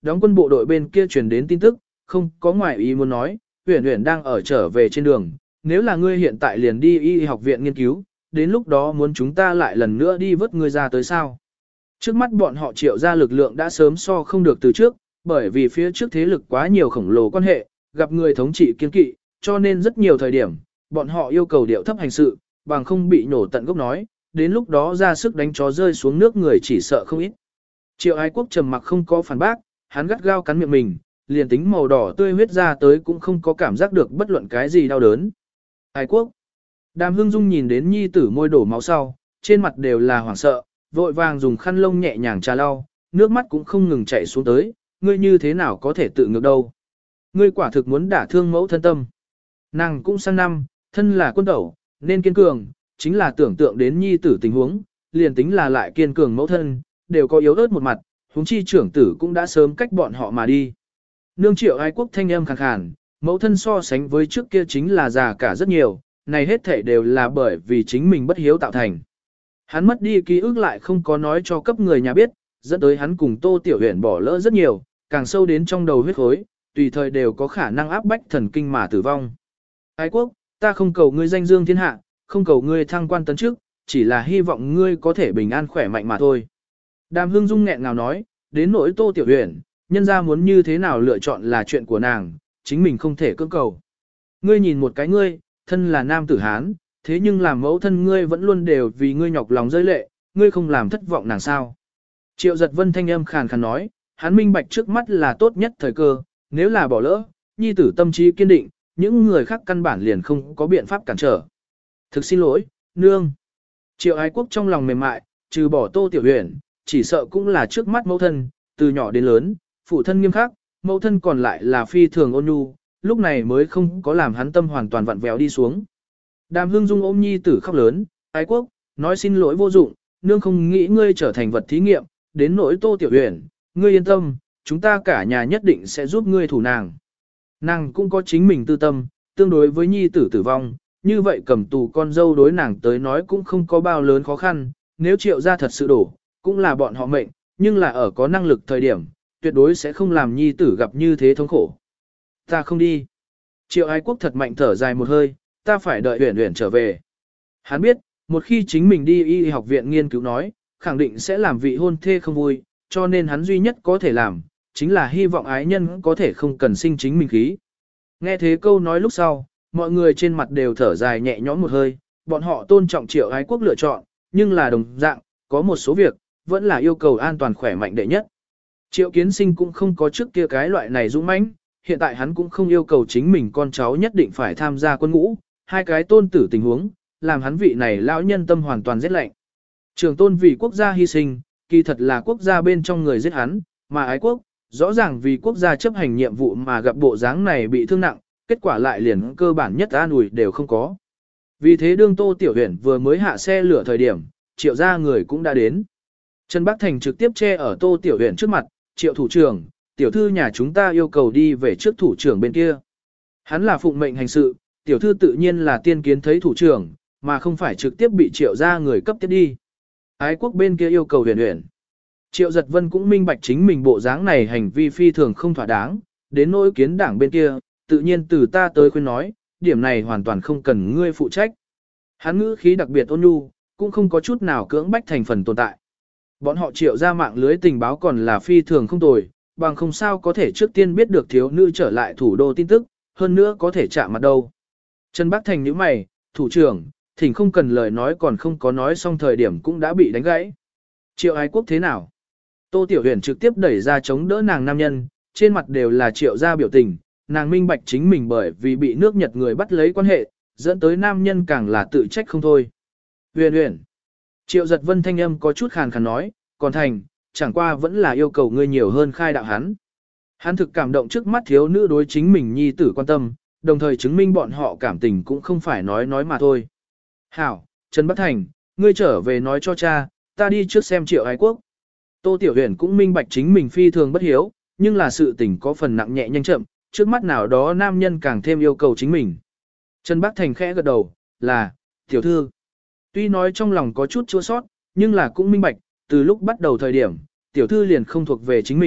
Speaker 1: đóng quân bộ đội bên kia truyền đến tin tức, không có ngoại ý muốn nói, Uyển Uyển đang ở trở về trên đường, nếu là ngươi hiện tại liền đi y học viện nghiên cứu, đến lúc đó muốn chúng ta lại lần nữa đi vớt ngươi ra tới sao? Trước mắt bọn họ triệu ra lực lượng đã sớm so không được từ trước, bởi vì phía trước thế lực quá nhiều khổng lồ quan hệ, gặp người thống trị kiên kỵ, cho nên rất nhiều thời điểm, bọn họ yêu cầu điệu thấp hành sự, bằng không bị nổ tận gốc nói, đến lúc đó ra sức đánh chó rơi xuống nước người chỉ sợ không ít. Triệu Ái Quốc trầm mặc không có phản bác, hắn gắt gao cắn miệng mình, liền tính màu đỏ tươi huyết ra tới cũng không có cảm giác được bất luận cái gì đau đớn. Ái Quốc. Đàm Hương Dung nhìn đến nhi tử môi đổ máu sau, trên mặt đều là hoảng sợ, vội vàng dùng khăn lông nhẹ nhàng trà lau, nước mắt cũng không ngừng chảy xuống tới, ngươi như thế nào có thể tự ngược đâu. Ngươi quả thực muốn đả thương mẫu thân tâm. Nàng cũng sang năm, thân là quân tẩu, nên kiên cường, chính là tưởng tượng đến nhi tử tình huống, liền tính là lại kiên cường mẫu thân, đều có yếu ớt một mặt, huống chi trưởng tử cũng đã sớm cách bọn họ mà đi. Nương Triệu Ái Quốc thanh âm khàn khàn, mẫu thân so sánh với trước kia chính là già cả rất nhiều, này hết thảy đều là bởi vì chính mình bất hiếu tạo thành. Hắn mất đi ký ức lại không có nói cho cấp người nhà biết, dẫn tới hắn cùng Tô Tiểu Huyền bỏ lỡ rất nhiều, càng sâu đến trong đầu huyết khối, tùy thời đều có khả năng áp bách thần kinh mà tử vong. Ái Quốc, ta không cầu ngươi danh dương thiên hạ, không cầu ngươi thăng quan tấn chức, chỉ là hy vọng ngươi có thể bình an khỏe mạnh mà thôi. Đàm Hương Dung nghẹn ngào nói, đến nỗi Tô Tiểu Huyền, nhân ra muốn như thế nào lựa chọn là chuyện của nàng, chính mình không thể cưỡng cầu. Ngươi nhìn một cái ngươi, thân là nam tử Hán, thế nhưng làm mẫu thân ngươi vẫn luôn đều vì ngươi nhọc lòng rơi lệ, ngươi không làm thất vọng nàng sao. Triệu Giật Vân thanh âm khàn khàn nói, hắn minh bạch trước mắt là tốt nhất thời cơ, nếu là bỏ lỡ, nhi tử tâm trí kiên định, những người khác căn bản liền không có biện pháp cản trở. Thực xin lỗi, nương. Triệu Ái Quốc trong lòng mềm mại, trừ bỏ Tô Tiểu Huyền, chỉ sợ cũng là trước mắt mẫu thân, từ nhỏ đến lớn, phụ thân nghiêm khắc, mẫu thân còn lại là phi thường ôn nhu, lúc này mới không có làm hắn tâm hoàn toàn vặn vẹo đi xuống. Đàm Hương Dung ôm nhi tử khóc lớn, Ái Quốc, nói xin lỗi vô dụng, nương không nghĩ ngươi trở thành vật thí nghiệm, đến nỗi Tô Tiểu Huyền, ngươi yên tâm, chúng ta cả nhà nhất định sẽ giúp ngươi thủ nàng. Nàng cũng có chính mình tư tâm, tương đối với nhi tử tử vong, như vậy cầm tù con dâu đối nàng tới nói cũng không có bao lớn khó khăn, nếu Triệu gia thật sự đổ, cũng là bọn họ mệnh, nhưng là ở có năng lực thời điểm, tuyệt đối sẽ không làm nhi tử gặp như thế thống khổ. Ta không đi. Triệu Ái Quốc thật mạnh thở dài một hơi, ta phải đợi Uyển Uyển trở về. Hắn biết, một khi chính mình đi y học viện nghiên cứu nói, khẳng định sẽ làm vị hôn thê không vui, cho nên hắn duy nhất có thể làm, chính là hy vọng ái nhân có thể không cần sinh chính mình khí. Nghe thế câu nói lúc sau, mọi người trên mặt đều thở dài nhẹ nhõm một hơi, bọn họ tôn trọng Triệu Ái Quốc lựa chọn, nhưng là đồng dạng, có một số việc, vẫn là yêu cầu an toàn khỏe mạnh đệ nhất. Triệu Kiến Sinh cũng không có trước kia cái loại này dũng mãnh, hiện tại hắn cũng không yêu cầu chính mình con cháu nhất định phải tham gia quân ngũ, hai cái tôn tử tình huống, làm hắn vị này lão nhân tâm hoàn toàn giết lạnh. Trường tôn vì quốc gia hy sinh, kỳ thật là quốc gia bên trong người giết hắn, mà Ái Quốc, rõ ràng vì quốc gia chấp hành nhiệm vụ mà gặp bộ dáng này bị thương nặng, kết quả lại liền cơ bản nhất an ủi đều không có. Vì thế đương Tô Tiểu Huyền vừa mới hạ xe lửa thời điểm, Triệu gia người cũng đã đến. Trần Bắc Thành trực tiếp che ở Tô Tiểu Huyền trước mặt, Triệu thủ trưởng, tiểu thư nhà chúng ta yêu cầu đi về trước thủ trưởng bên kia. Hắn là phụng mệnh hành sự, tiểu thư tự nhiên là tiên kiến thấy thủ trưởng, mà không phải trực tiếp bị Triệu gia người cấp tiếp đi. Ái Quốc bên kia yêu cầu Huyền Huyền. Triệu Giật Vân cũng minh bạch chính mình bộ dáng này hành vi phi thường không thỏa đáng, đến nỗi kiến đảng bên kia, tự nhiên từ ta tới khuyên nói, điểm này hoàn toàn không cần ngươi phụ trách. Hắn ngữ khí đặc biệt ôn nhu, cũng không có chút nào cưỡng bách thành phần tồn tại. Bọn họ Triệu ra mạng lưới tình báo còn là phi thường không tồi, bằng không sao có thể trước tiên biết được thiếu nữ trở lại thủ đô tin tức, hơn nữa có thể chạm mặt đâu. Trần Bắc Thành nhíu mày, thủ trưởng, thỉnh không cần lời nói còn không có nói xong thời điểm cũng đã bị đánh gãy. Triệu Ái Quốc thế nào? Tô Tiểu Huyền trực tiếp đẩy ra chống đỡ nàng nam nhân, trên mặt đều là Triệu gia biểu tình, nàng minh bạch chính mình bởi vì bị nước Nhật người bắt lấy quan hệ, dẫn tới nam nhân càng là tự trách không thôi. Huyền Huyền. Triệu Giật Vân thanh âm có chút khàn khàn nói, còn thành, chẳng qua vẫn là yêu cầu ngươi nhiều hơn khai đạo hắn. Hắn thực cảm động trước mắt thiếu nữ đối chính mình nhi tử quan tâm, đồng thời chứng minh bọn họ cảm tình cũng không phải nói nói mà thôi. Hảo, Trần Bắc Thành, ngươi trở về nói cho cha, ta đi trước xem Triệu Ái Quốc. Tô Tiểu Huyền cũng minh bạch chính mình phi thường bất hiếu, nhưng là sự tình có phần nặng nhẹ nhanh chậm, trước mắt nào đó nam nhân càng thêm yêu cầu chính mình. Trần Bắc Thành khẽ gật đầu, là, tiểu thư. Tuy nói trong lòng có chút chua sót, nhưng là cũng minh bạch, từ lúc bắt đầu thời điểm, tiểu thư liền không thuộc về chính mình,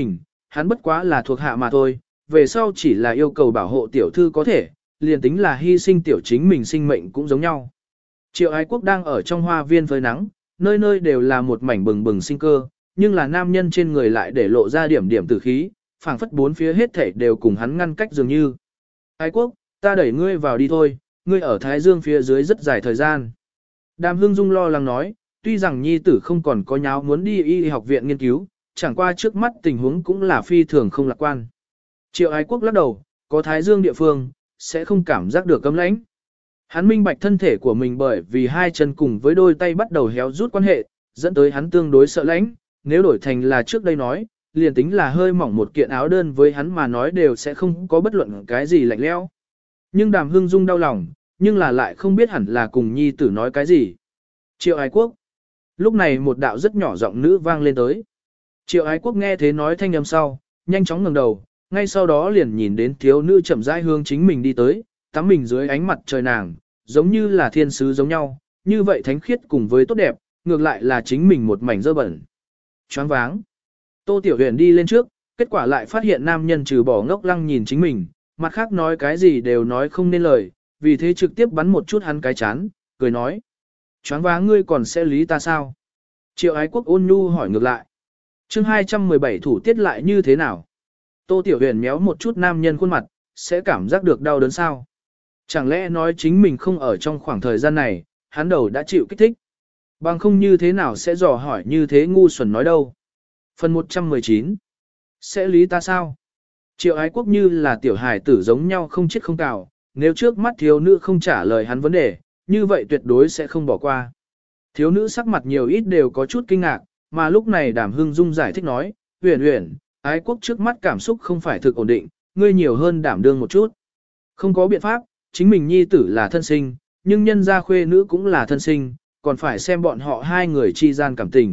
Speaker 1: hắn bất quá là thuộc hạ mà thôi, về sau chỉ là yêu cầu bảo hộ tiểu thư có thể, liền tính là hy sinh tiểu chính mình sinh mệnh cũng giống nhau. Triệu Ái Quốc đang ở trong hoa viên phơi nắng, nơi nơi đều là một mảnh bừng bừng sinh cơ, nhưng là nam nhân trên người lại để lộ ra điểm điểm tử khí, phảng phất bốn phía hết thảy đều cùng hắn ngăn cách dường như. Ái Quốc, ta đẩy ngươi vào đi thôi, ngươi ở Thái Dương phía dưới rất dài thời gian. Đàm Hương Dung lo lắng nói, tuy rằng nhi tử không còn có nháo muốn đi y học viện nghiên cứu, chẳng qua trước mắt tình huống cũng là phi thường không lạc quan. Triệu Ái Quốc lắc đầu, có Thái Dương địa phương, sẽ không cảm giác được cấm lãnh. Hắn minh bạch thân thể của mình bởi vì hai chân cùng với đôi tay bắt đầu héo rút quan hệ, dẫn tới hắn tương đối sợ lãnh, nếu đổi thành là trước đây nói, liền tính là hơi mỏng một kiện áo đơn với hắn mà nói đều sẽ không có bất luận cái gì lạnh lẽo. Nhưng Đàm Hương Dung đau lòng, nhưng là lại không biết hẳn là cùng nhi tử nói cái gì. Triệu Ái Quốc. Lúc này một đạo rất nhỏ giọng nữ vang lên tới. Triệu Ái Quốc nghe thế nói thanh âm sau, nhanh chóng ngẩng đầu, ngay sau đó liền nhìn đến thiếu nữ chậm rãi hướng chính mình đi tới, tắm mình dưới ánh mặt trời nàng, giống như là thiên sứ giống nhau, như vậy thánh khiết cùng với tốt đẹp, ngược lại là chính mình một mảnh dơ bẩn. Choáng váng. Tô Tiểu Huyền đi lên trước, kết quả lại phát hiện nam nhân trừ bỏ ngốc lăng nhìn chính mình, mặt khác nói cái gì đều nói không nên lời, vì thế trực tiếp bắn một chút hắn cái chán, cười nói. Choáng váng ngươi còn sẽ lý ta sao? Triệu Ái Quốc ôn nhu hỏi ngược lại. chương hai trăm mười bảy thủ tiết lại như thế nào? Tô Tiểu Huyền méo một chút nam nhân khuôn mặt, sẽ cảm giác được đau đớn sao? Chẳng lẽ nói chính mình không ở trong khoảng thời gian này, hắn đầu đã chịu kích thích. Bằng không như thế nào sẽ dò hỏi như thế ngu xuẩn nói đâu. Phần một trăm mười chín. Sẽ lý ta sao? Triệu Ái Quốc như là tiểu hài tử giống nhau không chết không cào, nếu trước mắt thiếu nữ không trả lời hắn vấn đề, như vậy tuyệt đối sẽ không bỏ qua. Thiếu nữ sắc mặt nhiều ít đều có chút kinh ngạc, mà lúc này Đàm Hưng Dung giải thích nói, Huyền Huyền, Ái Quốc trước mắt cảm xúc không phải thực ổn định, ngươi nhiều hơn đảm đương một chút. Không có biện pháp, chính mình nhi tử là thân sinh, nhưng nhân gia khuê nữ cũng là thân sinh, còn phải xem bọn họ hai người chi gian cảm tình.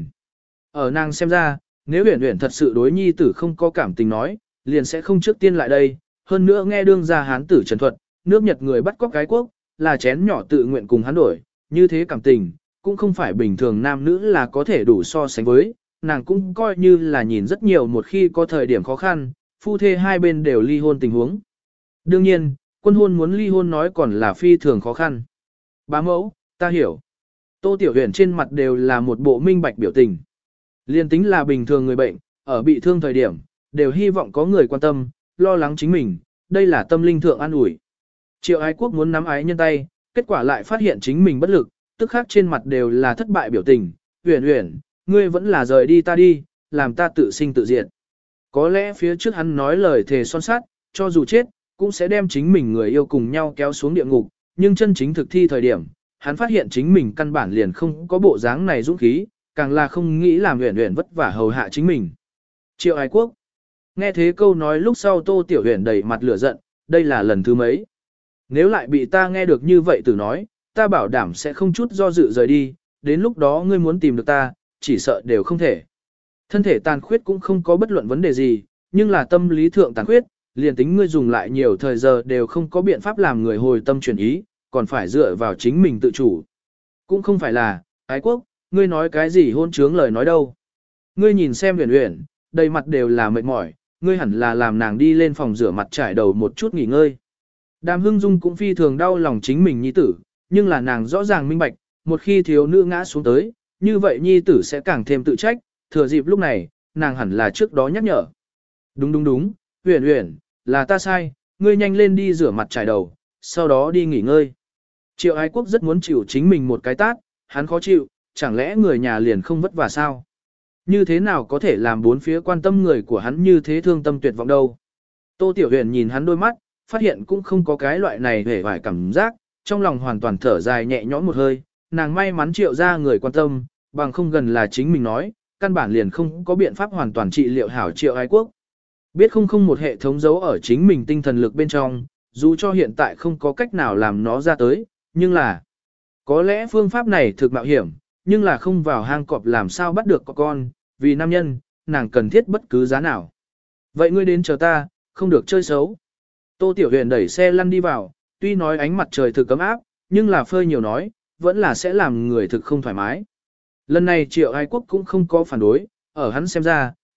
Speaker 1: Ở nàng xem ra, nếu Huyền Huyền thật sự đối nhi tử không có cảm tình nói, liền sẽ không trước tiên lại đây, hơn nữa nghe đương gia hán tử trần thuật, nước Nhật người bắt cóc cái quốc, là chén nhỏ tự nguyện cùng hắn đổi, như thế cảm tình, cũng không phải bình thường nam nữ là có thể đủ so sánh với, nàng cũng coi như là nhìn rất nhiều một khi có thời điểm khó khăn, phu thê hai bên đều ly hôn tình huống. Đương nhiên, quân hôn muốn ly hôn nói còn là phi thường khó khăn. Bá mẫu, ta hiểu. Tô Tiểu Huyền trên mặt đều là một bộ minh bạch biểu tình. Liên tính là bình thường người bệnh, ở bị thương thời điểm, đều hy vọng có người quan tâm, lo lắng chính mình, đây là tâm linh thượng an ủi. Triệu Ái Quốc muốn nắm ái nhân tay, kết quả lại phát hiện chính mình bất lực, tức khác trên mặt đều là thất bại biểu tình. Huyền Huyền, ngươi vẫn là rời đi ta đi, làm ta tự sinh tự diệt. Có lẽ phía trước hắn nói lời thề son sắt, cho dù chết, cũng sẽ đem chính mình người yêu cùng nhau kéo xuống địa ngục, nhưng chân chính thực thi thời điểm, hắn phát hiện chính mình căn bản liền không có bộ dáng này dũng khí, càng là không nghĩ làm Huyền Huyền vất vả hầu hạ chính mình. Triệu Ái Quốc. Nghe thế câu nói lúc sau Tô Tiểu Huyền đầy mặt lửa giận, đây là lần thứ mấy. Nếu lại bị ta nghe được như vậy từ nói, ta bảo đảm sẽ không chút do dự rời đi, đến lúc đó ngươi muốn tìm được ta, chỉ sợ đều không thể. Thân thể tàn khuyết cũng không có bất luận vấn đề gì, nhưng là tâm lý thượng tàn khuyết, liền tính ngươi dùng lại nhiều thời giờ đều không có biện pháp làm người hồi tâm chuyển ý, còn phải dựa vào chính mình tự chủ. Cũng không phải là, Ái Quốc, ngươi nói cái gì hôn trướng lời nói đâu. Ngươi nhìn xem Huyền Huyền, đầy mặt đều là mệt mỏi, ngươi hẳn là làm nàng đi lên phòng rửa mặt trải đầu một chút nghỉ ngơi. Đàm Hưng Dung cũng phi thường đau lòng chính mình nhi tử, nhưng là nàng rõ ràng minh bạch, một khi thiếu nữ ngã xuống tới, như vậy nhi tử sẽ càng thêm tự trách, thừa dịp lúc này, nàng hẳn là trước đó nhắc nhở. Đúng đúng đúng, Huyền Huyền, là ta sai, ngươi nhanh lên đi rửa mặt trải đầu, sau đó đi nghỉ ngơi. Triệu Ái Quốc rất muốn chịu chính mình một cái tát, hắn khó chịu, chẳng lẽ người nhà liền không vất vả sao? Như thế nào có thể làm bốn phía quan tâm người của hắn như thế thương tâm tuyệt vọng đâu? Tô Tiểu Huyền nhìn hắn đôi mắt, phát hiện cũng không có cái loại này hề vải cảm giác, trong lòng hoàn toàn thở dài nhẹ nhõm một hơi, nàng may mắn Triệu ra người quan tâm, bằng không gần là chính mình nói, căn bản liền không có biện pháp hoàn toàn trị liệu hảo Triệu Ái Quốc. Biết không không một hệ thống giấu ở chính mình tinh thần lực bên trong, dù cho hiện tại không có cách nào làm nó ra tới, nhưng là có lẽ phương pháp này thực mạo hiểm, nhưng là không vào hang cọp làm sao bắt được con, vì nam nhân, nàng cần thiết bất cứ giá nào. Vậy ngươi đến chờ ta, không được chơi xấu. Tô Tiểu Huyền đẩy xe lăn đi vào, tuy nói ánh mặt trời thực cấm áp, nhưng là phơi nhiều nói, vẫn là sẽ làm người thực không thoải mái. Lần này Triệu Ái Quốc cũng không có phản đối, ở hắn xem ra,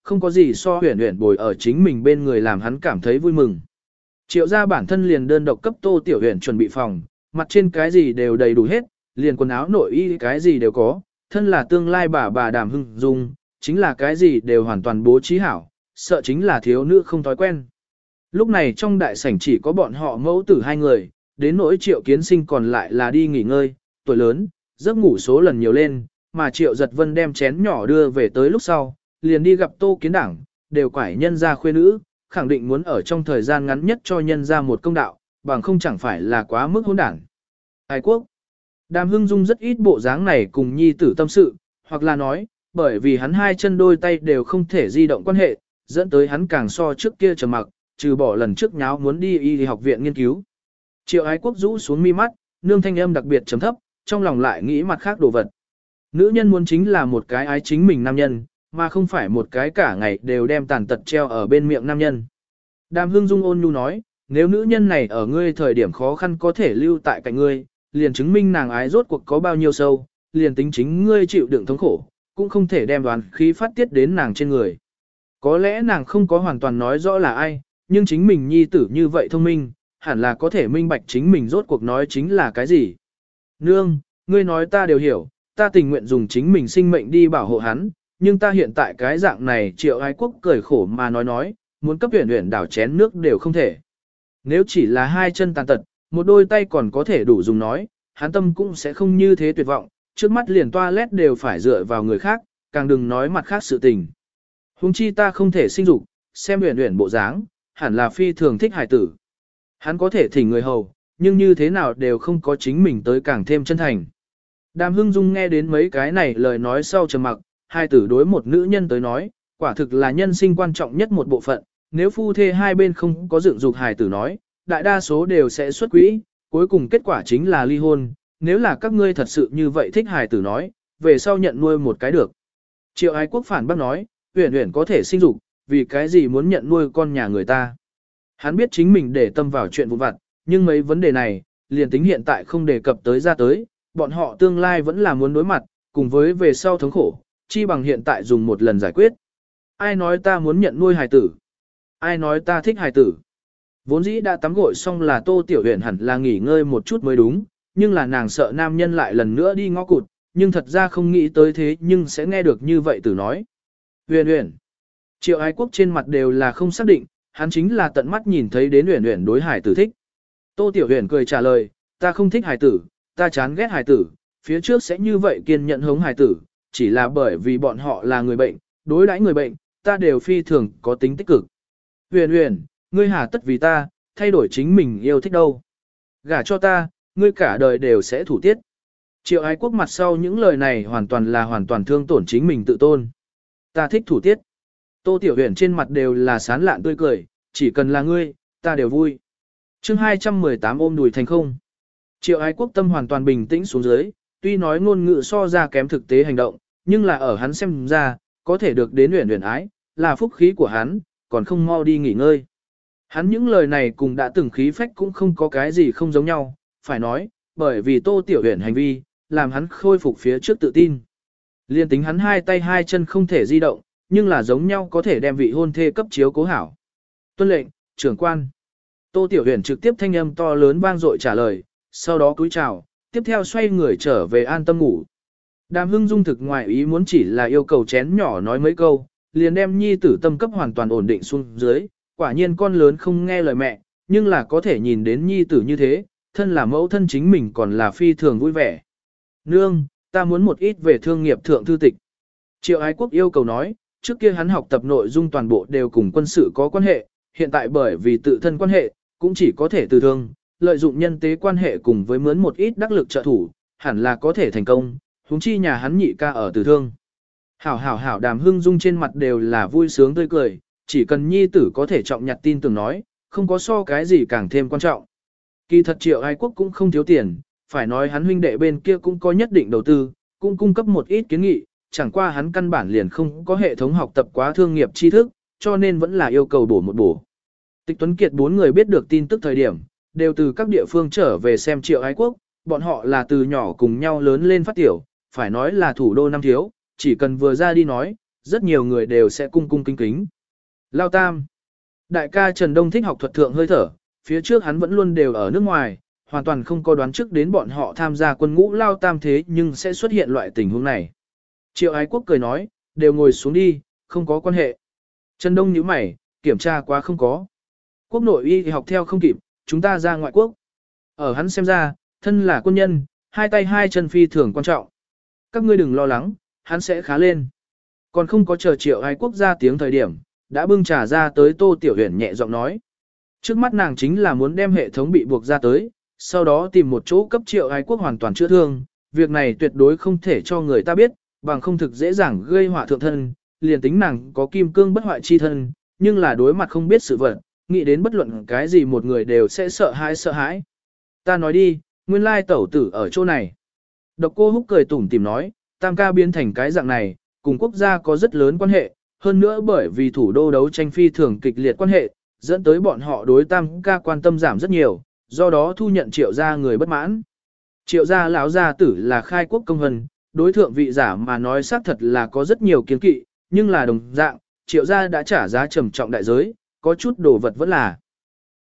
Speaker 1: không có gì so huyền huyền bồi ở chính mình bên người làm hắn cảm thấy vui mừng. Triệu gia bản thân liền đơn độc cấp Tô Tiểu Huyền chuẩn bị phòng, mặt trên cái gì đều đầy đủ hết, liền quần áo nội y cái gì đều có, thân là tương lai bà bà Đàm Hưng Dung, chính là cái gì đều hoàn toàn bố trí hảo, sợ chính là thiếu nữ không thói quen. Lúc này trong đại sảnh chỉ có bọn họ mẫu tử hai người, đến nỗi Triệu Kiến Sinh còn lại là đi nghỉ ngơi, tuổi lớn, giấc ngủ số lần nhiều lên, mà Triệu Giật Vân đem chén nhỏ đưa về tới lúc sau, liền đi gặp Tô Kiến Đảng, đều quải nhân ra khuê nữ, khẳng định muốn ở trong thời gian ngắn nhất cho nhân ra một công đạo, bằng không chẳng phải là quá mức hỗn đảng. Ai quốc, Đàm Hưng Dung rất ít bộ dáng này cùng nhi tử tâm sự, hoặc là nói, bởi vì hắn hai chân đôi tay đều không thể di động quan hệ, dẫn tới hắn càng so trước kia trầm mặc, trừ bỏ lần trước nháo muốn đi y học viện nghiên cứu. Triệu Ái Quốc rũ xuống mi mắt, nương thanh âm đặc biệt trầm thấp, trong lòng lại nghĩ mặt khác đồ vật. Nữ nhân muốn chính là một cái ái chính mình nam nhân, mà không phải một cái cả ngày đều đem tàn tật treo ở bên miệng nam nhân. Đàm Hưng Dung ôn nhu nói, nếu nữ nhân này ở ngươi thời điểm khó khăn có thể lưu tại cạnh ngươi, liền chứng minh nàng ái rốt cuộc có bao nhiêu sâu, liền tính chính ngươi chịu đựng thống khổ, cũng không thể đem đoán khí phát tiết đến nàng trên người. Có lẽ nàng không có hoàn toàn nói rõ là ai, nhưng chính mình nhi tử như vậy thông minh, hẳn là có thể minh bạch chính mình rốt cuộc nói chính là cái gì. Nương, ngươi nói ta đều hiểu, ta tình nguyện dùng chính mình sinh mệnh đi bảo hộ hắn, nhưng ta hiện tại cái dạng này Triệu Ái Quốc cười khổ mà nói nói, muốn cấp huyền huyền đảo chén nước đều không thể. Nếu chỉ là hai chân tàn tật, một đôi tay còn có thể đủ dùng nói, hắn tâm cũng sẽ không như thế tuyệt vọng, trước mắt liền toilet đều phải dựa vào người khác, càng đừng nói mặt khác sự tình. Huống chi ta không thể sinh dục, xem huyền huyền bộ dáng, hẳn là phi thường thích hài tử. Hắn có thể thỉnh người hầu, nhưng như thế nào đều không có chính mình tới càng thêm chân thành. Đàm Hưng Dung nghe đến mấy cái này lời nói sau trầm mặc, hai tử đối một nữ nhân tới nói, quả thực là nhân sinh quan trọng nhất một bộ phận, nếu phu thê hai bên không có dựng dục hài tử nói, đại đa số đều sẽ xuất quỹ, cuối cùng kết quả chính là ly hôn, nếu là các ngươi thật sự như vậy thích hài tử nói, về sau nhận nuôi một cái được. Triệu Ái Quốc phản bác nói, huyền huyền có thể sinh dục, vì cái gì muốn nhận nuôi con nhà người ta. Hắn biết chính mình để tâm vào chuyện vụn vặt, nhưng mấy vấn đề này, liền tính hiện tại không đề cập tới ra tới, bọn họ tương lai vẫn là muốn đối mặt, cùng với về sau thống khổ, chi bằng hiện tại dùng một lần giải quyết. Ai nói ta muốn nhận nuôi hài tử? Ai nói ta thích hài tử? Vốn dĩ đã tắm gội xong là Tô Tiểu Huyền hẳn là nghỉ ngơi một chút mới đúng, nhưng là nàng sợ nam nhân lại lần nữa đi ngõ cụt, nhưng thật ra không nghĩ tới thế nhưng sẽ nghe được như vậy từ nói. Huyền Huyền. Triệu Ái Quốc trên mặt đều là không xác định, hắn chính là tận mắt nhìn thấy đến Huyền Huyền đối hài tử thích. Tô Tiểu Huyền cười trả lời, ta không thích hài tử, ta chán ghét hài tử, phía trước sẽ như vậy kiên nhận hống hài tử, chỉ là bởi vì bọn họ là người bệnh, đối đãi người bệnh, ta đều phi thường có tính tích cực. Huyền Huyền, ngươi hà tất vì ta, thay đổi chính mình yêu thích đâu. Gả cho ta, ngươi cả đời đều sẽ thủ tiết. Triệu Ái Quốc mặt sau những lời này hoàn toàn là hoàn toàn thương tổn chính mình tự tôn. Ta thích thủ tiết. Tô Tiểu Huyền trên mặt đều là sán lạn tươi cười, chỉ cần là ngươi, ta đều vui. Chương hai trăm mười tám ôm đùi thành không. Triệu Ái Quốc tâm hoàn toàn bình tĩnh xuống dưới, tuy nói ngôn ngữ so ra kém thực tế hành động, nhưng là ở hắn xem ra, có thể được đến Huyền Huyền ái, là phúc khí của hắn, còn không mau đi nghỉ ngơi. Hắn những lời này cùng đã từng khí phách cũng không có cái gì không giống nhau, phải nói, bởi vì Tô Tiểu Huyền hành vi, làm hắn khôi phục phía trước tự tin. Liên tính hắn hai tay hai chân không thể di động, nhưng là giống nhau có thể đem vị hôn thê cấp chiếu cố hảo. Tuân lệnh, trưởng quan. Tô Tiểu Huyền trực tiếp thanh âm to lớn vang dội trả lời, sau đó cúi chào, tiếp theo xoay người trở về an tâm ngủ. Đàm Hưng Dung thực ngoại ý muốn chỉ là yêu cầu chén nhỏ nói mấy câu, liền đem nhi tử tâm cấp hoàn toàn ổn định xuống dưới, quả nhiên con lớn không nghe lời mẹ, nhưng là có thể nhìn đến nhi tử như thế, thân là mẫu thân chính mình còn là phi thường vui vẻ. Nương, ta muốn một ít về thương nghiệp thượng thư tịch. Triệu Ái Quốc yêu cầu nói, trước kia hắn học tập nội dung toàn bộ đều cùng quân sự có quan hệ, hiện tại bởi vì tự thân quan hệ, cũng chỉ có thể từ thương, lợi dụng nhân tế quan hệ cùng với mướn một ít đắc lực trợ thủ, hẳn là có thể thành công, huống chi nhà hắn nhị ca ở từ thương. Hảo hảo hảo Đàm Hưng Dung trên mặt đều là vui sướng tươi cười, chỉ cần nhi tử có thể trọng nhặt tin tưởng nói, không có so cái gì càng thêm quan trọng. Kỳ thật Triệu Ái Quốc cũng không thiếu tiền, phải nói hắn huynh đệ bên kia cũng có nhất định đầu tư, cũng cung cấp một ít kiến nghị, chẳng qua hắn căn bản liền không có hệ thống học tập quá thương nghiệp tri thức, cho nên vẫn là yêu cầu bổ một bổ. Tịch Tuấn Kiệt bốn người biết được tin tức thời điểm, đều từ các địa phương trở về xem Triệu Ái Quốc, bọn họ là từ nhỏ cùng nhau lớn lên phát tiểu, phải nói là thủ đô năm thiếu, chỉ cần vừa ra đi nói, rất nhiều người đều sẽ cung cung kính kính. Lao Tam. Đại ca Trần Đông thích học thuật thượng hơi thở, phía trước hắn vẫn luôn đều ở nước ngoài, hoàn toàn không có đoán trước đến bọn họ tham gia quân ngũ Lao Tam thế nhưng sẽ xuất hiện loại tình huống này. Triệu Ái Quốc cười nói, đều ngồi xuống đi, không có quan hệ. Trần Đông nhíu mày, kiểm tra quá không có. Quốc nội y thì học theo không kịp, chúng ta ra ngoại quốc. Ở hắn xem ra, thân là quân nhân, hai tay hai chân phi thường quan trọng. Các ngươi đừng lo lắng, hắn sẽ khá lên. Còn không có chờ Triệu Ái Quốc ra tiếng thời điểm, đã bưng trà ra tới Tô Tiểu Huyền nhẹ giọng nói. Trước mắt nàng chính là muốn đem hệ thống bị buộc ra tới, sau đó tìm một chỗ cấp Triệu Ái Quốc hoàn toàn chữa thương. Việc này tuyệt đối không thể cho người ta biết, bằng không thực dễ dàng gây họa thượng thân, liền tính nàng có kim cương bất hoại chi thân, nhưng là đối mặt không biết sự vật, nghĩ đến bất luận cái gì một người đều sẽ sợ hãi sợ hãi. Ta nói đi, nguyên lai tẩu tử ở chỗ này. Độc Cô Húc cười tủm tỉm nói, Tam ca biến thành cái dạng này, cùng quốc gia có rất lớn quan hệ, hơn nữa bởi vì thủ đô đấu tranh phi thường kịch liệt quan hệ, dẫn tới bọn họ đối Tam ca quan tâm giảm rất nhiều, do đó thu nhận Triệu gia người bất mãn. Triệu gia lão gia tử là khai quốc công hân, đối thượng vị giả mà nói xác thật là có rất nhiều kiến kỵ, nhưng là đồng dạng, Triệu gia đã trả giá trầm trọng đại giới, có chút đồ vật vẫn là.